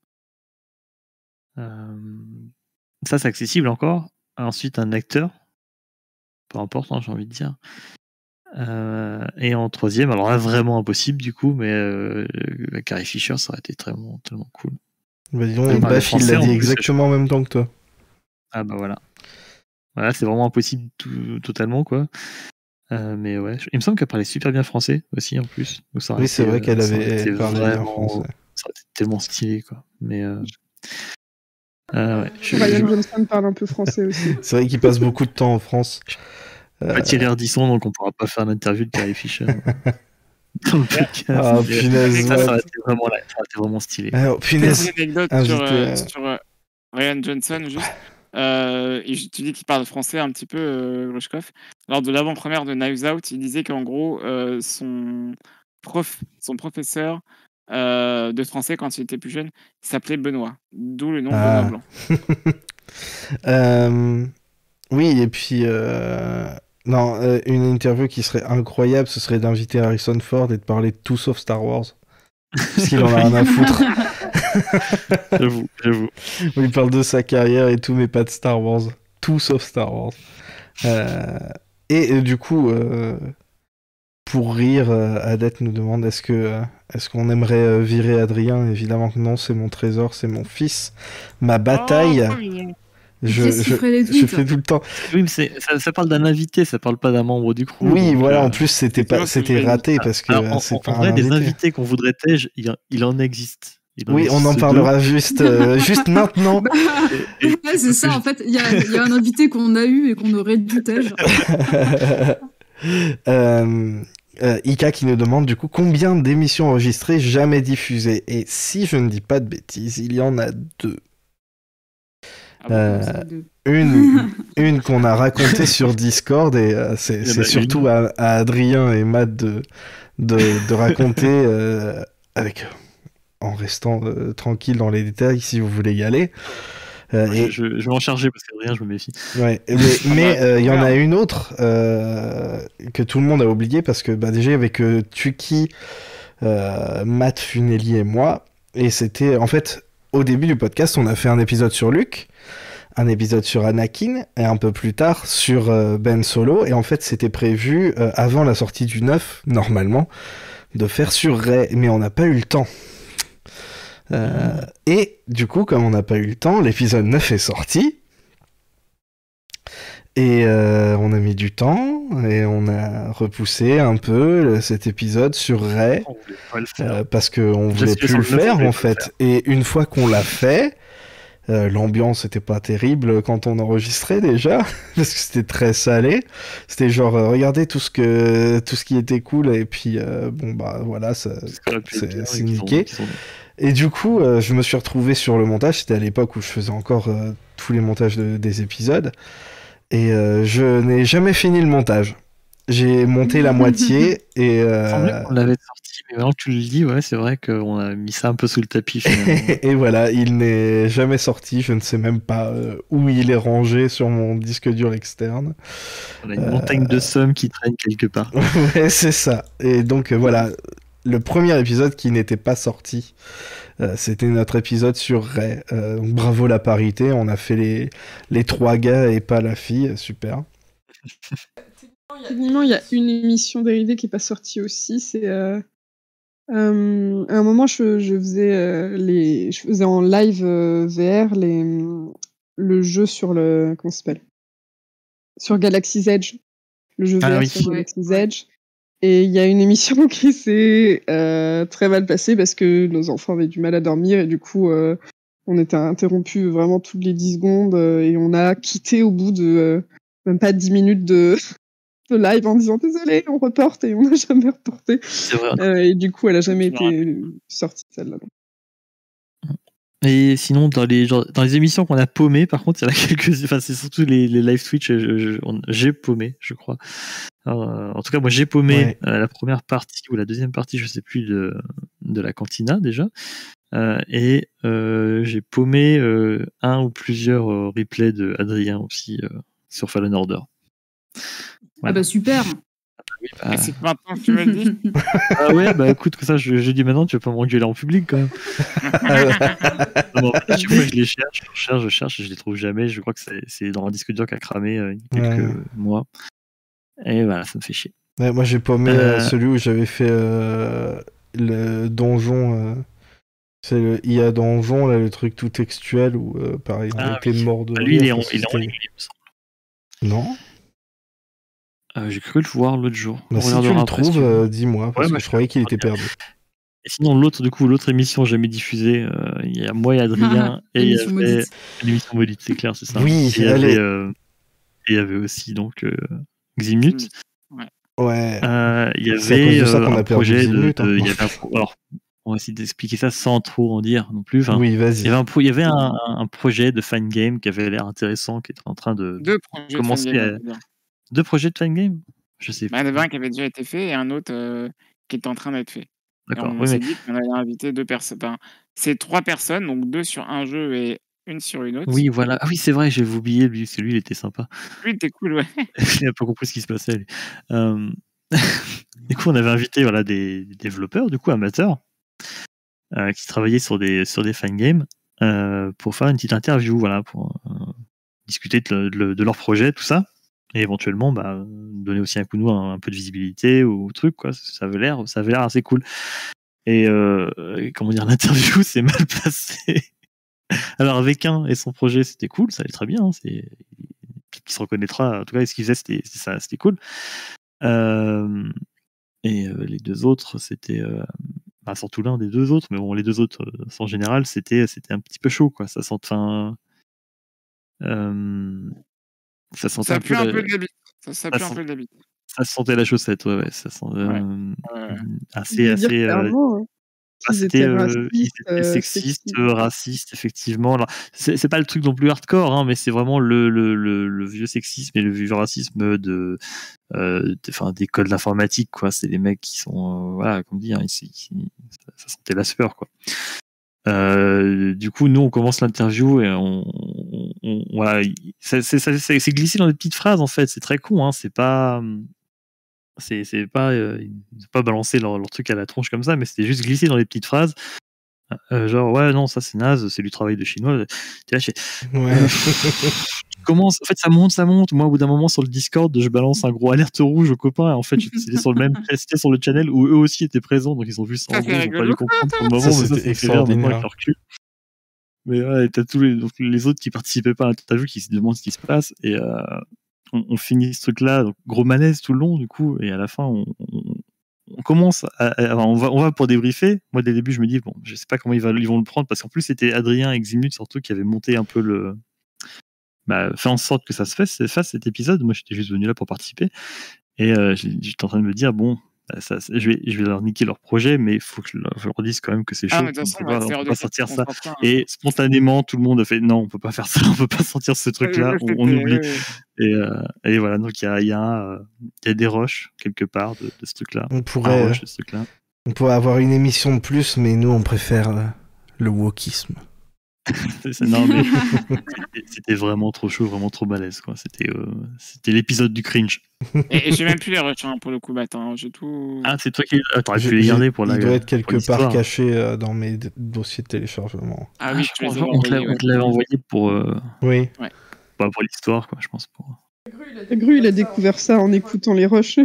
Euh, ça, c'est accessible encore. Ensuite, un acteur. Peu importe, hein, j'ai envie de dire. Euh, et en troisième, alors là, vraiment impossible, du coup, mais euh, Carrie Fisher, ça aurait été tellement, tellement cool. Bah, dis Elle donc, parle Baf, il français, l'a en dit plus, exactement en même temps que toi. Ah bah voilà. Voilà, c'est vraiment impossible tout, totalement, quoi. Euh, mais ouais, il me semble qu'elle parlait super bien français aussi, en plus. Donc, ça aurait Oui, c'est été, vrai qu'elle ça aurait avait été parlé bien vraiment- français. Ça aurait été tellement stylé, quoi. Mais euh... euh, ouais, je, Ryan je- Johnson parle un peu français aussi. C'est vrai qu'il passe beaucoup de temps en France. pas Thierry Ardisson, donc on pourra pas faire l'interview de Carrie Fisher. Dans le podcast. Ah, Mais punaise, ça, ça ouais. aurait été vraiment, ça aurait été vraiment stylé. Alors, punaise. Petite anecdote invité, sur, euh, euh, sur euh, Ryan Johnson, juste. Euh, et je- tu dis qu'il parle français un petit peu, euh, Grushkov. Lors de l'avant-première de Knives Out, il disait qu'en gros, euh, son, prof, son professeur euh, de français, quand il était plus jeune, il s'appelait Benoît. D'où le nom Ah. Benoît Blanc. Euh, oui, et puis euh, non, euh, une interview qui serait incroyable, ce serait d'inviter Harrison Ford et de parler de tout sauf Star Wars. Parce qu'il en a rien à foutre. J'avoue, j'avoue. Où il parle de sa carrière et tout, mais pas de Star Wars. Tout sauf Star Wars. Euh, et euh, du coup, euh, pour rire, euh, Adette nous demande est-ce que euh, est-ce qu'on aimerait euh, virer Adrien? Évidemment que non, c'est mon trésor, c'est mon fils, ma bataille. Oh, trop mignon. Je, Qu'est-ce qui je, ferait les je doutes fais tout le temps. Oui, mais c'est, ça, ça parle d'un invité, ça parle pas d'un membre du crew. Oui, donc, voilà, euh, en plus, c'était c'est pas, moi qui c'était me- raté parce que alors, en, c'est en- pas en un vrai, des invité. invités qu'on voudrait tège, il, il en existe. Il en Oui, on en existe parlera juste, euh, juste maintenant. Bah, deux. Et- et- ouais, c'est ça, en fait. Il y a, il y a un invité qu'on a eu et qu'on aurait dû tège. euh, euh, Ika qui nous demande du coup combien d'émissions enregistrées jamais diffusées. Et si je ne dis pas de bêtises, il y en a deux. Ah bon, Euh, C'est deux. Une, une qu'on a racontée sur Discord et euh, c'est, Il y en c'est a surtout une. à, à Adrien et Matt de, de, de raconter euh, avec, en restant euh, tranquille dans les détails si vous voulez y aller. Euh, je, et, je, je vais en charger parce qu'Adrien, je me méfie. ouais, mais mais, euh, il y en a une autre euh, que tout le monde a oublié parce que bah, déjà avec euh, Tuki, euh, Matt Funeli et moi, et c'était en fait au début du podcast, on a fait un épisode sur Luke, un épisode sur Anakin et un peu plus tard sur euh, Ben Solo, et en fait c'était prévu euh, avant la sortie du neuf normalement de faire sur Rey, mais on n'a pas eu le temps. Euh, et du coup, comme on n'a pas eu le temps, l'épisode neuf est sorti. Et euh, on a mis du temps et on a repoussé un peu le- cet épisode sur Rey On voulait pas le faire. euh, parce qu'on voulait J'espère plus le sur le neuf, on faire voulait en pas le fait. Et une fois qu'on l'a fait, euh, l'ambiance était pas terrible quand on enregistrait déjà parce que c'était très salé. C'était genre euh, regardez tout ce que tout ce qui était cool et puis euh, bon bah voilà ça, Parce qu'on a pu c'est être bien, c'est et qu'ils ont- niqué. qu'ils ont- Et du coup, euh, je me suis retrouvé sur le montage. C'était à l'époque où je faisais encore euh, tous les montages de- des épisodes. Et euh, je n'ai jamais fini le montage. J'ai monté la moitié et... Il me semblait Euh... qu'on l'avait sorti, mais maintenant que tu le dis, ouais, c'est vrai qu'on a mis ça un peu sous le tapis finalement. et voilà, il n'est jamais sorti. Je ne sais même pas euh, où il est rangé sur mon disque dur externe. On a une montagne de sommes qui traîne quelque part. Ouais, c'est ça. Et donc euh, voilà, le premier épisode qui n'était pas sorti, euh, c'était notre épisode sur Rey. Euh, donc bravo la parité, on a fait les, les trois gars et pas la fille, super. Techniquement, il y a une émission dérivée qui est pas sortie aussi. C'est euh, euh, à un moment, je, je faisais euh, les, je faisais en live euh, V R les, le jeu sur le, comment ça s'appelle, sur Galaxy's Edge, le jeu Ah V R oui. sur Ouais, Galaxy's ouais. Edge. Et il y a une émission qui s'est euh, très mal passée parce que nos enfants avaient du mal à dormir et du coup, euh, on était interrompus vraiment toutes les dix secondes euh, et on a quitté au bout de euh, même pas dix minutes de, de live en disant désolé, on reporte et on n'a jamais reporté. C'est vrai. Euh, et du coup, elle a jamais Je me été sortie celle-là. Et sinon, dans les, genre, dans les émissions qu'on a paumées, par contre, il y en a quelques. Enfin, c'est surtout les, les live Twitch, je- je- on- j'ai paumé, je crois. Alors, euh, en tout cas, moi, j'ai paumé Ouais. euh, la première partie ou la deuxième partie, je sais plus, de, de la cantina déjà. Euh, et euh, j'ai paumé euh, un ou plusieurs euh, replays de Adrien aussi euh, sur Fallen Order. Ah Voilà. bah super. Ah, Et c'est que maintenant que tu me le dis. ah ouais, bah écoute, que ça, je, je dis maintenant, tu vas pas m'engueuler en public quand même. Non, mais en fait, à chaque fois que je les cherche, je cherche, je cherche, et je les trouve jamais. Je crois que c'est, c'est dans un disque dur qui a cramé euh, il y a quelques Ouais. mois. Et voilà, ça me fait chier. Ouais, moi j'ai paumé euh, Euh. celui où j'avais fait euh, le donjon. euh, C'est le I A donjon, là, le truc tout textuel où euh, pareil, on Ah était oui. mort de Bah, lui, il rire est en, parce que il est en c'était- ligne, il me semble. Non. Euh, j'ai cru le voir l'autre jour. Bah, On si tu regardera le après, trouves, si tu veux. euh, dis-moi, parce Ouais, que bah, je je croyais qu'il était regarde. perdu. Et sinon, l'autre, du coup, l'autre émission jamais diffusée, euh, il y a moi et Adrien, et il y L'émission avait maudite. l'émission maudite, c'est clair, c'est ça. Oui, et il y elle avait, est- euh, et il y avait aussi donc euh, Ximut. Ouais. Euh, il y C'est à avait cause de ça euh, qu'on a un perdu projet de, Ximut, hein. de- il y avait un pro- alors, on va essayer d'expliquer ça sans trop en dire non plus. Enfin, Oui, il vas-y. y avait un, pro- il y avait un, un projet de fan game qui avait l'air intéressant, qui était en train de Deux projets de commencer fan game, à- on peut dire. deux projets de fan game. Je sais Bah, il y en plus. avait un qui avait déjà été fait et un autre euh, qui était en train d'être fait. Et D'accord. on Oui, s'est mais dit qu'on allait inviter deux personnes. Enfin, c'est trois personnes, donc deux sur un jeu et une sur une autre. oui, voilà. Ah oui, c'est vrai, j'ai oublié lui, parce que lui, il était sympa. Lui, t'es cool, ouais. Il n'a pas compris ce qui se passait. Lui. Euh, du coup, on avait invité voilà, des, des développeurs, du coup, amateurs, euh, qui travaillaient sur des, sur des fan games, euh, pour faire une petite interview, voilà, pour euh, discuter de, de- de leur projet, tout ça. Et éventuellement, bah, donner aussi un coup de nous, un, un peu de visibilité ou truc, quoi. Ça avait l'air, ça avait l'air assez cool. Et euh, comment dire, l'interview s'est mal passée. Alors avec un et son projet, c'était cool, ça allait très bien. Hein, c'est qui se reconnaîtra. En tout cas, ce qu'il faisait, c'était ça, c'était cool. Euh, et euh, les deux autres, c'était euh, bah, surtout l'un des deux autres, mais bon, les deux autres, euh, en général, c'était c'était un petit peu chaud, quoi. Ça sent, enfin, euh, ça sentait Ça un peu, pue un la, peu de la bite. Ça, ça ça, pue un sent- peu de la bite. ça sentait la chaussette, ouais, ouais. Ça sent euh, Ouais. Ouais. assez, Je veux dire assez. euh, clairement hein, Ah, qu'ils c'était étaient euh, ils racistes, étaient euh, sexistes, sexistes. euh, racistes, effectivement. Alors, c'est c'est pas le truc non plus hardcore, hein, mais c'est vraiment le, le, le, le vieux sexisme et le vieux racisme de, euh, de- enfin, des codes de l'informatique, quoi. C'est des mecs qui sont, euh, voilà, comme dit, hein, ils- ils- ça, ça sentait la sueur, quoi. Euh, du coup, nous, on commence l'interview et on, on, on- voilà, il- ça- c'est ça- c'est- c'est glissé dans des petites phrases, en fait. C'est très con, hein. C'est pas, c'est c'est pas, euh, ils ont pas balancé leur, leur truc à la tronche comme ça, mais c'était juste glissé dans des petites phrases. Euh, genre, ouais, non, ça c'est naze, c'est du travail de chinois. T'es là, je fais, Ouais. euh, commence, en fait, ça monte, ça monte. Moi, au bout d'un moment, sur le Discord, je balance un gros alerte rouge aux copains. Et en fait, c'était sur le même, c'était sur le channel où eux aussi étaient présents, donc ils ont vu ça Ça, en c'est gros, ils ont pas rigolo. dû comprendre sur le moment, Ça, mais ça, c'était ça fait rire maintenant extraordinaire. avec leur cul. Mais ouais, t'as tous les, donc, les autres qui participaient pas à l'interview qui se demandent ce qui se passe. Et euh, on, on finit ce truc-là, donc gros malaise tout le long, du coup, et à la fin, on, on, on commence à, à- on va on va pour débriefer. Moi dès le début je me dis bon, je sais pas comment ils, va, ils vont le prendre parce qu'en plus c'était Adrien et Ximut surtout qui avaient monté un peu le, bah, fait en sorte que ça se fasse, fasse cet épisode. Moi j'étais juste venu là pour participer et euh, j'étais en train de me dire bon, bah, ça, ça- je vais je vais leur niquer leur projet, mais il faut que je leur, je leur dise quand même que c'est Ah, chaud, mais de on toute façon, peut on va pas, on faire peut de pas toute sortir façon, ça. on s'en fera, hein. Et spontanément tout le monde a fait non, on peut pas faire ça, on peut pas sortir ce truc là, on, on oublie. Et, euh, et voilà, donc il y a, il y, a un, euh, il y a des rushs quelque part de, de ce truc-là. On Un pourrait, rush de ce truc-là. on pourrait avoir une émission de plus, mais nous, on préfère euh, le wokisme. C'est- c'est- non, mais c'était- c'était vraiment trop chaud, vraiment trop balèze, quoi. C'était euh, c'était l'épisode du cringe. Et, et j'ai même plus les rushs hein, pour le coup, bah, attends, j'ai tout. Ah, c'est toi qui. Ah, t'aurais J'ai- pu les j'ai- garder pour la. Il doit être pour quelque part l'histoire. caché euh, dans mes d- dossiers de téléchargement. Ah Ah, oui, je tu les crois, avais on te l'a- envoyés. on Ouais. te l'avait envoyé pour, euh, Oui. bah, pour l'histoire, quoi, je pense. Pour... Gru, il a découvert ça en écoutant les rushs.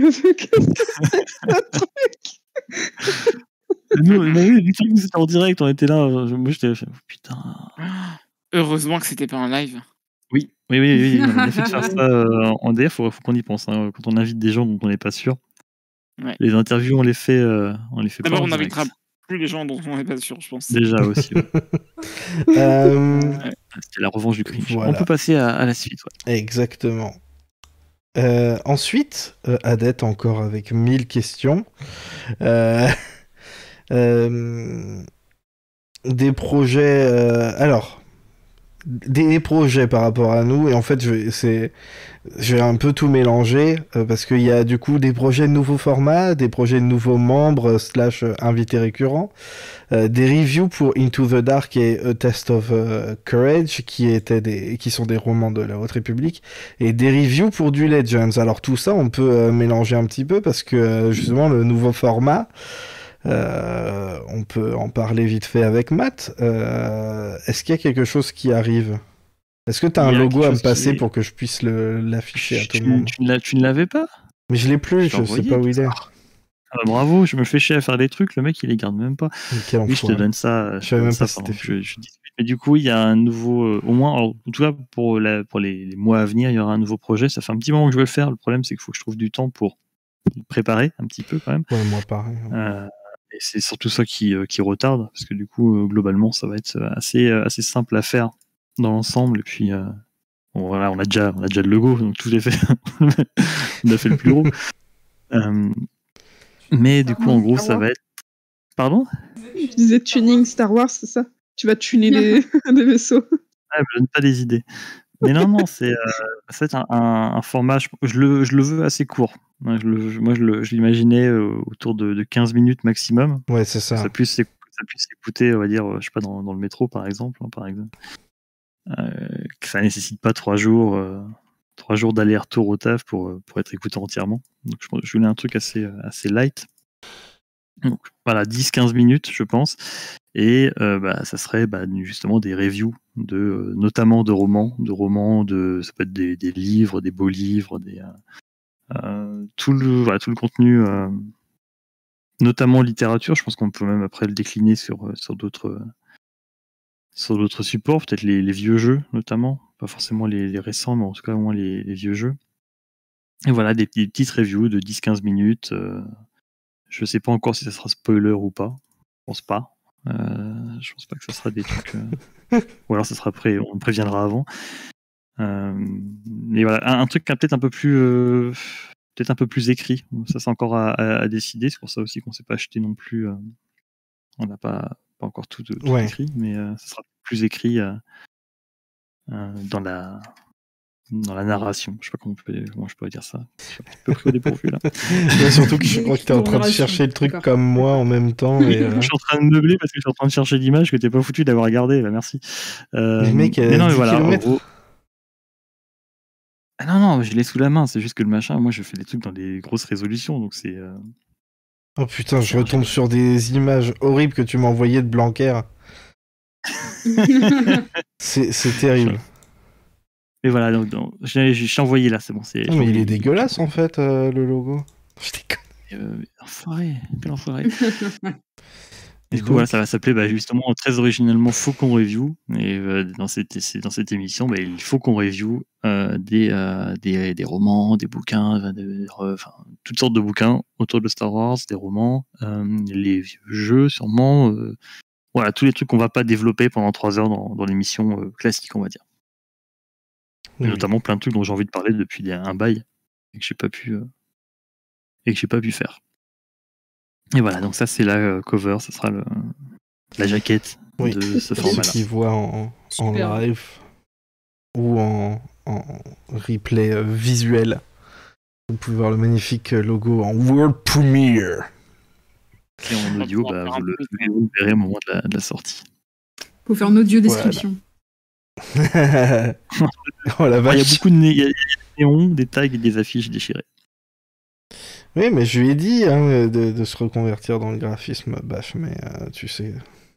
Nous, mais oui, vu que c'était en direct, on était là. euh, Moi, j'étais. oh, putain. Heureusement que c'était pas en live. Oui, oui, oui, oui, on a bien fait de faire ça. Euh, en D F, il faut, faut qu'on y pense. Hein, quand on invite des gens dont on n'est pas sûr. Ouais. Les interviews, on les fait, euh, on les fait pas D'abord, en on direct. n'invitera plus les gens dont on n'est pas sûr, je pense. Déjà aussi. Ouais. Euh, C'était la revanche du cringe. Voilà. On peut passer à, à la suite. Ouais. Exactement. Euh, ensuite, euh, Adette encore avec mille questions. Euh, euh, des projets. euh, alors, des projets par rapport à nous. Et en fait, je vais, c'est, je vais un peu tout mélanger euh, parce qu'il y a du coup des projets de nouveaux formats, des projets de nouveaux membres slash euh, invités récurrents. Euh, des reviews pour Into the Dark et A Test of uh, Courage, qui étaient des, qui sont des romans de la Haute République, et des reviews pour du Legends. Alors tout ça, on peut euh, mélanger un petit peu parce que euh, justement le nouveau format, euh, on peut en parler vite fait avec Matt. Euh, est-ce qu'il y a quelque chose qui arrive ? Est-ce que tu as Il un y a logo quelque à me chose passer qui- pour que je puisse le, l'afficher à tout Tu, le monde ? tu, ne l'as- tu ne l'avais pas? Mais je l'ai plus, Je je l'ai sais envoyé, pas où il est. Ah, bah, bravo, je me fais chier à faire des trucs, le mec il les garde même pas. Mais quel Oui, je te enfoiré. donne ça. Je Je savais te donne même ça pas si pendant c'était que je, je discute. Mais du coup, il y a un nouveau, euh, au moins, alors, en tout cas pour, la, pour les, les mois à venir, il y aura un nouveau projet. Ça fait un petit moment que je veux le faire. Le problème, c'est qu'il faut que je trouve du temps pour le préparer un petit peu quand même. Ouais, moi pareil. Euh, et c'est surtout ça qui, euh, qui retarde, parce que du coup, euh, globalement, ça va être assez, euh, assez simple à faire dans l'ensemble. Et puis, euh, bon, voilà, on a déjà, on a déjà le logo, donc tout est fait. On a fait le plus gros. Euh, mais du coup, en gros, ça va être. Pardon? Je disais tuning Star Wars, c'est ça? Tu vas tuner des, des vaisseaux. Ah, je donne pas des idées. Mais non, non, c'est euh, ça va être un, un, un format, je, je, le, je le veux assez court. Moi, je, le, je, moi, je, le, je l'imaginais euh, autour de, de quinze minutes maximum. Ouais, c'est ça. Que ça puisse, s'écou- ça puisse s'écouter, on va dire, je sais pas, dans, dans le métro, par exemple. Hein, par exemple. Euh, que ça nécessite pas trois jours, euh, trois jours d'aller-retour au taf pour, pour être écouté entièrement. Donc, je, je voulais un truc assez, assez light. Donc, voilà, dix quinze minutes, je pense. Et euh, bah, ça serait bah, justement des reviews, de, euh, notamment de romans, de romans, de, ça peut être des, des livres, des beaux livres, des, euh, euh, tout, le, voilà, tout le contenu, euh, notamment littérature. Je pense qu'on peut même après le décliner sur, sur d'autres, sur d'autres supports, peut-être les, les vieux jeux notamment, pas forcément les, les récents, mais en tout cas au moins les, les vieux jeux. Et voilà, des, des petites reviews de dix quinze minutes. Euh, je sais pas encore si ça sera spoiler ou pas. Je pense pas. Euh, je pense pas que ça sera des trucs. Euh... ou alors ça sera prêt, on préviendra avant. Euh, mais voilà, un, un truc peut-être un peu plus, euh, peut-être un peu plus écrit. Ça c'est encore à, à, à décider. C'est pour ça aussi qu'on s'est pas acheté non plus. Euh... On n'a pas, pas encore tout, tout Ouais. écrit, mais euh, ça sera plus écrit euh, euh, dans la dans la narration. Je sais pas comment je peux, comment je pourrais dire ça. Je suis un petit peu pris au dépourvu là. Ouais, surtout que je crois que t'es en train de chercher le truc comme moi en même temps. Et, euh... Je suis en train de meubler parce que je suis en train de chercher l'image que t'es pas foutu d'avoir regardé. Bah, merci. Euh, Le mec, mais non, mais dix voilà. kilomètres. En gros... ah, non, non, je l'ai sous la main. C'est juste que le machin, moi, je fais des trucs dans des grosses résolutions, donc c'est. Euh... Oh putain, je retombe sur des images horribles que tu m'as envoyées de Blanquer. c'est, c'est terrible. Et voilà, donc, donc j'ai, j'ai envoyé là, c'est bon. C'est, oh, mais il est dégueulasse en fait, euh, le logo. Je déconne. Euh, enfoiré, quel enfoiré. Et du coup, donc... voilà, ça va s'appeler bah, justement très originellement Faut qu'on review. Et euh, dans, cette, dans cette émission, bah, il faut qu'on review euh, des, euh, des, des romans, des bouquins, des, enfin, toutes sortes de bouquins autour de Star Wars, des romans, euh, les vieux jeux sûrement. Euh, voilà, tous les trucs qu'on va pas développer pendant trois heures dans, dans l'émission euh, classique, on va dire. Oui. Notamment plein de trucs dont j'ai envie de parler depuis des, un bail et que j'ai pas pu euh, et que j'ai pas pu faire. Et voilà, donc ça c'est la euh, cover, ça sera le, la jaquette oui. de ce Pour format-là. ceux qui voient en, en live ou en, en replay euh, visuel, vous pouvez voir le magnifique logo en World Premiere. Et en audio, bah, vous, le, vous le verrez au moment de la, de la sortie. Faut faire une audio description. Voilà. Oh la vache. Il y a beaucoup de né- y a des néons, des tags et des affiches déchirées. Oui, mais je lui ai dit hein, de, de se reconvertir dans le graphisme, baf, mais euh, tu sais.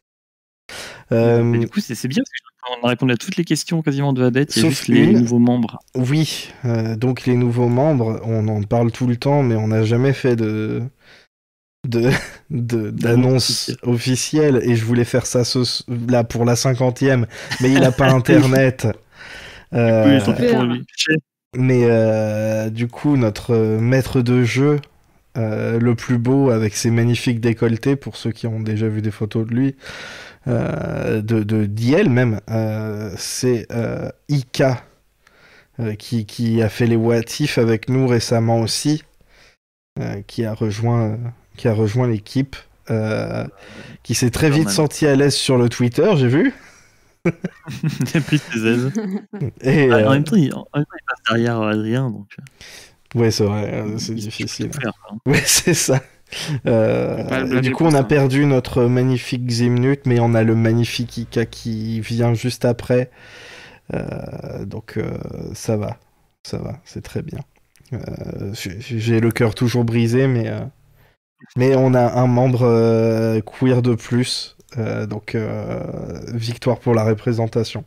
Euh... Mais du coup, c'est, c'est bien parce qu'on a répondu à toutes les questions quasiment de Hadeth. Il y a juste une... les, les nouveaux membres. Oui, euh, donc les nouveaux membres, on en parle tout le temps, mais on n'a jamais fait de, de, de d'annonce officielle. Et je voulais faire ça ce... là pour la cinquantième, mais il n'a pas internet. euh... Oui, tant pis pour lui. Mais euh, du coup, notre maître de jeu, euh, le plus beau, avec ses magnifiques décolletés, pour ceux qui ont déjà vu des photos de lui, euh, de, de d'I L même, euh, c'est euh, Ika, euh, qui, qui a fait les What If avec nous récemment aussi, euh, qui a rejoint, euh, qui a rejoint l'équipe, euh, qui s'est très vite senti à l'aise sur le Twitter, j'ai vu. Il a pris ses aises. Et, ah, euh... en, même temps, il, en même temps, il passe derrière Adrien, donc. Ouais, c'est vrai, euh, c'est il difficile. Faire, hein. Ouais, c'est ça. Euh, du coup, on a ça. perdu notre magnifique Zimnut, mais on a le magnifique Ika qui vient juste après. Euh, donc, euh, ça va. Ça va, c'est très bien. Euh, j'ai, j'ai le cœur toujours brisé, mais, euh, mais on a un membre euh, queer de plus. Euh, donc, euh, victoire pour la représentation.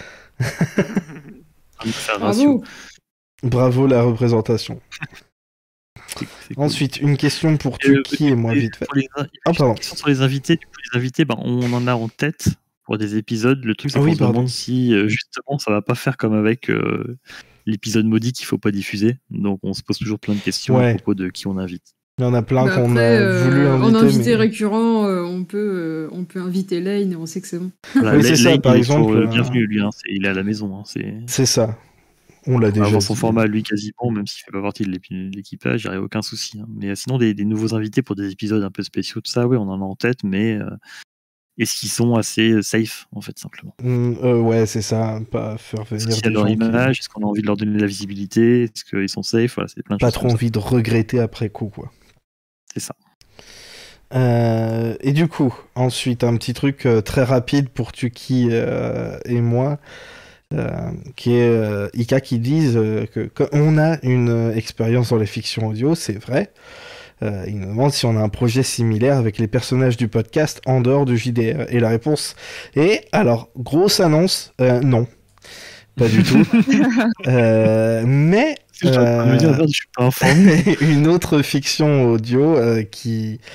Bravo. Bravo la représentation. C'est, c'est cool. Ensuite, une question pour Tuki et, et moi, vite fait. Les, oh, pardon. Sur les invités, pour les invités bah, on en a en tête pour des épisodes. Le truc, c'est ah, qu'on oui, se demande si, euh, justement, ça va pas faire comme avec euh, l'épisode maudit qu'il faut pas diffuser. Donc, on se pose toujours plein de questions ouais. à propos de qui on invite. Il y en a plein bah qu'on après, a voulu euh, inviter. En invité mais... récurrent, euh, on, peut, euh, on peut inviter Lane et on sait que c'est bon. Voilà, oui, c'est Lane, ça, par il exemple. Est bienvenu, lui, hein, c'est, il est à la maison. Hein, c'est... c'est ça. On l'a déjà avoir son dit. format lui quasiment, même s'il fait pas partie de l'équipage, il n'y aurait aucun souci. Hein. Mais sinon, des, des nouveaux invités pour des épisodes un peu spéciaux, tout ça, oui, on en a en tête, mais euh, est-ce qu'ils sont assez safe, en fait, simplement mmh, euh, Ouais, c'est ça, pas faire venir est-ce des leur gens image, qui... est-ce qu'on a envie de leur donner de la visibilité, est-ce qu'ils sont safe, voilà, c'est plein de pas choses. Pas trop envie de regretter après coup, quoi. C'est ça. Euh, et du coup, ensuite, un petit truc euh, très rapide pour Tuki euh, et moi. Euh, qui est euh, Ika qui disent euh, que on a une euh, expérience dans les fictions audio, c'est vrai. Euh, il nous demande si on a un projet similaire avec les personnages du podcast en dehors du J D R. Et la réponse est, alors, grosse annonce, euh, non. Pas du tout. euh, mais euh, me dire, je suis pas informé. une autre fiction audio euh, qui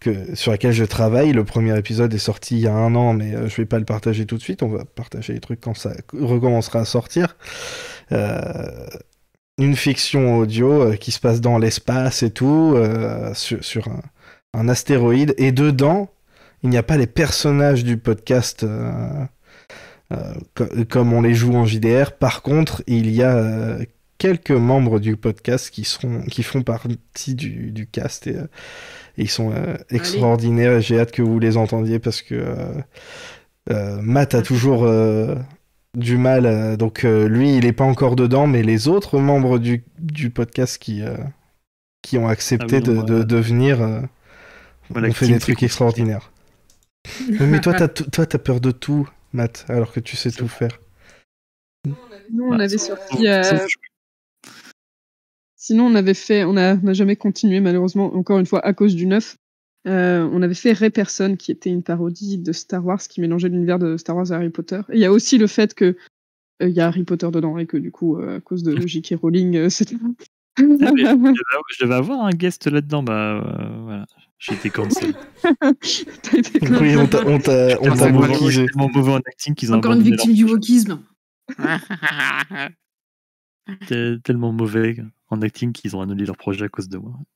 que, sur laquelle je travaille. Le premier épisode est sorti il y a un an, mais euh, je vais pas le partager tout de suite. On va partager les trucs quand ça recommencera à sortir. Euh, une fiction audio euh, qui se passe dans l'espace et tout, euh, sur, sur un, un astéroïde. Et dedans, il n'y a pas les personnages du podcast euh, euh, co- comme on les joue en J D R. Par contre, il y a euh, quelques membres du podcast qui, seront, qui font partie du, du cast et, euh, et ils sont euh, extraordinaires. Et j'ai hâte que vous les entendiez parce que euh, euh, Matt a toujours euh, du mal. euh, donc euh, lui, il n'est pas encore dedans, mais les autres membres du, du podcast qui, euh, qui ont accepté Ah oui, de, on de, va- de venir euh, Voilà, ont fait team, des c'est trucs compliqué. extraordinaires. Oui, mais toi, t'as t- toi, t'as peur de tout, Matt, alors que tu sais tout faire. Nous, on Bah, avait sauf- sorti. euh, sauf- Sinon, on avait fait. On n'a on a jamais continué, malheureusement, encore une fois, à cause du neuf. Euh, on avait fait Ray Person, qui était une parodie de Star Wars, qui mélangeait l'univers de Star Wars et Harry Potter. Et il y a aussi le fait que euh, il y a Harry Potter dedans et que du coup, euh, à cause de J K. Rowling, euh, c'était. Ah, mais je, devais avoir, je devais avoir un guest là-dedans, bah euh, voilà. J'étais cancel. T'as été con. Oui, on t'a, on t'a, on t'a Tellement mauvais- wokisé. tellement mauvais en acting qu'ils ont Encore une abandonné victime du wokisme. leur- T'es tellement mauvais en acting qu'ils ont annulé leur projet à cause de moi.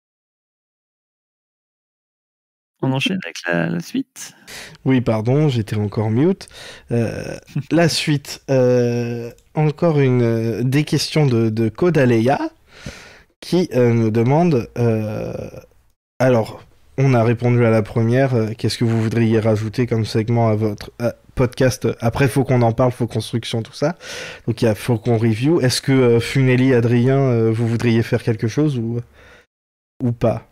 On enchaîne avec la, la suite. Oui, pardon, j'étais encore mute. Euh, la suite, euh, encore une euh, des questions de, de Kodaleya qui euh, nous demande. euh, alors, on a répondu à la première. euh, Qu'est-ce que vous voudriez rajouter comme segment à votre euh, podcast? Après, faut qu'on en parle, faut construction, tout ça. Donc, il y a faut qu'on review. Est-ce que euh, Funeli, Adrien, euh, vous voudriez faire quelque chose ou ou pas?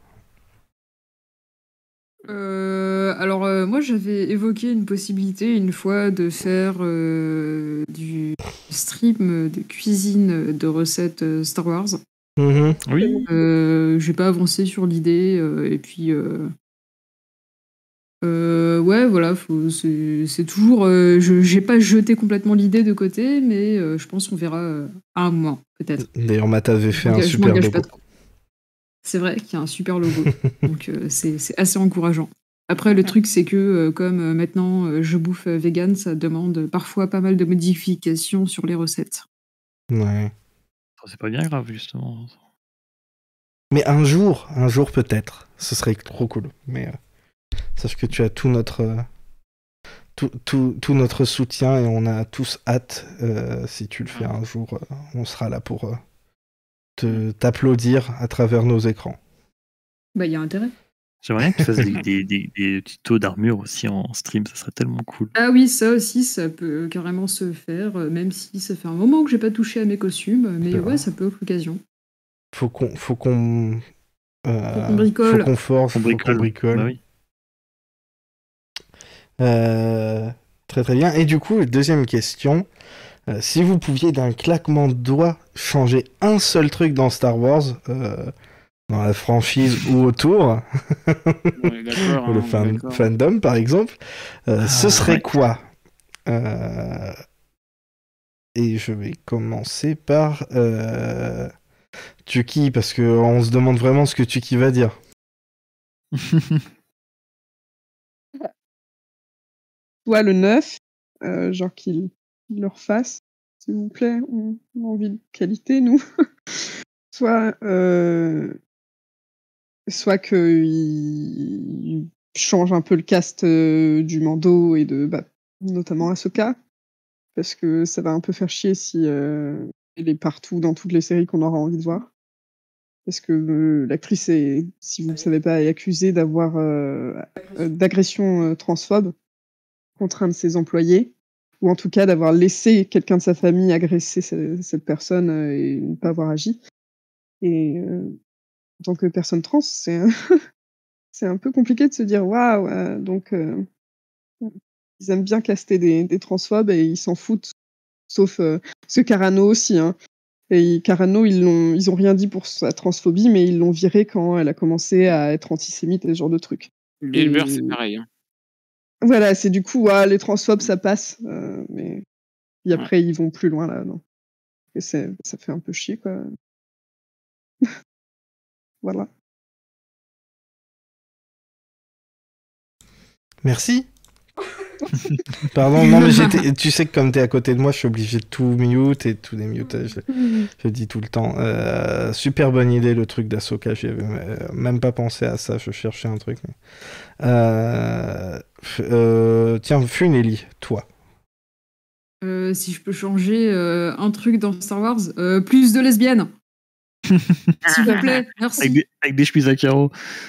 Euh, alors euh, moi j'avais évoqué une possibilité une fois de faire euh, du stream de cuisine de recettes euh, Star Wars. Mhm. Oui. Euh, j'ai pas avancé sur l'idée euh, et puis euh, euh, ouais voilà faut, c'est, c'est toujours euh, je, j'ai pas jeté complètement l'idée de côté mais euh, je pense qu'on verra euh, à un moment peut-être. D'ailleurs, Matt avait fait Je un m'engage- je super m'engage logo. pas trop. C'est vrai qu'il y a un super logo donc euh, c'est, c'est assez encourageant. Après, le truc, c'est que euh, comme euh, maintenant euh, je bouffe euh, vegan, ça demande parfois pas mal de modifications sur les recettes. Ouais. C'est pas bien grave, justement. Mais un jour, un jour peut-être, ce serait trop cool. Mais euh, sache que tu as tout notre, euh, tout, tout, tout notre soutien et on a tous hâte. euh, si tu le fais un jour, euh, on sera là pour euh, te, t'applaudir à travers nos écrans. Bah, il y a intérêt. J'aimerais bien que tu fasses des, des, des, des tutos d'armure aussi en stream, ça serait tellement cool. Ah oui, ça aussi, ça peut carrément se faire, euh, même si ça fait un moment que j'ai pas touché à mes costumes, mais C'est ouais, vrai. ça peut être l'occasion. Faut qu'on, faut qu'on, euh, Faut qu'on bricole. faut qu'on forge, On faut qu'on bricole. bricole. Bah oui. Euh, très très bien. Et du coup, deuxième question. Euh, si vous pouviez d'un claquement de doigts changer un seul truc dans Star Wars, euh, dans la franchise ou autour, On est d'accord. ou hein, le on est fan- d'accord. fandom par exemple, euh, ce Ah, serait ouais. quoi? Euh, Et je vais commencer par euh, Tuki, parce qu'on se demande vraiment ce que Tuki va dire. Soit le neuf, euh, genre qu'il qu'il le refasse, s'il vous plaît, on, on a envie de qualité, nous. soit, euh, soit qu'il il change un peu le cast euh, du Mando et de, bah, notamment Ahsoka, parce que ça va un peu faire chier si euh, elle est partout dans toutes les séries qu'on aura envie de voir. Parce que euh, l'actrice est, si vous ne savez pas, est accusée d'avoir euh, euh, d'agression euh, transphobe contre un de ses employés, ou en tout cas d'avoir laissé quelqu'un de sa famille agresser ce- cette personne euh, et ne pas avoir agi. Et euh, en tant que personne trans, c'est un, c'est un peu compliqué de se dire waouh, euh, donc euh, ils aiment bien caster des, des transphobes et ils s'en foutent, sauf euh, ce Carano aussi. Hein. Et Carano, ils l'ont, ils ont rien dit pour sa transphobie, mais ils l'ont viré quand elle a commencé à être antisémite et ce genre de trucs. Bill Burr, Et- c'est pareil. hein. Voilà, c'est du coup, ah, les transphobes, ça passe, euh, mais et après, ils vont plus loin, là, non. Et c'est, ça fait un peu chier, quoi. Voilà. Merci. Pardon, non mais j'étais, tu sais que comme t'es à côté de moi, je suis obligé de tout mute et tout démute. Je, je dis tout le temps. Euh, super bonne idée le truc d'Ahsoka. J'y avais euh, même pas pensé à ça. Je cherchais un truc. Mais... Euh, euh, tiens, Funeli, toi. Euh, si je peux changer euh, un truc dans Star Wars, euh, plus de lesbiennes. S'il vous plaît, merci. Avec des, avec des chemises à carreaux.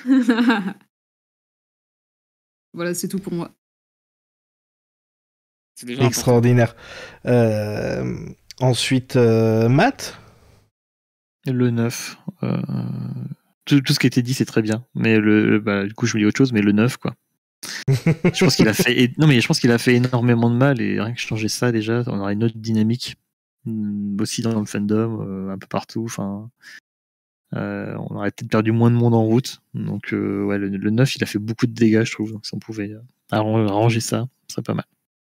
Voilà, c'est tout pour moi. C'est déjà Extraordinaire. Euh, ensuite, euh, Matt. Le neuf. Euh... Tout, tout ce qui a été dit, c'est très bien. Mais le, bah, du coup, je me dis autre chose, mais le neuf, quoi. Je pense qu'il a fait, non mais je pense qu'il a fait énormément de mal et rien que changer ça déjà, on aurait une autre dynamique mmh, aussi dans le fandom, euh, un peu partout. Enfin, euh, on aurait peut-être perdu moins de monde en route. Donc euh, ouais, le, le neuf, il a fait beaucoup de dégâts, je trouve. Donc si on pouvait euh, arranger ça, ce serait pas mal.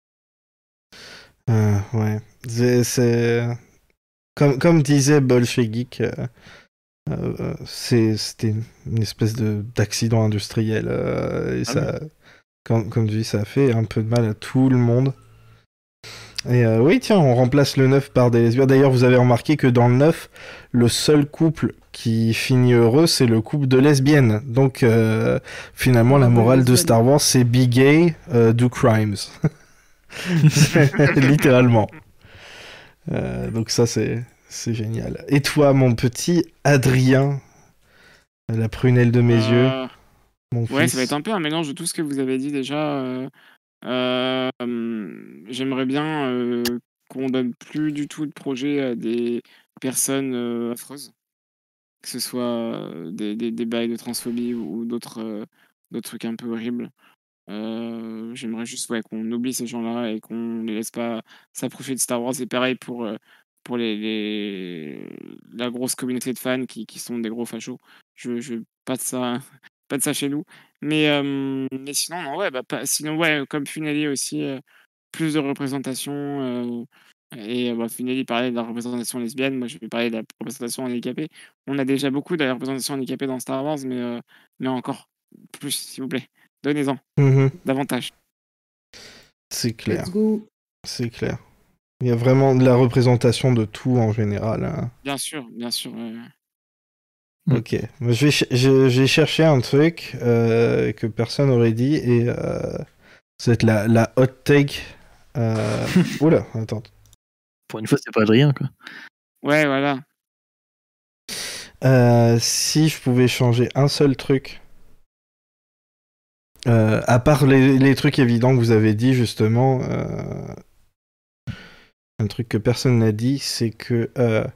Euh, ouais, c'est, c'est... Comme, comme disait Bolshevik, euh, euh, c'est, c'était une espèce de, d'accident industriel. Euh, et Ah ça, comme, comme tu dis, ça a fait un peu de mal à tout le monde. Et euh, oui, tiens, on remplace le neuf par des lesbiennes. D'ailleurs, vous avez remarqué que dans le neuf, le seul couple qui finit heureux, c'est le couple de lesbiennes. Donc, euh, finalement, la morale de Star Wars, c'est be gay, uh, do crimes. Littéralement. Euh, donc ça, c'est, c'est génial. Et toi, mon petit Adrien, la prunelle de mes Euh, yeux, mon Ouais, fils. ça va être un peu un mélange de tout ce que vous avez dit déjà. euh, euh, hum, J'aimerais bien euh, qu'on donne plus du tout de projet à des personnes euh, affreuses, que ce soit euh, des, des, des bails de transphobie ou, ou d'autres euh, d'autres trucs un peu horribles. Euh, j'aimerais juste ouais, qu'on oublie ces gens-là et qu'on les laisse pas s'approcher de Star Wars. Et pareil pour, euh, pour les, les- la grosse communauté de fans qui, qui sont des gros fachos. Je, je pas de ça, pas de ça chez nous. Mais, euh, mais sinon, non, ouais, bah, pas- sinon, ouais, comme Funeli aussi, euh, plus de représentation. euh, et euh, bah, Funeli parlait de la représentation lesbienne. Moi, je vais parler de la représentation handicapée. On a déjà beaucoup de la représentation handicapée dans Star Wars, mais, euh, mais encore plus, s'il vous plaît. Donnez-en Mhm. davantage. C'est clair, Let's go. c'est clair. Il y a vraiment de la représentation de tout en général. Hein. Bien sûr, bien sûr. euh, Mm. Ok, je vais ch- je- j'ai cherché un truc euh, que personne n'aurait dit et euh, ça va être la, la hot take. Euh... Oula, attends. Pour une fois, c'est pas Adrien, quoi. Ouais, voilà. Euh, si je pouvais changer un seul truc, euh, à part les, les trucs évidents que vous avez dit justement, euh, un truc que personne n'a dit, c'est que euh,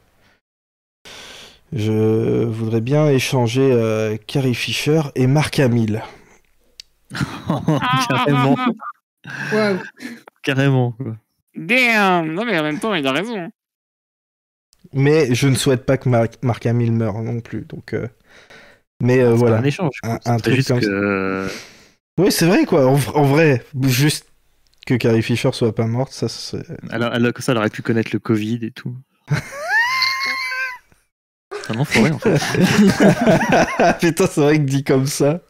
je voudrais bien échanger euh, Carrie Fisher et Mark Hamill. Carrément, Waouh. carrément, quoi. Damn! Non, mais en même temps, il a raison. hein. Mais je ne souhaite pas que Mark, Mark Hamill meure non plus, donc. euh, Mais euh, C'est voilà. pas un échange. Un- Un, un truc juste comme que... ça. euh, Oui, c'est vrai quoi. En, v- en vrai, juste que Carrie Fisher soit pas morte, ça c'est. elle, a- elle a- que ça, elle aurait pu connaître le Covid et tout. C'est un enfoiré, en fait. Putain, c'est vrai que dit comme ça.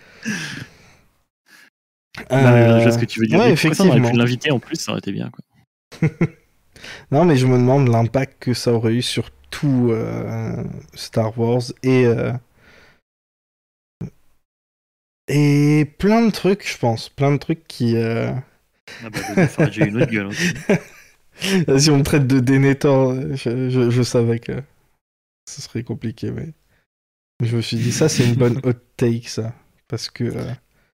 Non, mais Euh, je vois ce que tu veux dire. ouais, Et pourquoi ça, on aurait effectivement. pu l'inviter en plus, ça aurait été bien, quoi. Non, mais je me demande l'impact que ça aurait eu sur tout euh, Star Wars et euh, et plein de trucs, je pense, plein de trucs qui. Euh... Ah bah, le neuf aurait déjà eu une autre gueule. Hein. Si on me traite de Denethor, je, je, je savais que ce serait compliqué, mais je me suis dit ça, c'est une bonne hot take, ça, parce que euh,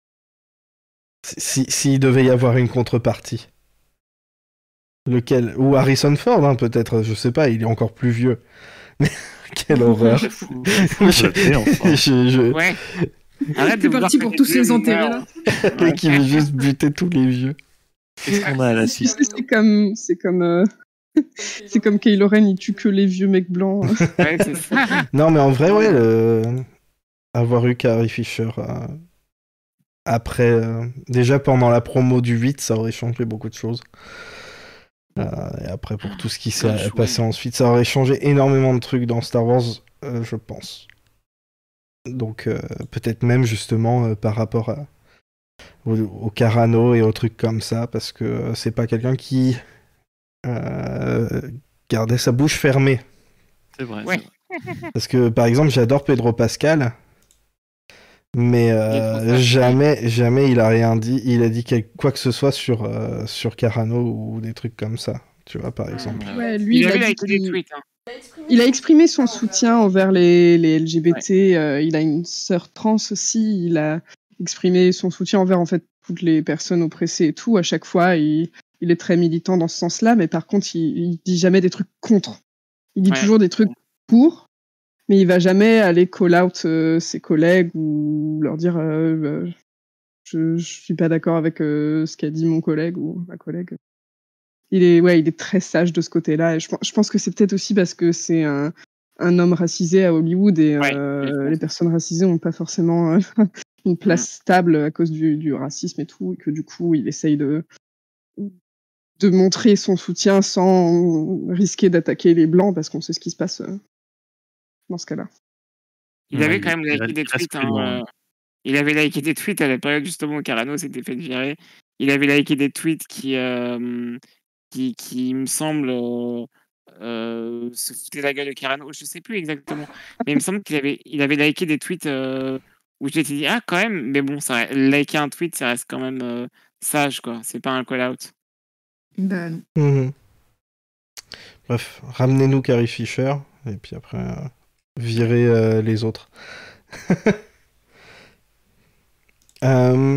si s'il devait y avoir une contrepartie, lequel ou Harrison Ford, hein, peut-être, je sais pas, il est encore plus vieux. Mais quelle horreur. Fou, fou, je, ça fait, enfin. je, je- Ouais. Arrête de C'est vouloir parti que pour les tous vieux ces enterrés meurent. là. Ouais. qui veut juste buter tous les vieux. Qu'est-ce qu'on a à la Tu suite sais, c'est comme, c'est comme, euh, c'est comme Kylo Ren, il tue que les vieux mecs blancs. Ouais, c'est ça. Non, mais en vrai, ouais, le... avoir eu Carrie Fisher euh, après, euh, déjà pendant la promo du huit, ça aurait changé beaucoup de choses. Euh, et après, pour tout ce qui s'est Ouais, passé ouais. ensuite, ça aurait changé énormément de trucs dans Star Wars, euh, je pense. Donc, euh, peut-être même justement euh, par rapport à au, au Carano et aux trucs comme ça, parce que euh, c'est pas quelqu'un qui euh, gardait sa bouche fermée. C'est vrai. Ouais. c'est vrai. Parce que, par exemple, j'adore Pedro Pascal, mais euh, Il est trop fort. jamais, jamais il a rien dit. Il a dit quel- quoi que ce soit sur, euh, sur Carano ou des trucs comme ça, tu vois, par exemple. Ouais. Ouais, lui, Il il, avait a dit liké des qu'il- tweets. Hein. il a exprimé son soutien envers les, les L G B T. euh, il a une sœur trans aussi. Il a exprimé son soutien envers en fait toutes les personnes oppressées et tout. À chaque fois, il, il est très militant dans ce sens-là, mais par contre, il, il dit jamais des trucs contre. Il dit Ouais. toujours des trucs pour, mais il va jamais aller call out euh, ses collègues ou leur dire euh, euh, je, je suis pas d'accord avec euh, ce qu'a dit mon collègue ou ma collègue. Il est, ouais, il est très sage de ce côté-là. Et je, pense- je pense que c'est peut-être aussi parce que c'est un, un homme racisé à Hollywood et Ouais, euh, je pense. les personnes racisées n'ont pas forcément euh, une place stable à cause du, du racisme et tout, et que du coup, il essaye de, de montrer son soutien sans risquer d'attaquer les blancs parce qu'on sait ce qui se passe euh, dans ce cas-là. Il Ouais, avait quand même il liké reste- des il reste tweets. plus Hein, loin, euh, ouais. Il avait liké des tweets à la période justement où Carano s'était fait virer. Il avait liké des tweets qui, euh, qui, qui il me semble, euh, euh, se foutaient la gueule de Carano. Je sais plus exactement. Mais il me semble qu'il avait, il avait liké des tweets euh, où je m'étais dit, ah, quand même. Mais bon, ça, liker un tweet, ça reste quand même euh, sage, quoi. C'est pas un call-out. Bah non. Mhm. Bref, ramenez-nous Carrie Fisher, et puis après, euh, virez euh, les autres. Euh,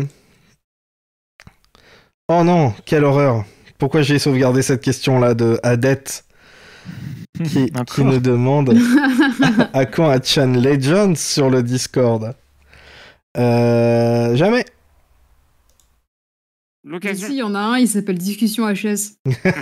Oh non, quelle horreur. Pourquoi j'ai sauvegardé cette question-là de Adette qui, qui Encore nous demande à quand a Chan Legends sur le Discord. Euh, jamais. Mais L'occasion. si, il y en a un, il s'appelle Discussion H S.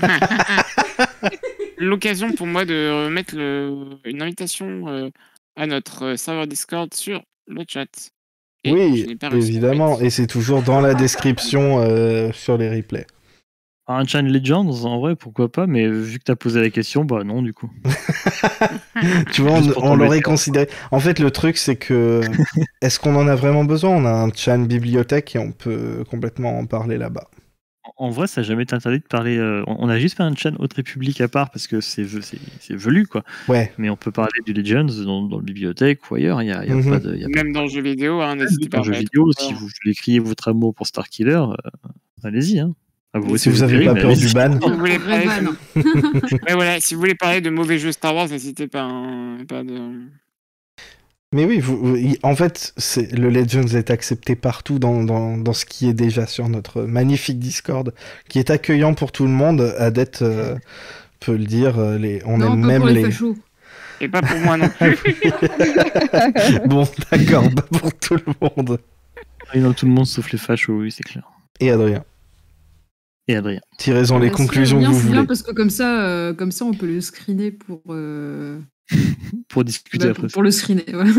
L'occasion pour moi de mettre le, une invitation euh, à notre euh, serveur Discord sur le chat. Et je Oui, n'ai pas réussi à le évidemment, mettre. et c'est toujours dans la description euh, sur les replays. Un Chan Legends, en vrai, pourquoi pas, mais vu que t'as posé la question, bah non, du coup. Tu vois, on, Juste pour on t'embêter, l'aurait en considéré. En fait, le truc, c'est que est-ce qu'on en a vraiment besoin? On a un Chan bibliothèque et on peut complètement en parler là-bas. En vrai, ça n'a jamais été interdit de parler. euh, on on a juste fait un Chan Haute République à part parce que c'est ve- c'est c'est velu, quoi. Ouais. Mais on peut parler du Legends dans, dans le bibliothèque ou ailleurs. Il n'y a, il y a Mhm. pas de. Il y a pas Même dans le jeu vidéo, hein, n'hésitez de pas à jeu parler de vidéo. tout Si ça. vous voulez crier votre amour pour Starkiller, euh, allez-y. Hein. À vous Si aussi, vous vous avez direz, pas mais peur allez-y. du ban. Si vous voulez Vrai parler de... ban. Ouais, voilà, si vous voulez parler de mauvais jeux Star Wars, n'hésitez pas. Hein, pas de... Mais oui, vous, vous- il- en fait, c'est, le Legends est accepté partout dans, dans, dans ce qui est déjà sur notre magnifique Discord, qui est accueillant pour tout le monde. Adette euh, peut le dire, euh, les, on Non, aime pas même pour les, les... fachos. Et pas pour moi non plus. Bon, d'accord, pas pour tout le monde. Et dans tout le monde sauf les fachos, oui, c'est clair. Et Adrien, Et Adrien. tirez-en les Bah, si, conclusions que Adrien, vous c'est voulez. bien parce que comme ça, euh, comme ça, on peut le screener pour, euh, Pour discuter bah, après. pour, pour le screener. Voilà.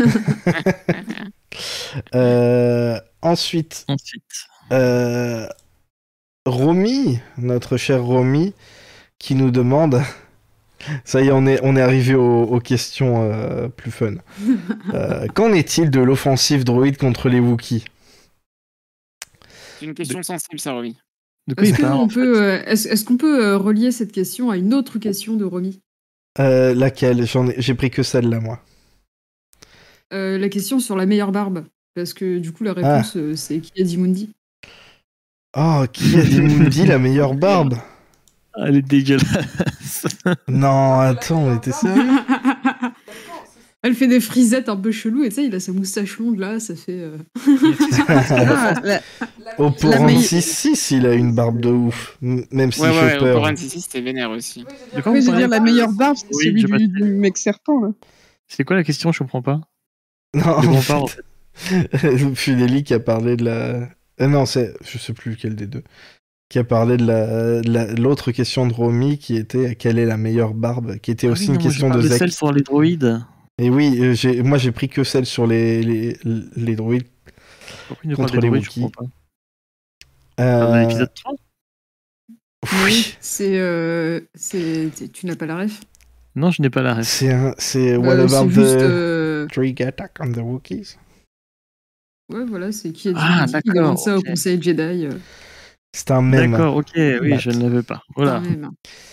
Euh, ensuite, Ensuite. euh, Romy, notre cher Romy, qui nous demande... Ça y est, on est, on est arrivé aux, aux questions euh, plus fun. Euh, qu'en est-il de l'offensive droïde contre les Wookiees? C'est une question sensible, ça, Romy. De quoi Est-ce il parle qu'on en fait peut, euh, est-ce, est-ce qu'on peut euh, relier cette question à une autre question de Romy? Euh, laquelle? J'en ai, j'ai pris que celle-là, moi. Euh, La question sur la meilleure barbe. Parce que du coup, la réponse, euh, c'est qui a dit Mundi. Oh, qui a dit Mundi la meilleure barbe? Ah, elle est dégueulasse. Non, attends, mais t'es sérieux? Elle fait des frisettes un peu cheloues et tu sais, il a sa moustache longue là, ça fait. euh, Ah, la- Oppo La meille- six six, il a une barbe de ouf. M- Même s'il Ouais, ouais, fait ouais, peur. au Power six, c'était vénère aussi. De quoi Oui, vous je veux dire, parlez la meilleure barbe, c'est Oui, celui je du, passais. du mec serpent, là. C'est quoi la question? Je comprends pas. Non, De quoi en on parle en fait fait, Fideli qui a parlé de la... Euh, non, c'est... Je sais plus lequel des deux. Qui a parlé de la... de la- l'autre question de Romy, qui était quelle est la meilleure barbe, qui était Ah aussi oui, une non, moi, je question parle de de Zek. celle sur les droïdes. Et oui, euh, j'ai... moi j'ai pris que celle sur les, les, les droïdes. Pourquoi il nous Contre parle des les droïdes? Je Wookiees. comprends pas. Dans Euh... l'épisode trois? Oui, C'est. euh, c'est c'est- tu n'as pas la ref? Non, je n'ai pas la ref. c'est un... c'est Bah, What c'est about juste. the euh, Drake attack on the Wookiees? Ouais, voilà, c'est qui a dit, Ah, qui d'accord, demande ça ok. au Conseil Jedi. euh, C'est un mème. D'accord, ok, oui, Matt. je ne l'avais pas. quand Voilà, même.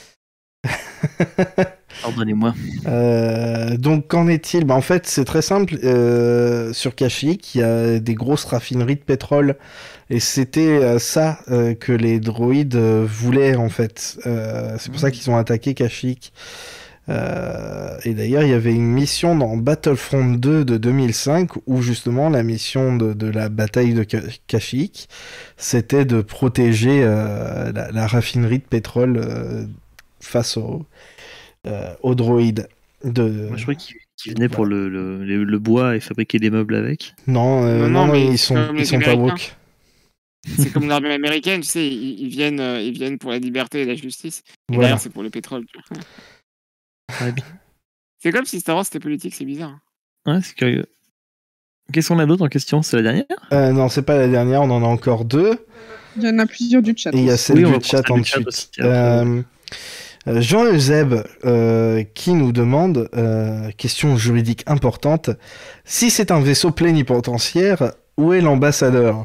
pardonnez-moi. Euh, donc, qu'en est-il? Bah, en fait, c'est très simple. Euh, sur Kashyyyk, il y a des grosses raffineries de pétrole. Et c'était euh, ça euh, que les droïdes euh, voulaient, en fait. Euh, c'est pour ça qu'ils ont attaqué Kashyyyk. Euh, et d'ailleurs, il y avait une mission dans Battlefront deux de deux mille cinq où justement la mission de, de la bataille de Ka- Kashyyyk, c'était de protéger euh, la, la raffinerie de pétrole euh, face au, euh, aux droïdes. De... Moi, je croyais qu'ils qu'ils venaient pour le, le, le- le bois et fabriquer des meubles avec. Non, euh, Non, non, non, non, mais ils c'est sont, comme ils les sont pas Américains. woke. C'est comme l'armée américaine, tu sais, ils, ils viennent, euh, ils viennent pour la liberté et la justice. Et Voilà. derrière, c'est pour le pétrole. tu vois. Ouais, bien. C'est comme si Star Wars c'était politique, c'est bizarre. Ouais, c'est curieux. Qu'est-ce qu'on a d'autre en question? C'est la dernière? Euh, non, c'est pas la dernière, on en a encore deux. Il y en a plusieurs du chat. Et il y a aussi. celle Oui, on va du prendre chat celle du ensuite. chat aussi, après, Euh, euh, Jean Euseb euh, qui nous demande, euh, question juridique importante, si c'est un vaisseau plénipotentiaire, où est l'ambassadeur?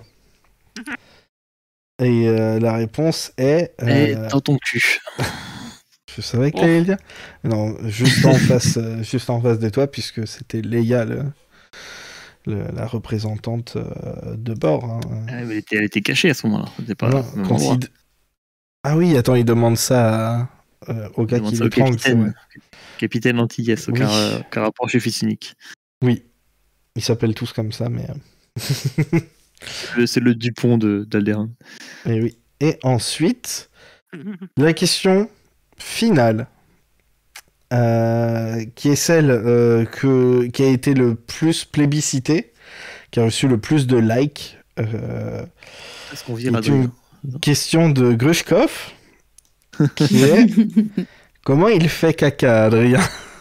Et euh, la réponse est... Et euh, dans ton cul. je savais que Oh. t'allais le dire. Non, juste en face, euh, juste en face de toi, puisque c'était Leia, le, le- la représentante euh, de bord. hein. Ah, mais elle, était, elle était cachée à ce moment-là. C'était pas Non, au même quand endroit. il- Ah oui, attends, il demande ça à- euh, au Il gars demande qui ça au l'étrangle, c'est vrai. capitaine. Capitaine Antillais, aucun, Oui. euh, aucun rapport chez Fitinic. Oui, ils s'appellent tous comme ça, mais... euh, Le- C'est le Dupont de- d'Alderaan. Et oui. Et ensuite, la question finale, euh, qui est celle euh, que, qui a été le plus plébiscitée, qui a reçu le plus de likes. Euh, Est-ce qu'on vire est Adrien une question de Grushkov, qui est comment il fait caca, Adrien?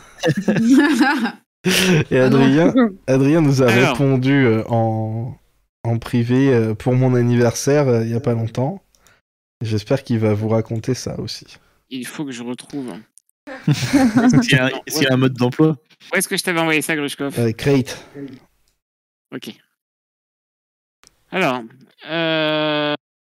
Et Ah non. Adrien, Adrien nous a Alors. répondu euh, en, en privé euh, pour mon anniversaire euh, il y a pas longtemps. J'espère qu'il va vous raconter ça aussi. Il faut que je retrouve. Est-ce qu'il y a, est-ce qu'il y a un mode d'emploi? Où est-ce que je t'avais envoyé ça, Grushkov? Euh, Crate. Ok. Alors, euh...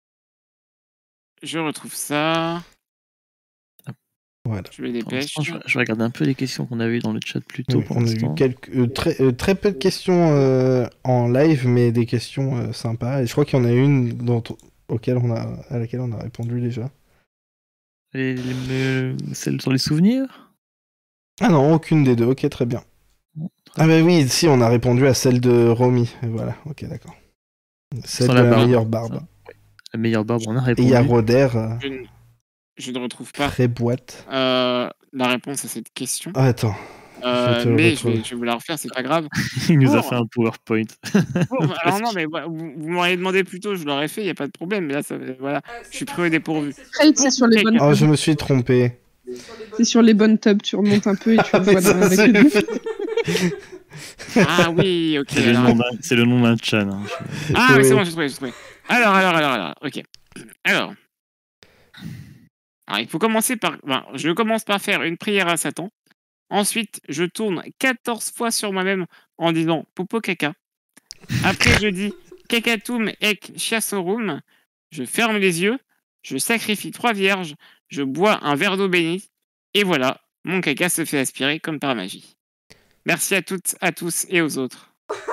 je retrouve ça. Voilà. Je me Pour dépêche. l'instant, je, je vais regarder un peu les questions qu'on a eues dans le chat plus tôt Oui, pour on a l'instant. eu quelques, euh, très, euh, très peu de questions euh, en live, mais des questions euh, sympas. Et je crois qu'il y en a une dont, auquel on a, à laquelle on a répondu déjà. Et les- euh, celles sur les souvenirs? Ah non, aucune des deux. Ok, très bien. Bon, très Ah bah oui, si, on a répondu à celle de Romy. Et voilà, ok, d'accord. Celle Sans de la la barbe, meilleure ça. barbe. La meilleure barbe, on a Et répondu. il y a Roder, euh, Je ne, je ne retrouve pas très boîte. euh, la réponse à cette question. Ah, attends. Euh, je te le mais je retrouve. vais, je vais vous la refaire, c'est pas grave. Il nous a Bon. fait un PowerPoint. Bon, alors non, mais voilà, vous, vous m'auriez demandé plus tôt, je l'aurais fait, il n'y a pas de problème. Mais là, ça, voilà, je suis pris au dépourvu. Crate, c'est sur les bonnes Oh, tubs. je me suis trompé. C'est sur les bonnes tubs. Tu remontes un peu et tu le vois Ça, dans- avec c'est- le- Ah oui, ok. C'est le, alors- nom d'un- c'est le nom d'un chan. hein. Je- Ah oui, Oui. c'est bon, j'ai trouvé, j'ai trouvé. Alors, alors, alors, alors, ok. Alors. Alors, il faut commencer par... ben, je commence par faire une prière à Satan. Ensuite, je tourne quatorze fois sur moi-même en disant popo caca. Après, je dis cacatum ec chiasorum. Je ferme les yeux. Je sacrifie trois vierges. Je bois un verre d'eau bénite. Et voilà, mon caca se fait aspirer comme par magie. Merci à toutes, à tous et aux autres.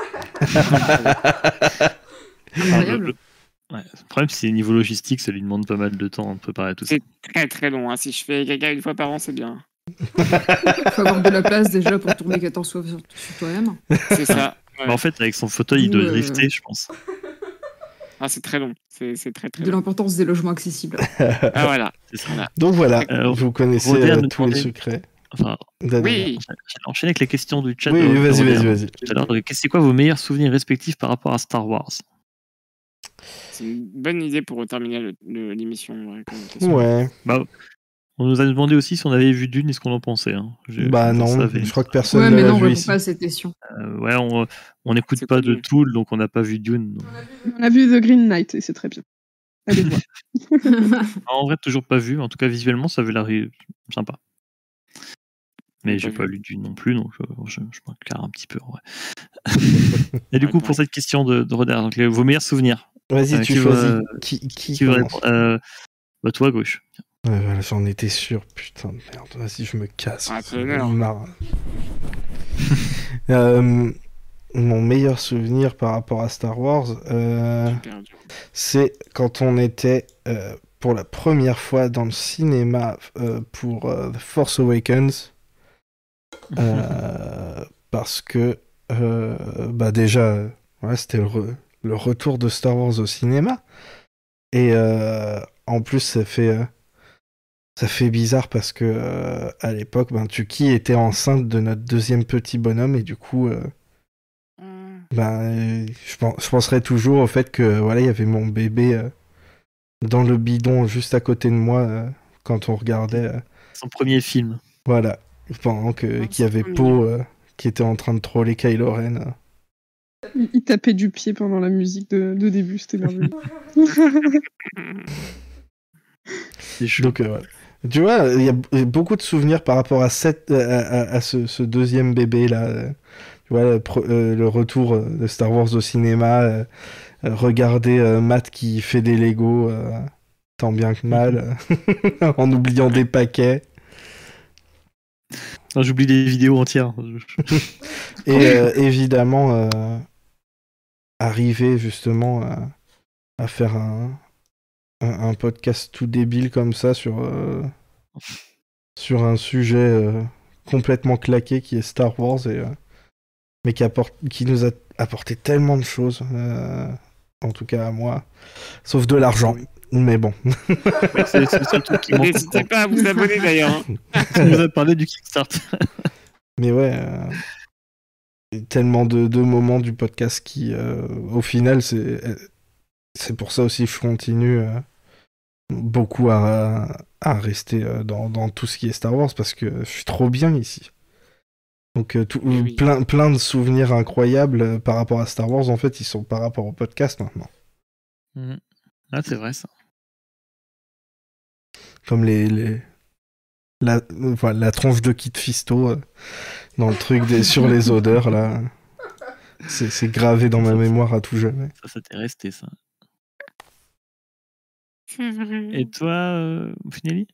Incroyable. le, ouais, le problème, c'est niveau logistique, ça lui demande pas mal de temps de préparer tout ça. C'est très très long. Hein. Si je fais caca une fois par an, c'est bien. Faut avoir de la place déjà pour tourner quatorze fois sur, sur toi-même. C'est ça. Ouais. Mais en fait, avec son fauteuil, il doit Ou, euh, drifter, je pense. Ah, c'est très long. C'est c'est très très De long. l'importance des logements accessibles. Ah voilà. C'est ça. Voilà. Donc voilà, Euh, vous connaissez Roder euh, nous tous les demandait- secrets Enfin, d'Adrien. Oui. j'allais enchaîner avec les questions du chat. Oui, de- oui, de vas-y, Roder. vas-y, vas-y. Tout à l'heure, donc, c'est quoi vos meilleurs souvenirs respectifs par rapport à Star Wars? C'est une bonne idée pour terminer le- le- l'émission. Ouais, comme question. Ouais, Bah, on nous a demandé aussi si on avait vu Dune et ce qu'on en pensait. Hein. Je- bah je non, savais. je crois que personne Ouais, ne mais l'a non, on vu répond ici. pas à cette question. Euh, ouais, on on n'écoute C'est pas connu. de Tool, donc on n'a pas vu Dune. donc. On a vu The Green Knight et c'est très bien. Allez voir. En vrai, toujours pas vu, mais en tout cas, visuellement, ça avait l'air euh, sympa. Mais J'ai j'ai pas pas vu. lu du non plus, donc euh, je, je m'éclaire un petit peu en vrai. Et du coup, Attends. pour cette question de, de Roder, donc les- vos meilleurs souvenirs. Vas-y, Euh, tu qui choisis. va, Qui, qui qui va commence? répondre euh, bah, toi, à gauche. Ouais, voilà, j'en étais sûr. Putain de merde. Vas-y, je me casse. Ah, Ça t'as me l'honneur. marre. Euh, mon meilleur souvenir par rapport à Star Wars, euh, J'ai perdu. c'est quand on était euh, pour la première fois dans le cinéma euh, pour euh, The Force Awakens. Euh, parce que euh, bah déjà, euh, ouais, c'était le, re- le retour de Star Wars au cinéma. Et euh, en plus, ça fait, euh, ça fait bizarre parce que euh, à l'époque, ben, Tuki était enceinte de notre deuxième petit bonhomme et du coup, euh, Hum. ben, euh, je, pen- je penserais toujours au fait que voilà, il y avait mon bébé euh, dans le bidon juste à côté de moi euh, quand on regardait, euh, Son premier film. voilà, pendant que Ah, qu'il y c'est avait trop Poe mignon. euh, qui était en train de troller Kylo Ren. euh. Il, il tapait du pied pendant la musique de, de début, c'était merveilleux. C'est chaud. Donc, euh, voilà. Tu vois, il y a b- beaucoup de souvenirs par rapport à, cette, à, à- à ce, ce deuxième bébé là. euh. Tu vois, le, pro- euh, le retour euh, de Star Wars au cinéma. euh, euh, regarder euh, Matt qui fait des Lego euh, tant bien que mal, euh, en oubliant des paquets. Ah, j'oublie des vidéos entières. Et euh, évidemment, euh, arriver justement à, à faire un, un, un podcast tout débile comme ça sur, euh, sur un sujet euh, complètement claqué qui est Star Wars, et, euh, mais qui, apporte, qui nous a apporté tellement de choses, euh, en tout cas à moi, sauf de l'argent. Mais bon. Ouais, c'est c'est le seul truc qui manque N'hésitez encore. pas à vous abonner d'ailleurs. hein. Tu nous as parlé du Kickstart. Mais ouais, euh, tellement de, de moments du podcast qui, euh, au final, c'est c'est pour ça aussi que je continue euh, beaucoup à, à rester euh, dans, dans tout ce qui est Star Wars, parce que je suis trop bien ici. Donc euh, tout- Eh oui. plein, plein de souvenirs incroyables euh, par rapport à Star Wars, en fait, ils sont par rapport au podcast maintenant. Mhm. Ah, c'est vrai ça. Comme les... les... La, enfin, la tronche de Kit Fisto euh, dans le truc des, sur les odeurs, là. C'est c'est gravé dans ma Ça, mémoire à tout jamais. Ça, ça t'est resté ça. C'est vrai. Et toi, euh, Finelli?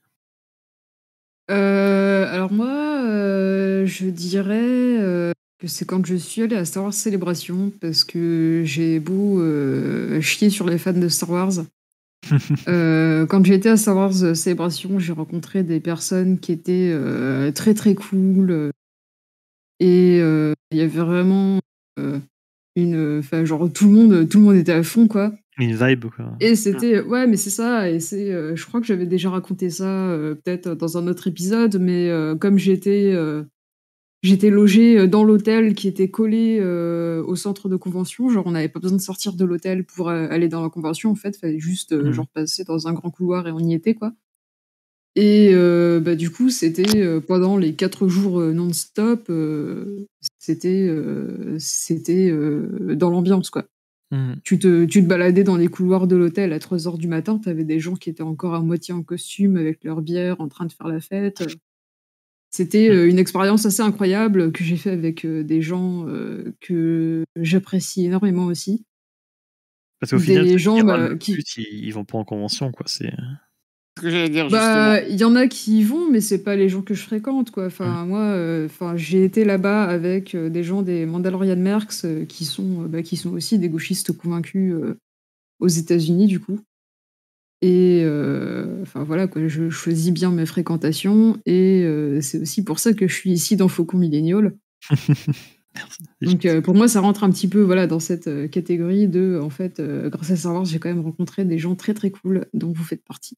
Euh, alors moi, euh, je dirais euh, que c'est quand je suis allée à Star Wars Célébration, parce que j'ai beau euh, chier sur les fans de Star Wars. Euh, quand j'ai été à Star Wars Célébration, j'ai rencontré des personnes qui étaient euh, très très cool, euh, et euh, il y avait vraiment euh, une, enfin genre tout le monde, tout le monde était à fond quoi. Une vibe quoi. Et c'était ouais, mais c'est ça, et c'est, euh, je crois que j'avais déjà raconté ça euh, peut-être dans un autre épisode, mais euh, comme j'étais euh, j'étais logée dans l'hôtel qui était collé euh, au centre de convention, genre on n'avait pas besoin de sortir de l'hôtel pour euh, aller dans la convention, en fait, fallait juste euh, Mhm. genre passer dans un grand couloir et on y était quoi. Et euh, bah du coup c'était euh, pendant les quatre jours euh, non-stop, euh, c'était euh, c'était euh, dans l'ambiance quoi. Mhm. Tu te, tu te baladais dans les couloirs de l'hôtel à trois heures du matin, t'avais des gens qui étaient encore à moitié en costume avec leur bière en train de faire la fête. C'était euh, une expérience assez incroyable que j'ai fait avec euh, des gens euh, que j'apprécie énormément aussi. Parce qu'au final, Des ceux gens qui bah, râlent le qui. plus, ils, ils vont pas en convention quoi. C'est. Ce que j'allais dire justement. Bah, il y en a qui y vont, mais c'est pas les gens que je fréquente, quoi. Enfin, moi, euh, enfin, j'ai été là-bas avec euh, des gens des Mandalorian Mercs euh, qui sont, euh, bah, qui sont aussi des gauchistes convaincus euh, aux États-Unis, du coup. Et euh, enfin voilà, quoi, je choisis bien mes fréquentations, et euh, c'est aussi pour ça que je suis ici dans Faucon Millennial. Merci. Donc euh, pour moi, ça rentre un petit peu voilà dans cette euh, catégorie de, en fait, euh, grâce à Star Wars, j'ai quand même rencontré des gens très très cool, dont vous faites partie.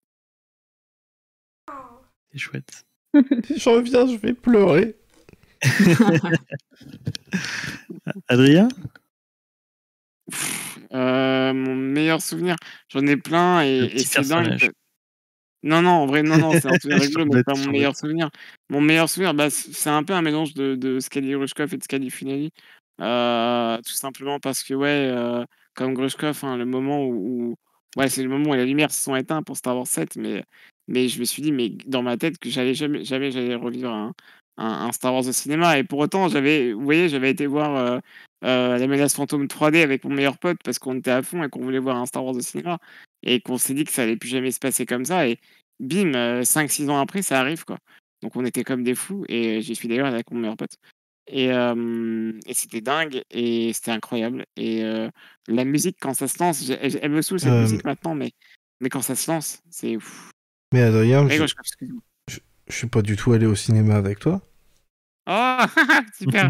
C'est chouette. Si je reviens, je vais pleurer. Adrien? Euh, mon meilleur souvenir, j'en ai plein, Le et, petit et c'est dingue. personnage. que- Non, non, en vrai, non, non, c'est un souvenir Je rigolo, mais t'embête, pas je mon t'embête. meilleur souvenir. Mon meilleur souvenir, bah, c- c'est un peu un mélange de, de ce qu'a dit Grushkov et de ce qu'a dit Finelli. Euh, tout simplement parce que, ouais, euh, comme Grushkov, hein, le moment où, où- ouais, c'est le moment où les lumières se sont éteintes pour Star Wars sept, mais, mais je me suis dit, mais dans ma tête, que j'allais jamais, jamais j'allais revivre un, un, un Star Wars au cinéma. Et pour autant, j'avais, vous voyez, j'avais été voir euh, euh, La Menace Fantôme trois D avec mon meilleur pote parce qu'on était à fond et qu'on voulait voir un Star Wars au cinéma. Et qu'on s'est dit que ça allait plus jamais se passer comme ça. Et bim, cinq six ans après, ça arrive, quoi. Donc on était comme des fous. Et j'y suis d'ailleurs avec mon meilleur pote. Et, euh, et c'était dingue et c'était incroyable. Et euh, la musique, quand ça se lance, j'ai- elle, elle me saoule cette Euh, musique maintenant, mais, mais quand ça se lance, c'est ouf. Mais Adrien, Ouais, je, gauche, excuse-moi. je, je suis pas du tout allé au cinéma avec toi. Oh, super.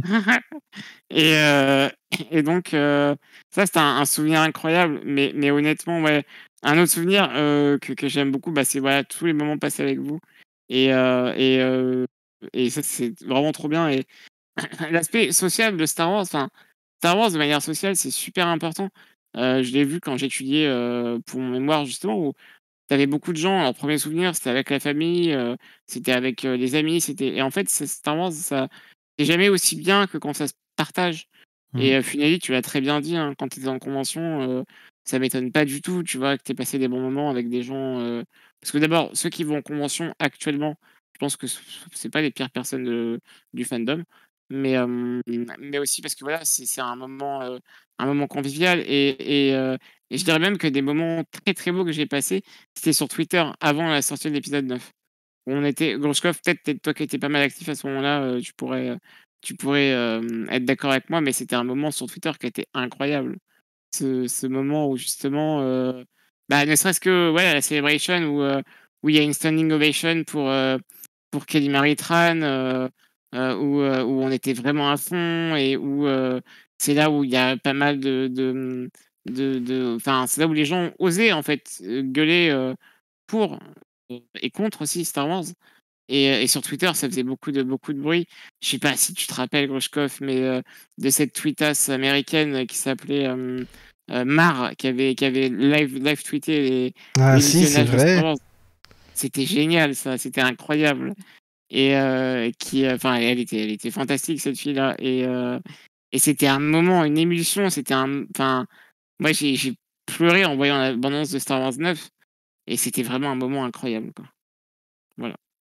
Et, euh, et donc, euh, ça, c'était un, un souvenir incroyable. Mais, mais honnêtement, ouais, un autre souvenir euh, que, que j'aime beaucoup, bah, c'est voilà, tous les moments passés avec vous. Et, euh, et, euh, et ça, c'est vraiment trop bien. Et l'aspect social de Star Wars, enfin, Star Wars de manière sociale, c'est super important. Euh, je l'ai vu quand j'étudiais euh, pour mon mémoire, justement, où tu avais beaucoup de gens. Leur premier souvenir, c'était avec la famille, euh, c'était avec euh, les amis. C'était... Et en fait, c'est- Star Wars, ça c'est jamais aussi bien que quand ça se partage. Et euh, Funali, tu l'as très bien dit, hein, quand tu étais en convention, euh, ça m'étonne pas du tout, tu vois, que tu aies passé des bons moments avec des gens. euh, Parce que d'abord, ceux qui vont en convention actuellement, je pense que ce- c'est pas les pires personnes de- du fandom. Mais, euh, mais aussi parce que voilà, c'est c'est un moment, euh, un moment convivial. Et, et, euh, et je dirais même que des moments très très beaux que j'ai passés, c'était sur Twitter avant la sortie de l'épisode neuf. On était, Grushkov, peut-être peut-être toi qui étais pas mal actif à ce moment-là, euh, tu pourrais, euh, tu pourrais euh, être d'accord avec moi, mais c'était un moment sur Twitter qui était incroyable. Ce, ce moment où justement, euh, bah, ne serait-ce que ouais, la celebration où, euh, où il y a une standing ovation pour, euh, pour Kelly Marie Tran, euh, euh, où, euh, où on était vraiment à fond et où euh, c'est là où il y a pas mal de. de, de, de- enfin, c'est là où les gens osaient en fait euh, gueuler euh, pour euh, et contre aussi Star Wars. Et, euh, et sur Twitter, ça faisait beaucoup de, beaucoup de bruit. Je sais pas si tu te rappelles, Grushkov, mais euh, de cette tweetasse américaine qui s'appelait euh, euh, Mar, qui avait, qui avait live, live tweeté les, Ah les si, c'est visionnages de Star vrai. Wars. C'était génial, ça, c'était incroyable. Et euh, qui, euh, enfin, elle était, elle était fantastique, cette fille-là. Et, euh, et c'était un moment, une émulsion. C'était un, enfin, moi, j'ai, j'ai pleuré en voyant l'abondance de Star Wars neuf. Et c'était vraiment un moment incroyable, quoi. Voilà.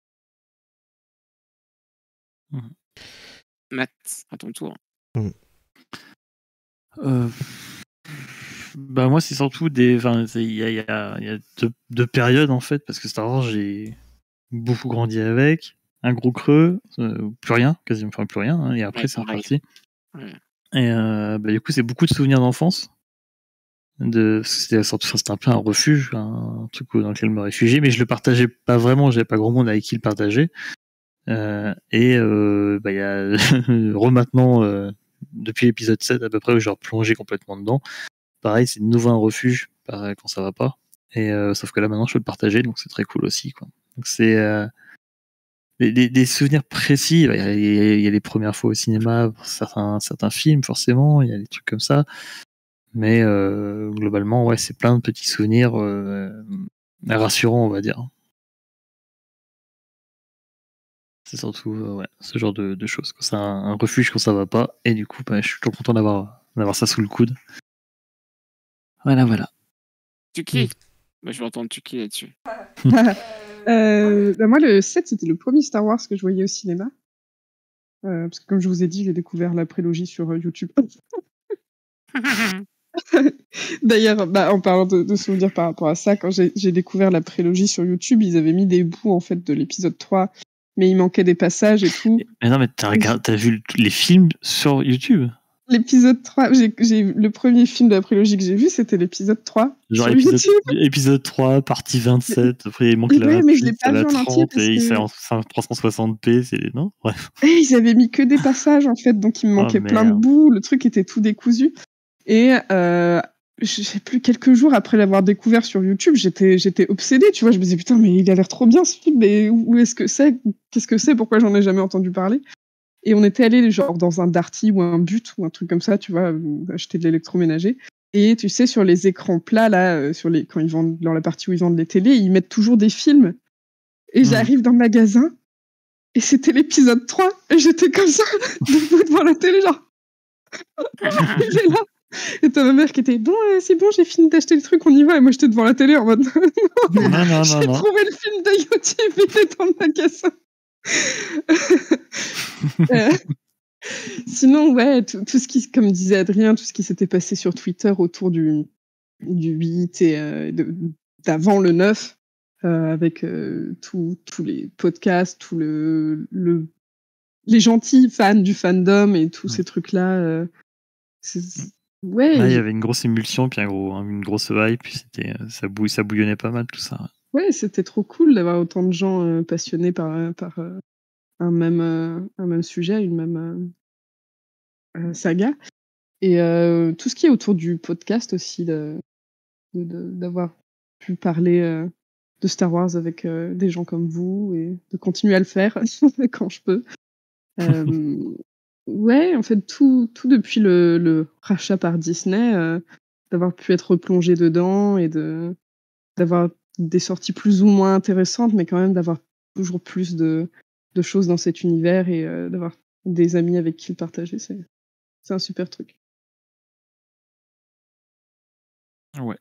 Mhm. Matt, à ton tour. Euh, Bah moi c'est surtout des, enfin c'est- il y a, il y a, il y a deux, deux périodes en fait parce que Star Wars j'ai beaucoup grandi avec, un gros creux, euh, plus rien, quasiment, enfin plus rien, hein, et après Ouais, c'est pareil. reparti. Ouais. Et euh, bah, du coup c'est beaucoup de souvenirs d'enfance. De, c'était surtout, enfin, c'était un peu un refuge, un truc dans lequel je me réfugiais, mais je le partageais pas vraiment, j'avais pas grand monde avec qui le partager. Euh, et euh, bah il y a re maintenant euh, depuis l'épisode sept à peu près où j'ai replongé complètement dedans. Pareil, c'est de nouveau un refuge pareil, quand ça va pas. Et euh, sauf que là maintenant je peux le partager, donc c'est très cool aussi, quoi. Donc c'est euh, des, des, des souvenirs précis. Il y, a, il y a les premières fois au cinéma, pour certains certains films forcément, il y a des trucs comme ça. Mais euh, globalement, ouais, c'est plein de petits souvenirs euh, rassurants, on va dire. C'est surtout euh, ouais, ce genre de, de choses. C'est un, un refuge quand ça va pas, et du coup, bah, je suis toujours content d'avoir d'avoir ça sous le coude. Voilà, voilà. Tuki. Bah, je vais entendre Tuki là-dessus. Euh, bah moi, le sept, c'était le premier Star Wars que je voyais au cinéma. Euh, parce que comme je vous ai dit, j'ai découvert la prélogie sur euh, YouTube. D'ailleurs, bah, en parlant de, de souvenirs par rapport à ça, quand j'ai j'ai découvert la prélogie sur YouTube, ils avaient mis des bouts en fait de l'épisode trois, mais il manquait des passages et tout. Mais non, mais t'as regardé, t'as vu les films sur YouTube? L'épisode trois, j'ai, j'ai, le premier film de la prélogie que j'ai vu, c'était l'épisode trois. Genre sur épisode, YouTube. épisode trois, partie vingt-sept, après il manque Mais la ouais, mais je l'ai vingt-huit, pas la vu en entier trente, parce et il que- fait en trois cent soixante p, c'est les... Non? Bref. Et ils avaient mis que des passages en fait, donc il me Oh, manquait plein de merde. bouts, le truc était tout décousu. Et euh, je sais plus, quelques jours après l'avoir découvert sur YouTube, j'étais, j'étais obsédée, tu vois, je me disais putain, mais il a l'air trop bien ce film, mais où est-ce que c'est? Qu'est-ce que c'est? Pourquoi j'en ai jamais entendu parler? Et on était allé genre dans un Darty ou un But ou un truc comme ça, tu vois, acheter de l'électroménager. Et tu sais, sur les écrans plats, là, euh, sur les, quand ils vendent, dans la partie où ils vendent les télés, ils mettent toujours des films. Et Mmh. j'arrive dans le magasin, et c'était l'épisode trois, et j'étais comme ça, debout devant la télé, genre. Il est là. Et t'as ma mère qui était, bon, euh, c'est bon, j'ai fini d'acheter le truc, on y va. Et moi, j'étais devant la télé en mode, Non, non, non, j'ai non. trouvé le film de YouTube, il est dans le magasin. Euh, Sinon, ouais, tout, tout ce qui, comme disait Adrien, tout ce qui s'était passé sur Twitter autour du, du huit et euh, de- d'avant le neuf, euh, avec euh, tous tous les podcasts, tout le, le, les gentils fans du fandom et tous Ouais. ces trucs-là. euh, c'est- ouais, Là, il y j'ai- avait une grosse émulsion, puis un gros, une grosse vibe, puis c'était, euh, ça, bouille, ça bouillonnait pas mal tout ça. ouais, c'était trop cool d'avoir autant de gens euh, passionnés par, par euh, un, même, euh, un même sujet, une même euh, euh, saga. Et euh, tout ce qui est autour du podcast aussi, de- de- de- d'avoir pu parler euh, de Star Wars avec euh, des gens comme vous et de continuer à le faire quand je peux. Euh, ouais, en fait, tout, tout depuis le, le rachat par Disney, euh, d'avoir pu être replongé dedans et de, d'avoir des sorties plus ou moins intéressantes, mais quand même d'avoir toujours plus de, de choses dans cet univers et euh, d'avoir des amis avec qui le partager, c'est, c'est un super truc. Ouais.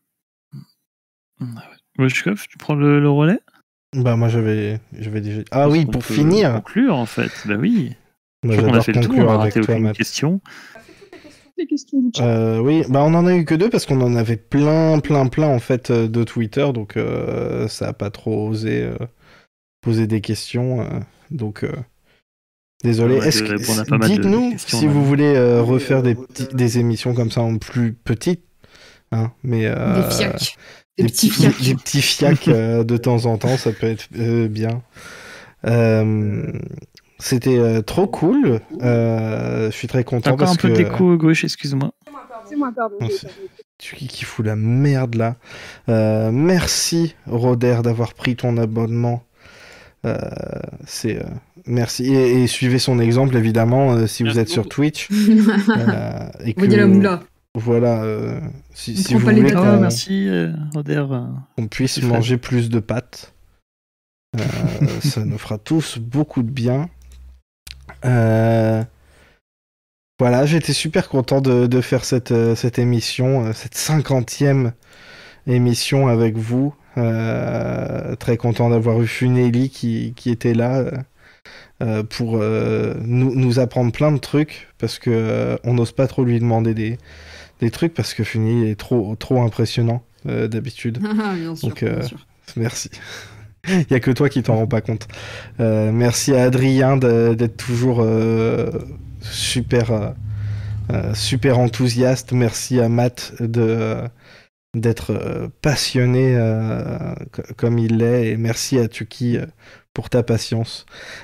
Wojtkov, tu prends le, le relais? Bah moi j'avais j'avais déjà. Ah Parce oui, qu'on pour peut finir. conclure en fait. Bah oui. Moi Je crois qu'on a j'adore fait le tour, conclure on a avec raté toi, aucune Matt. question. Les questions du chat. Euh, oui, bah on en a eu que deux parce qu'on en avait plein, plein, plein en fait euh, de Twitter, donc euh, ça a pas trop osé euh, poser des questions, euh, donc euh, désolé. Pas mal Est-ce de que répondre à pas mal de- de dites-nous questions, si là. vous voulez euh, refaire des petits, des émissions comme ça en plus petites, hein, mais euh, Des fiacs. Des, des petits petits, fiacs. des petits fiacs euh, de temps en temps, ça peut être euh, bien. Euh, C'était euh, trop cool. Euh, je suis très T'as content encore parce un peu que d'écho gauche, excuse-moi. C'est moi, pardon. Non, j'ai c'est- perdu. tu qui, qui fout la merde là. Euh, merci Roder d'avoir pris ton abonnement. Euh, c'est euh, merci et, et suivez son exemple évidemment euh, si vous Merci êtes sur beaucoup. Twitch euh, et On va dire la moula. voilà euh, si, On si prend vous pas les voulez bâtards. Ah, qu'on merci, euh, Roder. euh, qu'on puisse Merci, Fred. manger plus de pâtes, euh, ça nous fera tous beaucoup de bien. Euh, Voilà, j'étais super content de, de faire cette, euh, cette émission, euh, cette cinquantième émission avec vous. Euh, très content d'avoir eu Funeli qui, qui était là euh, euh, pour euh, nous, nous apprendre plein de trucs parce que euh, on n'ose pas trop lui demander des, des trucs parce que Funeli est trop, trop impressionnant euh, d'habitude. Ah, bien sûr, Donc, euh, bien sûr. Merci. Il n'y a que toi qui t'en rends pas compte. Euh, merci à Adrien de- d'être toujours euh, super, euh, euh, super enthousiaste. Merci à Matt de d'être euh, passionné euh, co- comme il l'est. Et merci à Tuki euh, pour ta patience.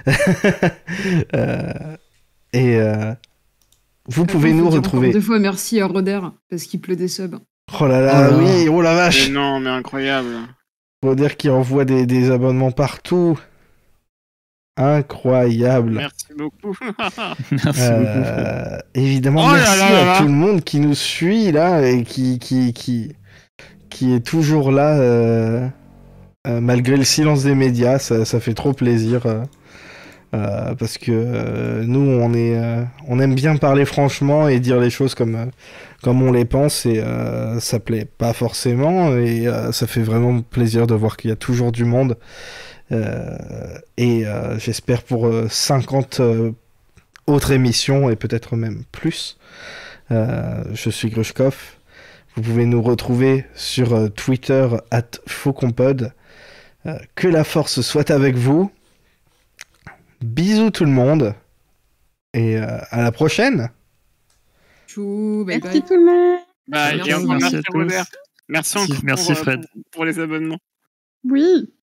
Euh, et euh, vous pouvez Attends, nous faut dire retrouver. encore deux fois merci à Roder parce qu'il pleut des subs. Oh là là, Oh là. oui, oh la Mais vache. non, mais incroyable. Faut dire qu'il envoie des, des abonnements partout. Incroyable. Merci beaucoup. Merci beaucoup, Fred. Euh, évidemment, Oh là merci là là à là. tout le monde qui nous suit là et qui, qui, qui, qui est toujours là euh, euh, malgré le silence des médias. Ça, ça fait trop plaisir euh, euh, parce que euh, nous, on, est, euh, on aime bien parler franchement et dire les choses comme, euh, comme on les pense et euh, ça plaît pas forcément et euh, ça fait vraiment plaisir de voir qu'il y a toujours du monde. Euh, et euh, j'espère pour euh, cinquante euh, autres émissions et peut-être même plus. Euh, je suis Grushkov. Vous pouvez nous retrouver sur euh, Twitter at Fauconpod. Euh, que la force soit avec vous. Bisous tout le monde. Et euh, à la prochaine. Chou, bye Merci bye. tout le monde. Bah, Merci. et encore Merci merci à à Robert. tous. Merci Merci- encore merci, pour, euh, Fred. pour, pour les abonnements. Oui.